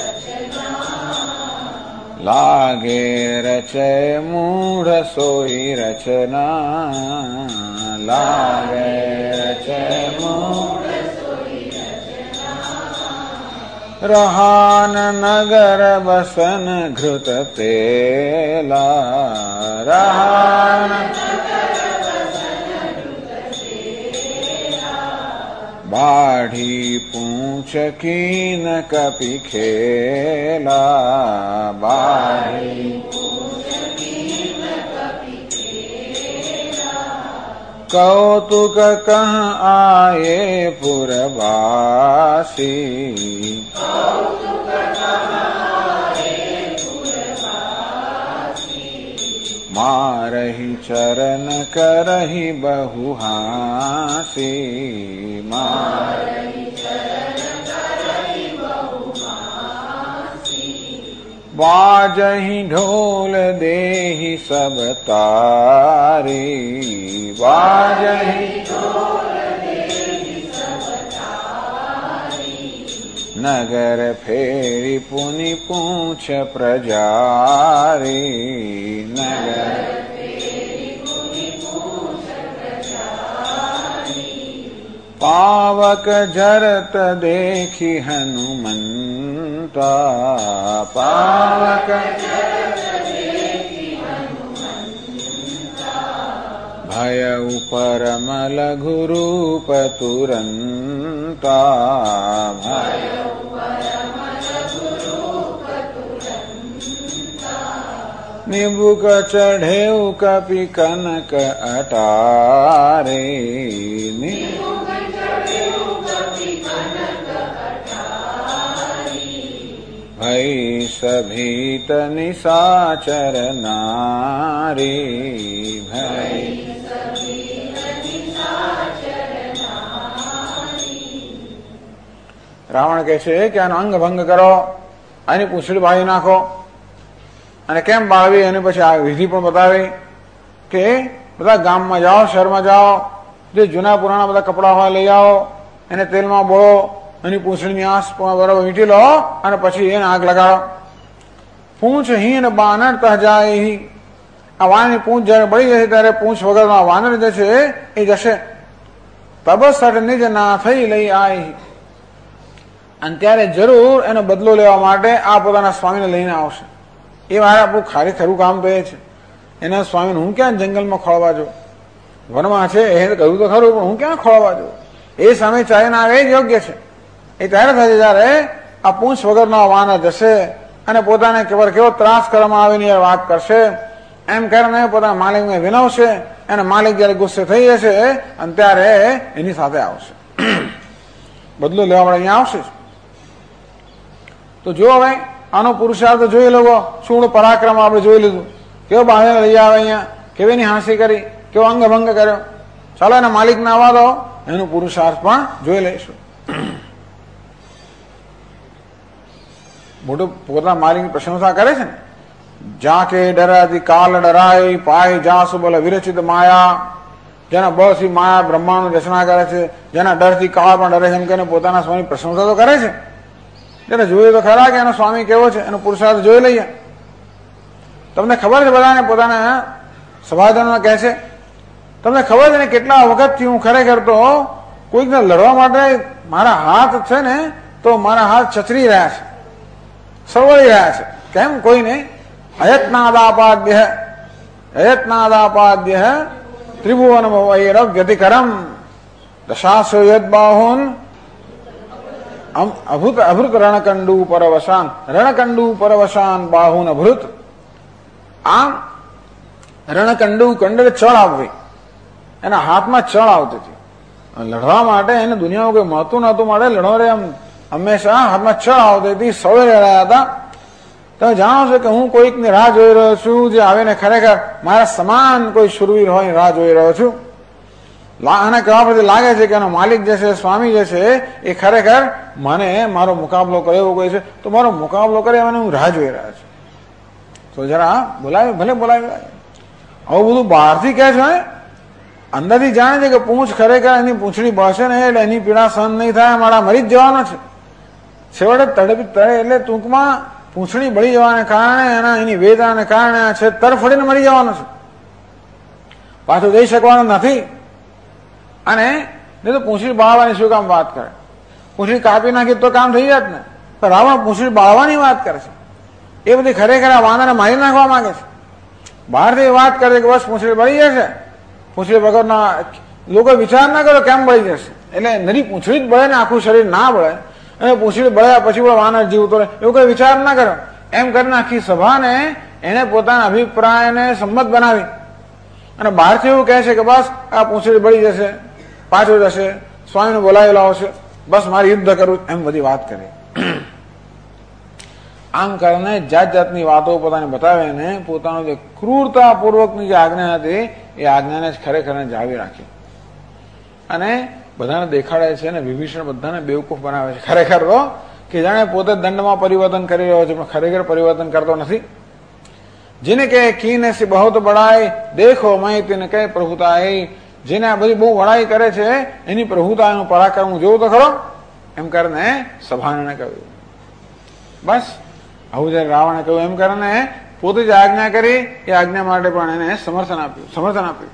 લાગે રચે મૂઢ સોઈ રચના લાગે રચે મૂઢ રહાન નગર બસન ઘૃત તેલા રહાન બાઢી પૂંછ કીન કપી ખેલા બાઢી કૌતુક કહ આયે પુરવાસી મારહી ચરણ કરહી બહુ હાસી બાજહી ઢોલ દેહી સબ તારી બાજહી નગર ફેરી પુનિ પૂછ પ્રજારી નગર પાવક જરત દેખી હનુમંતા પાવક ભય ઉપર લઘુ રૂપ તુરંતા ભય નિબુક ચઢેવ કપી કનક અટારે ભઈ સભીત નિશાચર નારી ભઈ રાવણ કહે છે કે આનો અંગ ભંગ કરો, આની પૂંછડી બાળી નાખો. અને કેમ બાળવી એની પછી આ વિધિ પણ બતાવી કે બધા ગામમાં જાઓ, શહેરમાં જાઓ, જે જૂના પુરાણા બધા કપડા હોય લઈ આવો, એને તેલમાં બોળો, એની પૂંછડીની આંસ બરાબર વીંટી લો અને પછી એને આગ લગાડો. પૂંછ હીન બાનર તહ જાય. આ વાનરની પૂંછ જયારે બળી જશે ત્યારે પૂંછ વગરનો વાનર જે છે એ જશે. તબસઠ નિજ ના થઈ લઈ આઈ. અને ત્યારે જરૂર એનો બદલો લેવા માટે આ પોતાના સ્વામીને લઈને આવશે. એ મારે આપણું ખાલી ખરું કામ તો એ છે. એના સ્વામીને હું ક્યાં જંગલમાં ખોળવા જો, વનમાં છે એ કહ્યું તો ખરું, પણ હું ક્યાં ખોળવા જો. એ સામે ચાલીને આવે એ જ યોગ્ય છે. એ ત્યારે થશે જયારે આ પૂંછ વગરનો વાનર જશે અને પોતાને કેવો ત્રાસ કરવામાં આવે ની વાત કરશે. એમ કરીને પોતાના માલિકને વિનવશે. અને માલિક જયારે ગુસ્સે થઈ જશે અને ત્યારે એની સાથે આવશે, બદલો લેવા માટે અહીંયા આવશે. તો જો હવે આનો પુરુષાર્થ જોઈ લોકો, શું પરાક્રમ આપણે જોઈ લીધું, કેવો બાહે લઈ આવે અહીંયા, કેવીની હાંસી કરી, કેવો અંગભંગ કર્યો. ચાલો એના માલિકને આવવા દો, એનું પુરુષાર્થ પણ જોઈ લઈશું. મોટું પોતાના માલિકની પ્રશંસા કરે છે ને. જાકે ડરાતી કાલ ડરાય પાય જાસુ બોલે વિરચિત માયા. જેના બળથી માયા બ્રહ્માંડની રચના કરે છે, જેના ડરથી કાળ પણ ડરે છે, એમ કહીને પોતાના સ્વામી પ્રશંસા તો કરે છે. એટલે જોયું તો ખરા કે એનો સ્વામી કેવો છે, એનો પુરુષાર્થ જોઈ લઈએ. તમને ખબર છે બધાને પોતાના સભાજનો કહે છે, તમને ખબર છે ને કેટલા વખતથી હું ખરેખર તો કોઈકને લડવા માટે મારા હાથ છે ને તો મારા હાથ છતરી રહ્યા છે, સવળી રહ્યા છે. કેમ? કોઈને અયત્નાદાપાદ્ય ત્રિભુવન વૈરવ વ્યતિકરમ દશાસો યદ બાહુન અભૃત રણકંડુ પરવશાન બાહુન અભૃત. આમ રણકંડુ કંડે ચળ આવવી, એના હાથમાં ચળ આવતી હતી. લડવા માટે એને દુનિયામાં કોઈ મળતું નહોતું, માટે લડવા એમ હંમેશા હાથમાં ચળ આવતી હતી, સવળે રહ્યા હતા. તમે જાણો છો કે હું કોઈકની રાહ જોઈ રહ્યો છું, જે આવીને ખરેખર મારા સમાન કોઈ શુરવીર હોય રાહ જોઈ રહ્યો છું. આને કહેવા પછી લાગે છે કે એનો માલિક જે છે, સ્વામી જે છે, એ ખરેખર મને મારો મુકાબલો કરે એવું કહે છે, તો મારો મુકાબલો કરે મને હું રાહ જોઈ રહ્યા છું. તો જરા બોલાવે, ભલે બોલાવે. આવું બધું બહારથી કહે છે, અંદરથી જાણે છે કે પૂંછ ખરેખર એની પૂંછડી બળશે ને એટલે એની પીડા સહન નહીં થાય, મારા મરી જ જવાનો છે. છેવટે તડપી તળે એટલે ટૂંકમાં પૂંછડી બળી જવાને કારણે, એની વેદનાને કારણે છે તરફડીને મરી જવાનો છે, પાછું જઈ શકવાનો નથી. અને નહીં તો પૂંછડી બાળવાની શું કામ વાત કરે? પૂંછડી કાપી નાખી તો કામ થઈ જાત ને. તો રાવણ પૂંછડી બાળવાની વાત કરે છે. એ બધી ખરેખર આ વાંદરને મારી નાખવા માંગે છે. બહારથી વાત કરે કે બસ પૂંછડી બળી જશે, પૂંછડી વગરના લોકો વિચાર ના કરો કેમ બળી જશે. એટલે નરી પૂંછડી જ બળે ને આખું શરીર ના બળે, અને પૂંછડી બળ્યા પછી પણ વાનર જીવતો રહે એવું કઈ વિચાર ના કરો. એમ કરીને આખી સભાને એને પોતાના અભિપ્રાયને સંમત બનાવી અને બહારથી એવું કહે છે કે બસ આ પૂંછડી બળી જશે, પાછું જશે, સ્વામીને બોલાવી લાવશે, બસ મારે યુદ્ધ કરવું, એમ બધી વાત કરે. આમ કરીને જાત જાતની વાતો પોતાને બતાવે અને પોતાનું જે ક્રૂરતાપૂર્વકની જે આજ્ઞા હતી એ આજ્ઞાને જ ખરેખર જાળવી રાખી અને બધાને દેખાડે છે અને વિભીષણ બધાને બેવકૂફ બનાવે છે ખરેખર તો, કે જાણે પોતે દંડમાં પરિવર્તન કરી રહ્યો છે પણ ખરેખર પરિવર્તન કરતો નથી. જેને કહે કીને સે બહુત બડાઈ દેખો મય તેને કહે પ્રભુતાઈ, જેને આ બધી બહુ વડાઈ કરે છે એની પ્રભુતાનું પરાક્રમ જોવું તો ખરો, એમ કરીને સભાને કહ્યું. બસ આવું જયારે રાવણે કહ્યું એમ કરીને પોતે જ આજ્ઞા કરી, એ આજ્ઞા માટે પણ એને સમર્થન આપ્યું.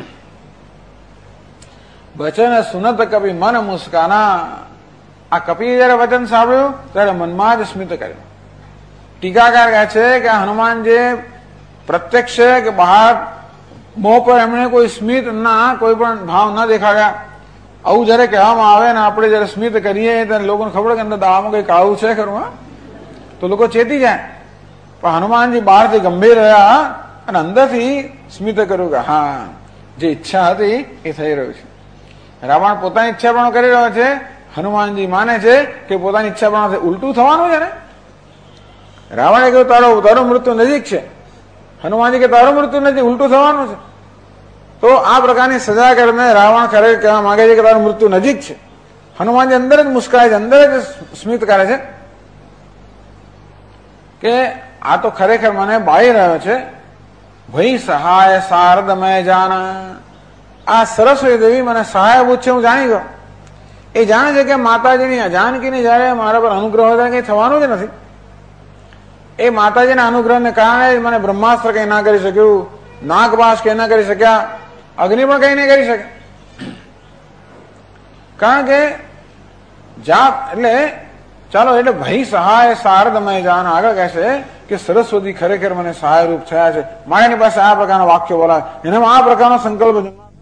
વચન સુનત કપિ મન મુસ્કાના, આ કપિએ જયારે વચન સાંભળ્યું ત્યારે મનમાં જ સ્મિત કર્યું. ટીકાકાર કહે છે કે હનુમાન જે પ્રત્યક્ષ છે કે બહાર મોં પર એમણે કોઈ સ્મિત ના, કોઈ પણ ભાવ ન દેખાડ્યા. આવું જયારે કહેવામાં આવે ને આપણે જયારે સ્મિત કરીએ ત્યારે લોકોને ખબર કે અંદર દાવામાં કઈ કાળું છે ખરું, તો લોકો ચેતી જાય. પણ હનુમાનજી બહારથી ગંભીર રહ્યા અને અંદરથી સ્મિત કર્યું કે હા, જે ઈચ્છા હતી એ થઈ રહ્યું છે. રાવણ પોતાની ઈચ્છા પણ કરી રહ્યો છે, હનુમાનજી માને છે કે પોતાની ઈચ્છા પણ ઉલટું થવાનું છે ને. રાવણે કહ્યું તારું મૃત્યુ નજીક છે, હનુમાનજી કે તારું મૃત્યુ નજીક, ઉલટું થવાનું છે. તો આ પ્રકારની સજા કરીને રાવણ ખરેખર કહેવા માંગે છે કે તારું મૃત્યુ નજીક છે. હનુમાનજી અંદર જ મુસ્કાય છે, અંદર જ સ્મિત કરે છે કે આ તો ખરેખર મને બાળી રહ્યો છે. ભઈ સહાય શારદમય જાના, આ સરસ્વતી દેવી મને સહાયભૂત છે, હું જાણી ગયો. એ જાણે છે કે માતાજીની જાનકીની જયારે મારા પર અનુગ્રહ થાય કઈ થવાનું જ નથી. એ માતાજીના અનુગ્રહને કારણે મને બ્રહ્માસ્ત્ર કઈ ના કરી શક્યું, નાગપાશ કઈ ના કરી શક્યા, અગ્નિ પણ કઈ નહીં કરી શકે. કારણ કે જાપ એટલે ચાલો એટલે ભઈ સહાય શારદમય જાન આગળ કહેશે કે સરસ્વતી ખરેખર મને સહાયરૂપ થયા છે. મારાની પાસે આ પ્રકારના વાક્યો બોલાય, એનામાં આ પ્રકારનો સંકલ્પ.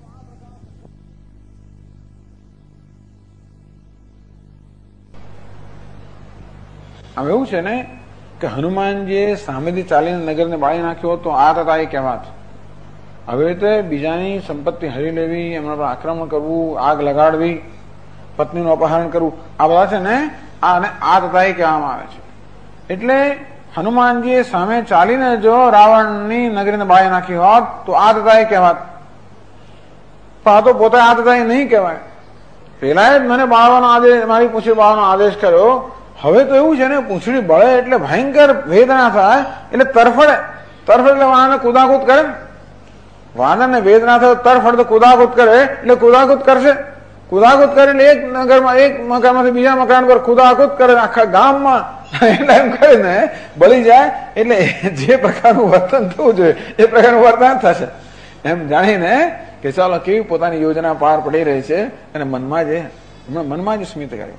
હવે એવું છે ને કે હનુમાનજીએ સામેથી ચાલીને નગરને બાળી નાખ્યો તો આ તથા એ કહેવાત. હવે તો બીજાની સંપત્તિ હરી લેવી, એમના પર આક્રમણ કરવું, આગ લગાડવી, પત્નીનું અપહરણ કરવું, આ બધા છે ને આ તથા એ કહેવામાં આવે છે. એટલે હનુમાનજીએ સામે ચાલીને જો રાવણની નગરીને બાળી નાખી હોત તો આ તથા એ કહેવાત. પણ આ તો પોતે આ તથા એ નહીં કહેવાય. પેલા જ મને બાળવાનો આદેશ, મારી પૂંછડી બાળવાનો આદેશ કર્યો. હવે તો એવું છે ને પૂંછડી બળે એટલે ભયંકર વેદના થાય એટલે તરફડે એટલે વાહને કુદાકુદ કરે. વાહનને વેદના થાય તરફડ તો કુદાકુદ કરે એટલે કુદાકુદ કરશે. કુદાકુદ કરે એટલે એક નગરમાં એક મકાનમાંથી બીજા મકાન પર કુદાકુદ કરે આખા ગામમાં, એટલે એમ કરીને બળી જાય. એટલે જે પ્રકારનું વર્તન થવું જોઈએ એ પ્રકારનું વર્તન થશે એમ જાણીને કે ચાલો કેવી પોતાની યોજના પાર પડી રહી છે અને મનમાં જ સ્મિત કરે.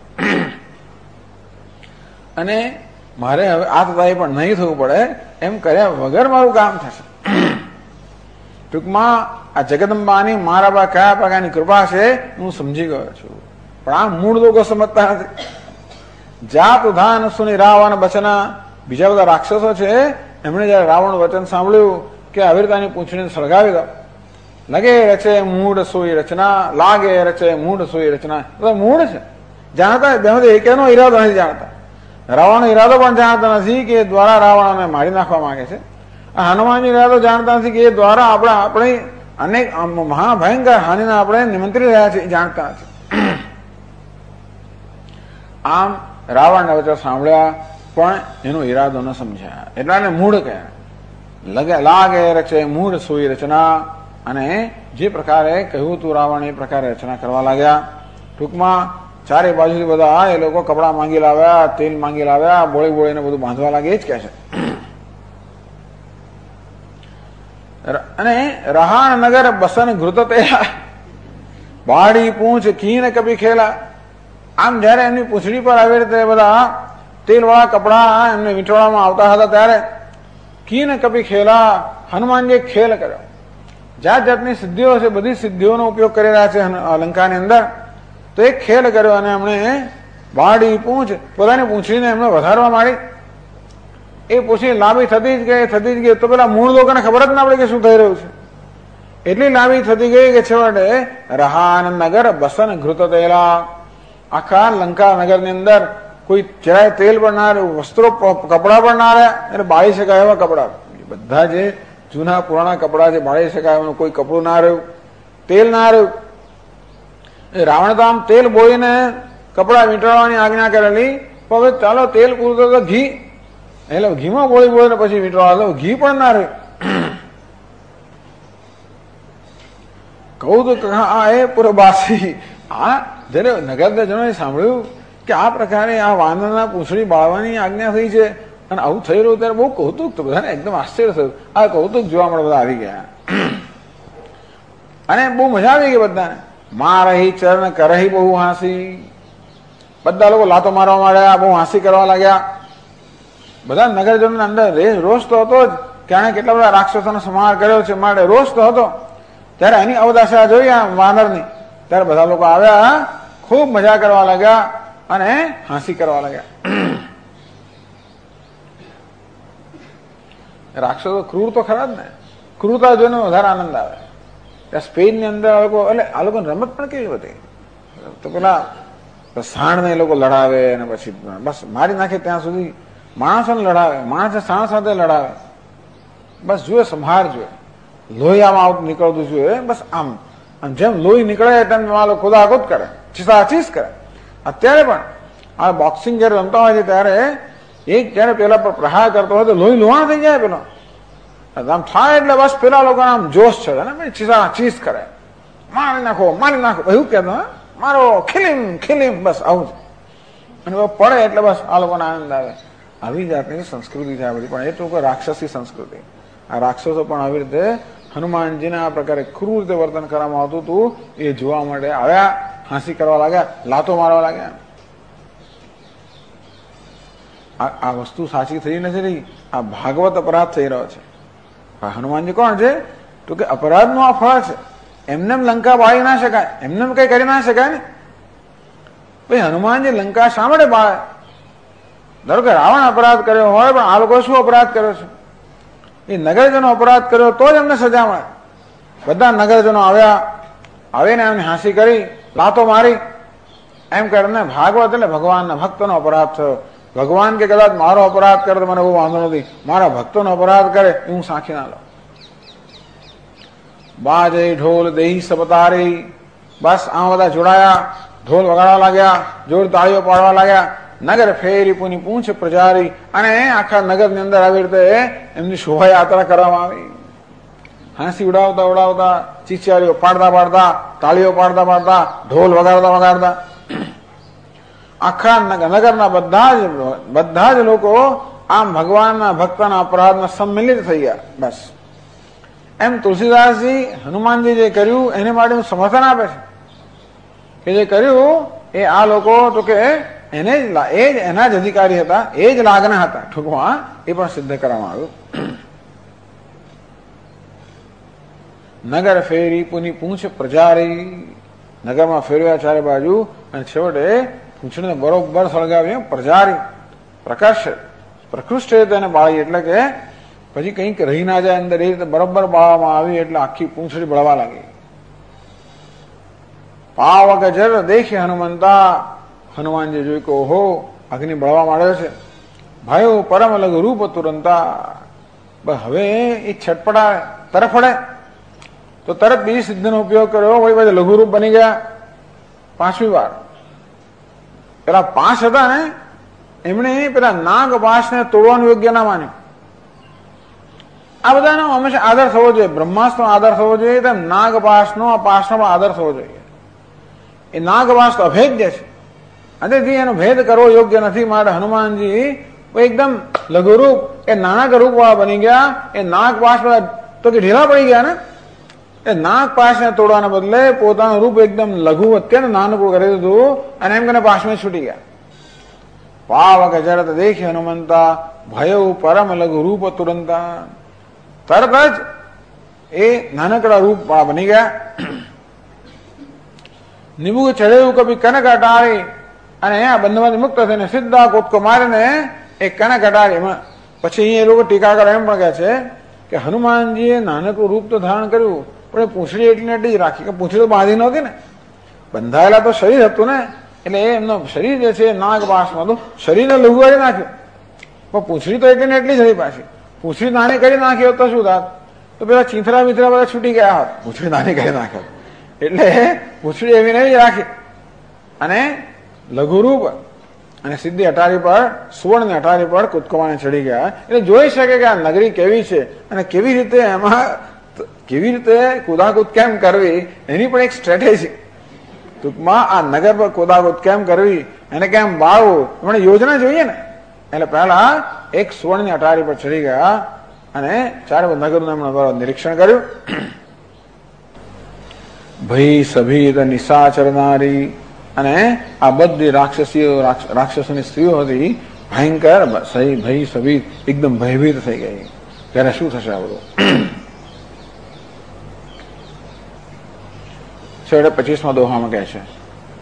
અને મારે હવે આ તથા પણ નહીં થવું પડે એમ કર્યા વગર મારું કામ થશે. ટૂંકમાં આ જગદંબાની મારા બા કયા પ્રકારની કૃપા છે હું સમજી ગયો છું. પણ આ મૂળ લોકો સમજતા નથી. જાત ઉધાન સુની રાવણ બચના, બીજા બધા રાક્ષસો છે એમણે જયારે રાવણ વચન સાંભળ્યું કે અવિરતાની પૂંછડીને સળગાવી દો. લગે રચે મૂળ સોઈ રચના, લાગે રચે મૂળ સોઈ રચના. મૂળ છે, જાણતા બેમાંથી એકેનો ઈરાદો નથી જાણતા. રાવણનો ઈરાદો પણ જાણતા નથી કે એ દ્વારા રાવણને મારી નાખવા માંગે છે. હનુમાનજી ઈરાદો જાણતા નથી કે એ દ્વારા અનેક મહાભયંકર હાનિના આપણે નિમંત્રી રહ્યા છે એ જાણતા નથી. આમ રાવણના વચન સાંભળ્યા પણ એનો ઈરાદો ન સમજ્યા, એટલાને મૂળ કહ્યા. લાગે રચે મૂળ સોઈ રચના, અને જે પ્રકારે કહ્યું હતું રાવણ એ પ્રકારે રચના કરવા લાગ્યા. ટૂંકમાં ચારે બાજુથી બધા એ લોકો કપડા માંગી લાવ્યા, તેલ માંગી લાવ્યા, બોળી બોળીને બધું બાંધવા લાગે, એ જ કહે છે. અને રહાણ નગર બસન ઘૃત તેલા, બાળી પૂંછ કીન કપી ખેલા. આમ જયારે એમની પૂંછડી પર આવી રીતે બધા તેલ વાળા કપડા એમને વીંટવામાં આવતા હતા ત્યારે કીન કપી ખેલા, હનુમાનજીએ ખેલ કર્યો. જાત જાતની સિદ્ધિઓ છે, બધી સિદ્ધિઓનો ઉપયોગ કરી રહ્યા છે લંકાની અંદર. તો એક ખેલ કર્યો અને એમણે બાળી પૂંછ, પોતાની પૂંછડીને એમને વધારવા માંડી. એ પૂંછડી લાંબી થતી જ ગઈ તો પેલા મૂળ લોકોને ખબર જ ના પડે કે શું થઈ રહ્યું છે. એટલી લાંબી થતી ગઈ કે છેવટે રહાન નગર બસન ઘૃત તેલા, આખા લંકા નગરની અંદર કોઈ જરાય તેલ પણ ના રહ્યું, વસ્ત્રો કપડા પણ ના રહ્યા, એટલે બાળી શકાય એવા કપડા, બધા જે જૂના પુરાણા કપડા છે બાળી શકાય એનું કોઈ કપડું ના રહ્યું, તેલ ના રહ્યું. રાવણ તો આમ તેલ બોળીને કપડા વીંટળવાની આજ્ઞા કરેલી, પણ હવે ચાલો તેલ પૂરતો તો ઘી, એટલે ઘીમાં બોળી બોળીને પછી વીંટળવા, ઘી પણ ના રહ્યું. કહું તો આ એ પુરબાસી. આ જયારે નગરજનોએ સાંભળ્યું કે આ પ્રકારે આ વાનરના પૂંછડી બાળવાની આજ્ઞા થઈ છે અને આવું થઈ રહ્યું ત્યારે બહુ કૌતુક, તો બધાને એકદમ આશ્ચર્ય થયું. આ કૌતુક જોવા મળે, બધા આવી ગયા અને બહુ મજા આવી ગઈ બધાને. મારહી ચરણ કરહી બહુ હાંસી, બધા લોકો લાતો મારવા માંડ્યા, બહુ હાંસી કરવા લાગ્યા. બધા નગરજનોની અંદર રોષ તો હતો જ કે આણે કેટલા બધા રાક્ષસોનો સંહાર કર્યો છે, માટે રોષ તો હતો. ત્યારે એની અવદશા જોઈ આ વાનરની, ત્યારે બધા લોકો આવ્યા, ખૂબ મજા કરવા લાગ્યા અને હાંસી કરવા લાગ્યા. રાક્ષસો ક્રૂર તો ખરા જ ને, ક્રૂરતા જોઈને વધારે આનંદ આવે. ત્યાં સ્પેનની અંદર એટલે આ લોકો રમત પણ કેવી હતી, તો પેલા સાણને એ લોકો લડાવે અને પછી બસ મારી નાખે ત્યાં સુધી માણસોને લડાવે, માણસે સાણ સાથે લડાવે, બસ જોઈએ સંહાર જોઈએ, લોહી આમ નીકળતું જોઈએ, બસ આમ જેમ લોહી નીકળે તેમ લોકો ખુદાખુદ કરે, ચીસાચીસ કરે. અત્યારે પણ આ બોક્સિંગ જયારે રમતા હોય છે ત્યારે એક જયારે પેલા પર પ્રહાર કરતો હોય તો લોહી લોહાણ થઈ જાય, પેલો આમ થાય એટલે બસ પેલા લોકો આમ જોશ ચડે ને ચીસાચીસ કરે, મારી નાખો એવું કહેતો, મારો ખીલીમ બસ આવું જ. અને પડે એટલે બસ આ લોકોને આનંદ આવે. આવી જાતની સંસ્કૃતિ છે આ બધી, પણ એ તો રાક્ષસી સંસ્કૃતિ. આ રાક્ષસો પણ આવી રીતે હનુમાનજીને આ પ્રકારે ક્રૂર રીતે વર્તન કરવામાં આવતું હતું એ જોવા માટે આવ્યા, હાંસી કરવા લાગ્યા, લાતો મારવા લાગ્યા. આ વસ્તુ સાચી થઈ નથી રહી, આ ભાગવત અપરાધ થઈ રહ્યો છે. હનુમાનજી કોણ છે? તો કે અપરાધનું આ ફળ છે. એમને લંકા બાળી ના શકાય, એમને કઈ કરી ના શકાય ને. ભાઈ હનુમાનજી લંકા શા માટે બાળે? ધારો કે રાવણ અપરાધ કર્યો હોય, પણ આ લોકો શું અપરાધ કર્યો છે? એ નગરજનો અપરાધ કર્યો તો જ એમને સજા મળે. બધા નગરજનો આવીને એમને હાંસી કરી, લાતો મારી, એમ કરીને ભાગવત એટલે ભગવાનના ભક્તનો અપરાધ થયો. ભગવાન કે કદાચ મારો અપરાધ કરે તો મને બહુ વાંધો નથી, મારા ભક્તોનો અપરાધ કરે એ હું સાંખી ના લઉં. બાજે ઢોલ દેહી સપતારી, બસ આમ બધા જોડાયા, ઢોલ વગાડવા લાગ્યા, જોર તાળીઓ પાડવા લાગ્યા. નગર ફેરી પુની પૂંછ પ્રજારી, અને આખા નગરની અંદર આવી રીતે એમની શોભાયાત્રા કરવામાં આવી. હાંસી ઉડાવતા ચીચીયારીઓ પાડતા તાળીઓ પાડતા ઢોલ વગાડતા આખા નગરના બધા જ લોકો આમ ભગવાનના ભક્તના અપરાધમાં સંમિલિત થઈ ગયા. બસ એમ તુલસીદાસજી હનુમાનજી જે કર્યું એને માટે સમર્થન આપે છે કે જે કર્યું એ આ લોકો તો કે એના જ અધિકારી હતા, એ જ લાગના હતા. ટૂંકમાં એ પણ સિદ્ધ કરવામાં આવ્યું. નગર ફેરી પુની પૂંછ પ્રજારી, નગરમાં ફેરવ્યા ચારે બાજુ અને છેવટે પૂંછડીને બરોબર સળગાવી પ્રજારી, પ્રકૃષ્ટ રીતે એને બાળી, એટલે કે પછી કંઈક રહી ના જાય અંદર, એ રીતે બરોબર બાળવામાં આવી એટલે આખી પૂંછડી બળવા લાગી. પાવક જર દેખે હનુમંતા, હનુમાનજી જોઈ કે ઓહો અગ્નિ બળવા માંડ્યો છે. ભાઈઓ પરમ લઘુ રૂપ તુરંતા, બસ હવે એ છટપટાય તરફડે, તો તરત બીજી સિદ્ધિનો ઉપયોગ કર્યો, વળી પાછા લઘુરૂપ બની ગયા 5મી વાર. પેલા 5 હતા ને એમણે પેલા નાગપાશને તોડવાનું યોગ્ય ના માન્યું. આ બધાનો હંમેશા આદર થવો જોઈએ. બ્રહ્માસ્ત્રનો આદર થવો જોઈએ, તેમ નાગપાશનો આ પાશનો પણ આદર થવો જોઈએ. એ નાગપાશ તો અભેદ્ય છે, અને એનો ભેદ કરવો યોગ્ય નથી. માટે હનુમાનજી એકદમ લઘુરૂપ એ નાનક રૂપ વાળા બની ગયા. એ નાગપાશ તો કે ઢીલા પડી ગયા ને, એ નાગપાશને તોડવાના બદલે પોતાનું રૂપ એકદમ લઘુ અત્યંત નાનકું કરી દીધું અને એમ કરીને પાશમાં છૂટી ગયા. પાવક જરત દેખી હનુમંતા ભયઉ પરમ લઘુ રૂપ તુરંતા. તરત જ એ નાનકડા રૂપ વાળા બની ગયા. નિમુખ ચડેવું કભી કનક અટાળી, અને આ બંધમાંથી મુક્ત થઈને સીધા કૂદકો મારીને એ કનક અટાળી. પછી અહીંયા એ લોકો ટીકાકાર એમ પણ કહે છે કે હનુમાનજીએ નાનકડું રૂપ તો ધારણ કર્યું, પણ એ પૂંછડી એટલી એટલી જ રાખી, કે પૂંછડી તો બાંધી નહોતી ને, બંધાયેલા તો શરીર હતું ને, એટલે એ એમનો શરીર જે છે નાગપાશમાં તો શરીરને લઘુ કરી નાખ્યું, પણ પૂંછડી તો એટલી ને એટલી જ રહી. પાછી પૂંછડી નાની કરી નાખી હોત તો શું થાત? તો પેલા ચીંથરા બીથરા બધા છૂટી ગયા હોત, પૂંછડી નાની કરી નાખ્યો. એટલે પૂંછડી એવી ને એવી રાખી અને લઘુરૂપ અને સીધી અટારી પર, સુવર્ણની અટારી પર કૂદકોવાને ચડી ગયા. એટલે જોઈ શકે કે આ નગરી કેવી છે અને કેવી રીતે એમાં કેવી રીતે કુદાકૂદ કેમ કરવી, એની પણ એક સ્ટ્રેટેજી. ટૂંકમાં આ નગર પર કુદાકૂદ કેમ કરવી, એને કેમ બાળવું, એમને યોજના જોઈએ ને. એટલે પહેલા એક સુવર્ણની અટારી પર ચડી ગયા અને ચારે નગરનું એમણે નિરીક્ષણ કર્યું. ભય સભી નિશાચર નારી, અને આ બધી રાક્ષસોની સ્ત્રીઓ હતી ભયંકર ભય સભી એકદમ ભયભીત થઈ ગઈ. ત્યારે શું થશે આ બધું? છેવટે 25મા દોહામાં કહે છે,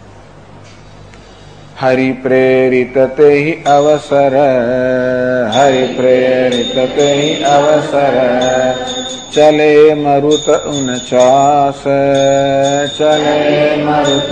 હરિ પ્રેરિત તે અવસર, હરિ પ્રેરિત તે અવસર, ચલે મરુત 49, ચલે મરુત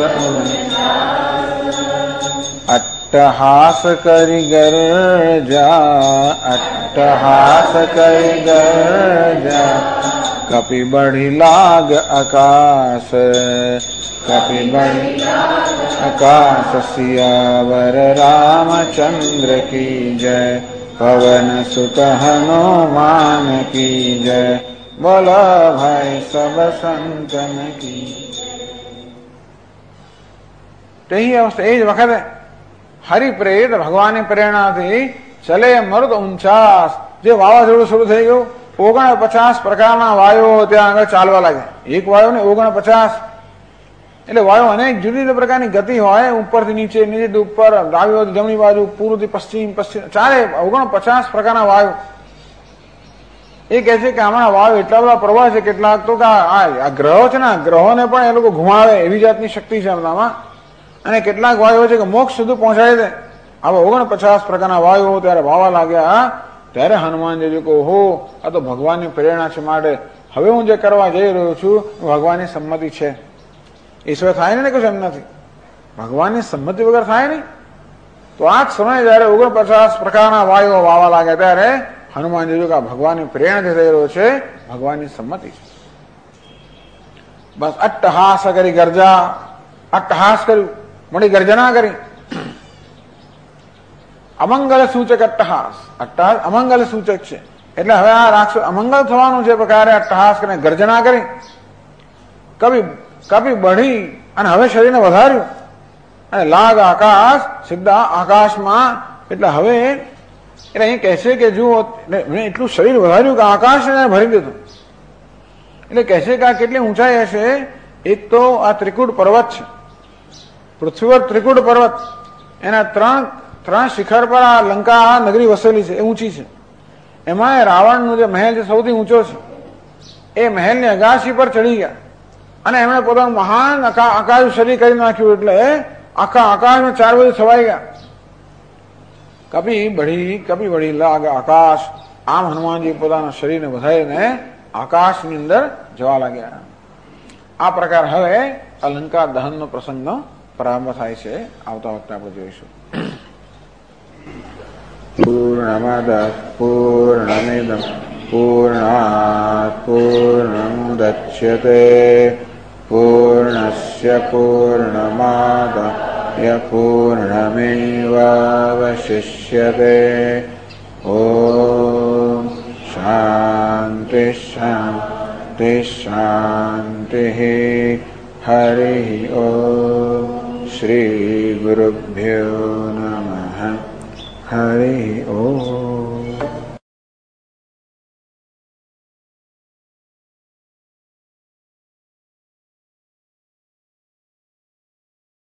49, અટ્ટહાસ કરી ગરજા, અટ્ટહાસ કરી ગરજા, કપિ બઢી લાગ આકાશ, કપિ બઢી આકાશ, સિયાવર રામચંદ્ર કી જય, પવન સુત હનુમાન કી જય, બોલો ભાઈ સબ સંતન કી. તે અવસ્થા એ જ વખતે હરિપ્રેરિત ભગવાનની પ્રેરણાથી ચલે મરુત 49, જે વાવાઝોડું શરૂ થઈ ગયું, 49 પ્રકારના વાયુઓ ત્યાં આગળ ચાલવા લાગ્યા. એક વાયુ ને 49, એટલે વાયુ અનેક જુદી જુદી પ્રકારની ગતિ હોય, ઉપરથી નીચે, નીચેથી ઉપર, ડાબી જમણી બાજુ, પૂર્વથી પશ્ચિમ, પશ્ચિમ, ચારે 49 પ્રકારના વાયુ. એ કહે છે કે હમણાં વાયુ એટલા બધા પ્રવાહ છે, કેટલાક તો આ ગ્રહો છે ને, ગ્રહોને પણ એ લોકો ઘુમાવે એવી જાતની શક્તિ છે એમનામાં. અને કેટલાક વાયુઓ છે કે મોક્ષ સુધી પહોંચાડી દે. આવા 49 પ્રકારના વાયુઓ ત્યારે વાવા લાગ્યા. ત્યારે હનુમાનજી કહો, હો આ તો ભગવાનની પ્રેરણા છે, માટે હવે હું જે કરવા જઈ રહ્યો છું ભગવાનની સંમતિ છે. ઈશ્વર થાય ને કશું એમ નથી, ભગવાનની સંમતિ વગર થાય નહીં. તો આ જ સમયે જયારે 49 પ્રકારના વાયુઓ વાવા લાગ્યા ત્યારે હનુમાનજી કે ભગવાનની પ્રેરણાથી થઈ રહ્યો છે, ભગવાનની સંમતિ છે. બસ અટ્ટહાસ કરી ગરજા, અટ્ટહાસ કર્યું, મોટી ગર્જના કરી. અમંગલ સૂચક અટ્ટહાસ, અટ્ટહાસ અમંગલ સૂચક છે. એટલે હવે આ રાક્ષસ અમંગલ થવાનું છે પ્રકારે અટ્ટહાસ કરીને ગર્જના કરી. કપિ બઢી, અને હવે શરીરને વધાર્યું અને લાગ આકાશ, સીધા આકાશમાં. એટલે હવે એટલે અહીં કહે છે કે જુઓ, મેં એટલું શરીર વધાર્યું કે આકાશને ભરી દીધું. એટલે કહે છે કે આ કેટલી ઊંચાઈ હશે? એક તો આ ત્રિકૂટ પર્વત છે, પૃથ્વી પર ત્રિકૂટ પર્વત, એના ત્રણ શિખર પર આ લંકા નગરી વસેલી છે, એ ઊંચી છે. એમાં રાવણનો જે મહેલ છે સૌથી ઊંચો છે. એ મહેલની અગાશી પર ચડી ગયા અને એમણે પોતાનું મહાન આકાશ શરીર કરી નાખ્યું. એટલે આખા આકાશમાં 4 બાજુ છવાઈ ગયા. કપિ બઢી લાગ આકાશ. આમ હનુમાનજી પોતાના શરીરને વધારીને આકાશની અંદર જવા લાગ્યા. આ પ્રકાર હવે અલંકાર દહનનો પ્રસંગનો પ્રારંભ થાય છે. આવતા વખતે આપણે જોઈશું. પૂર્ણમદ પૂર્ણમિદં पूर्णात् पूर्णमुदच्यते पूर्णस्य पूर्णमादाय पूर्णमेवावशिष्यते ॐ शान्ति शान्ति शान्तिः हरिः ॐ श्रीगुरुभ्यो नमः हरिः ॐ।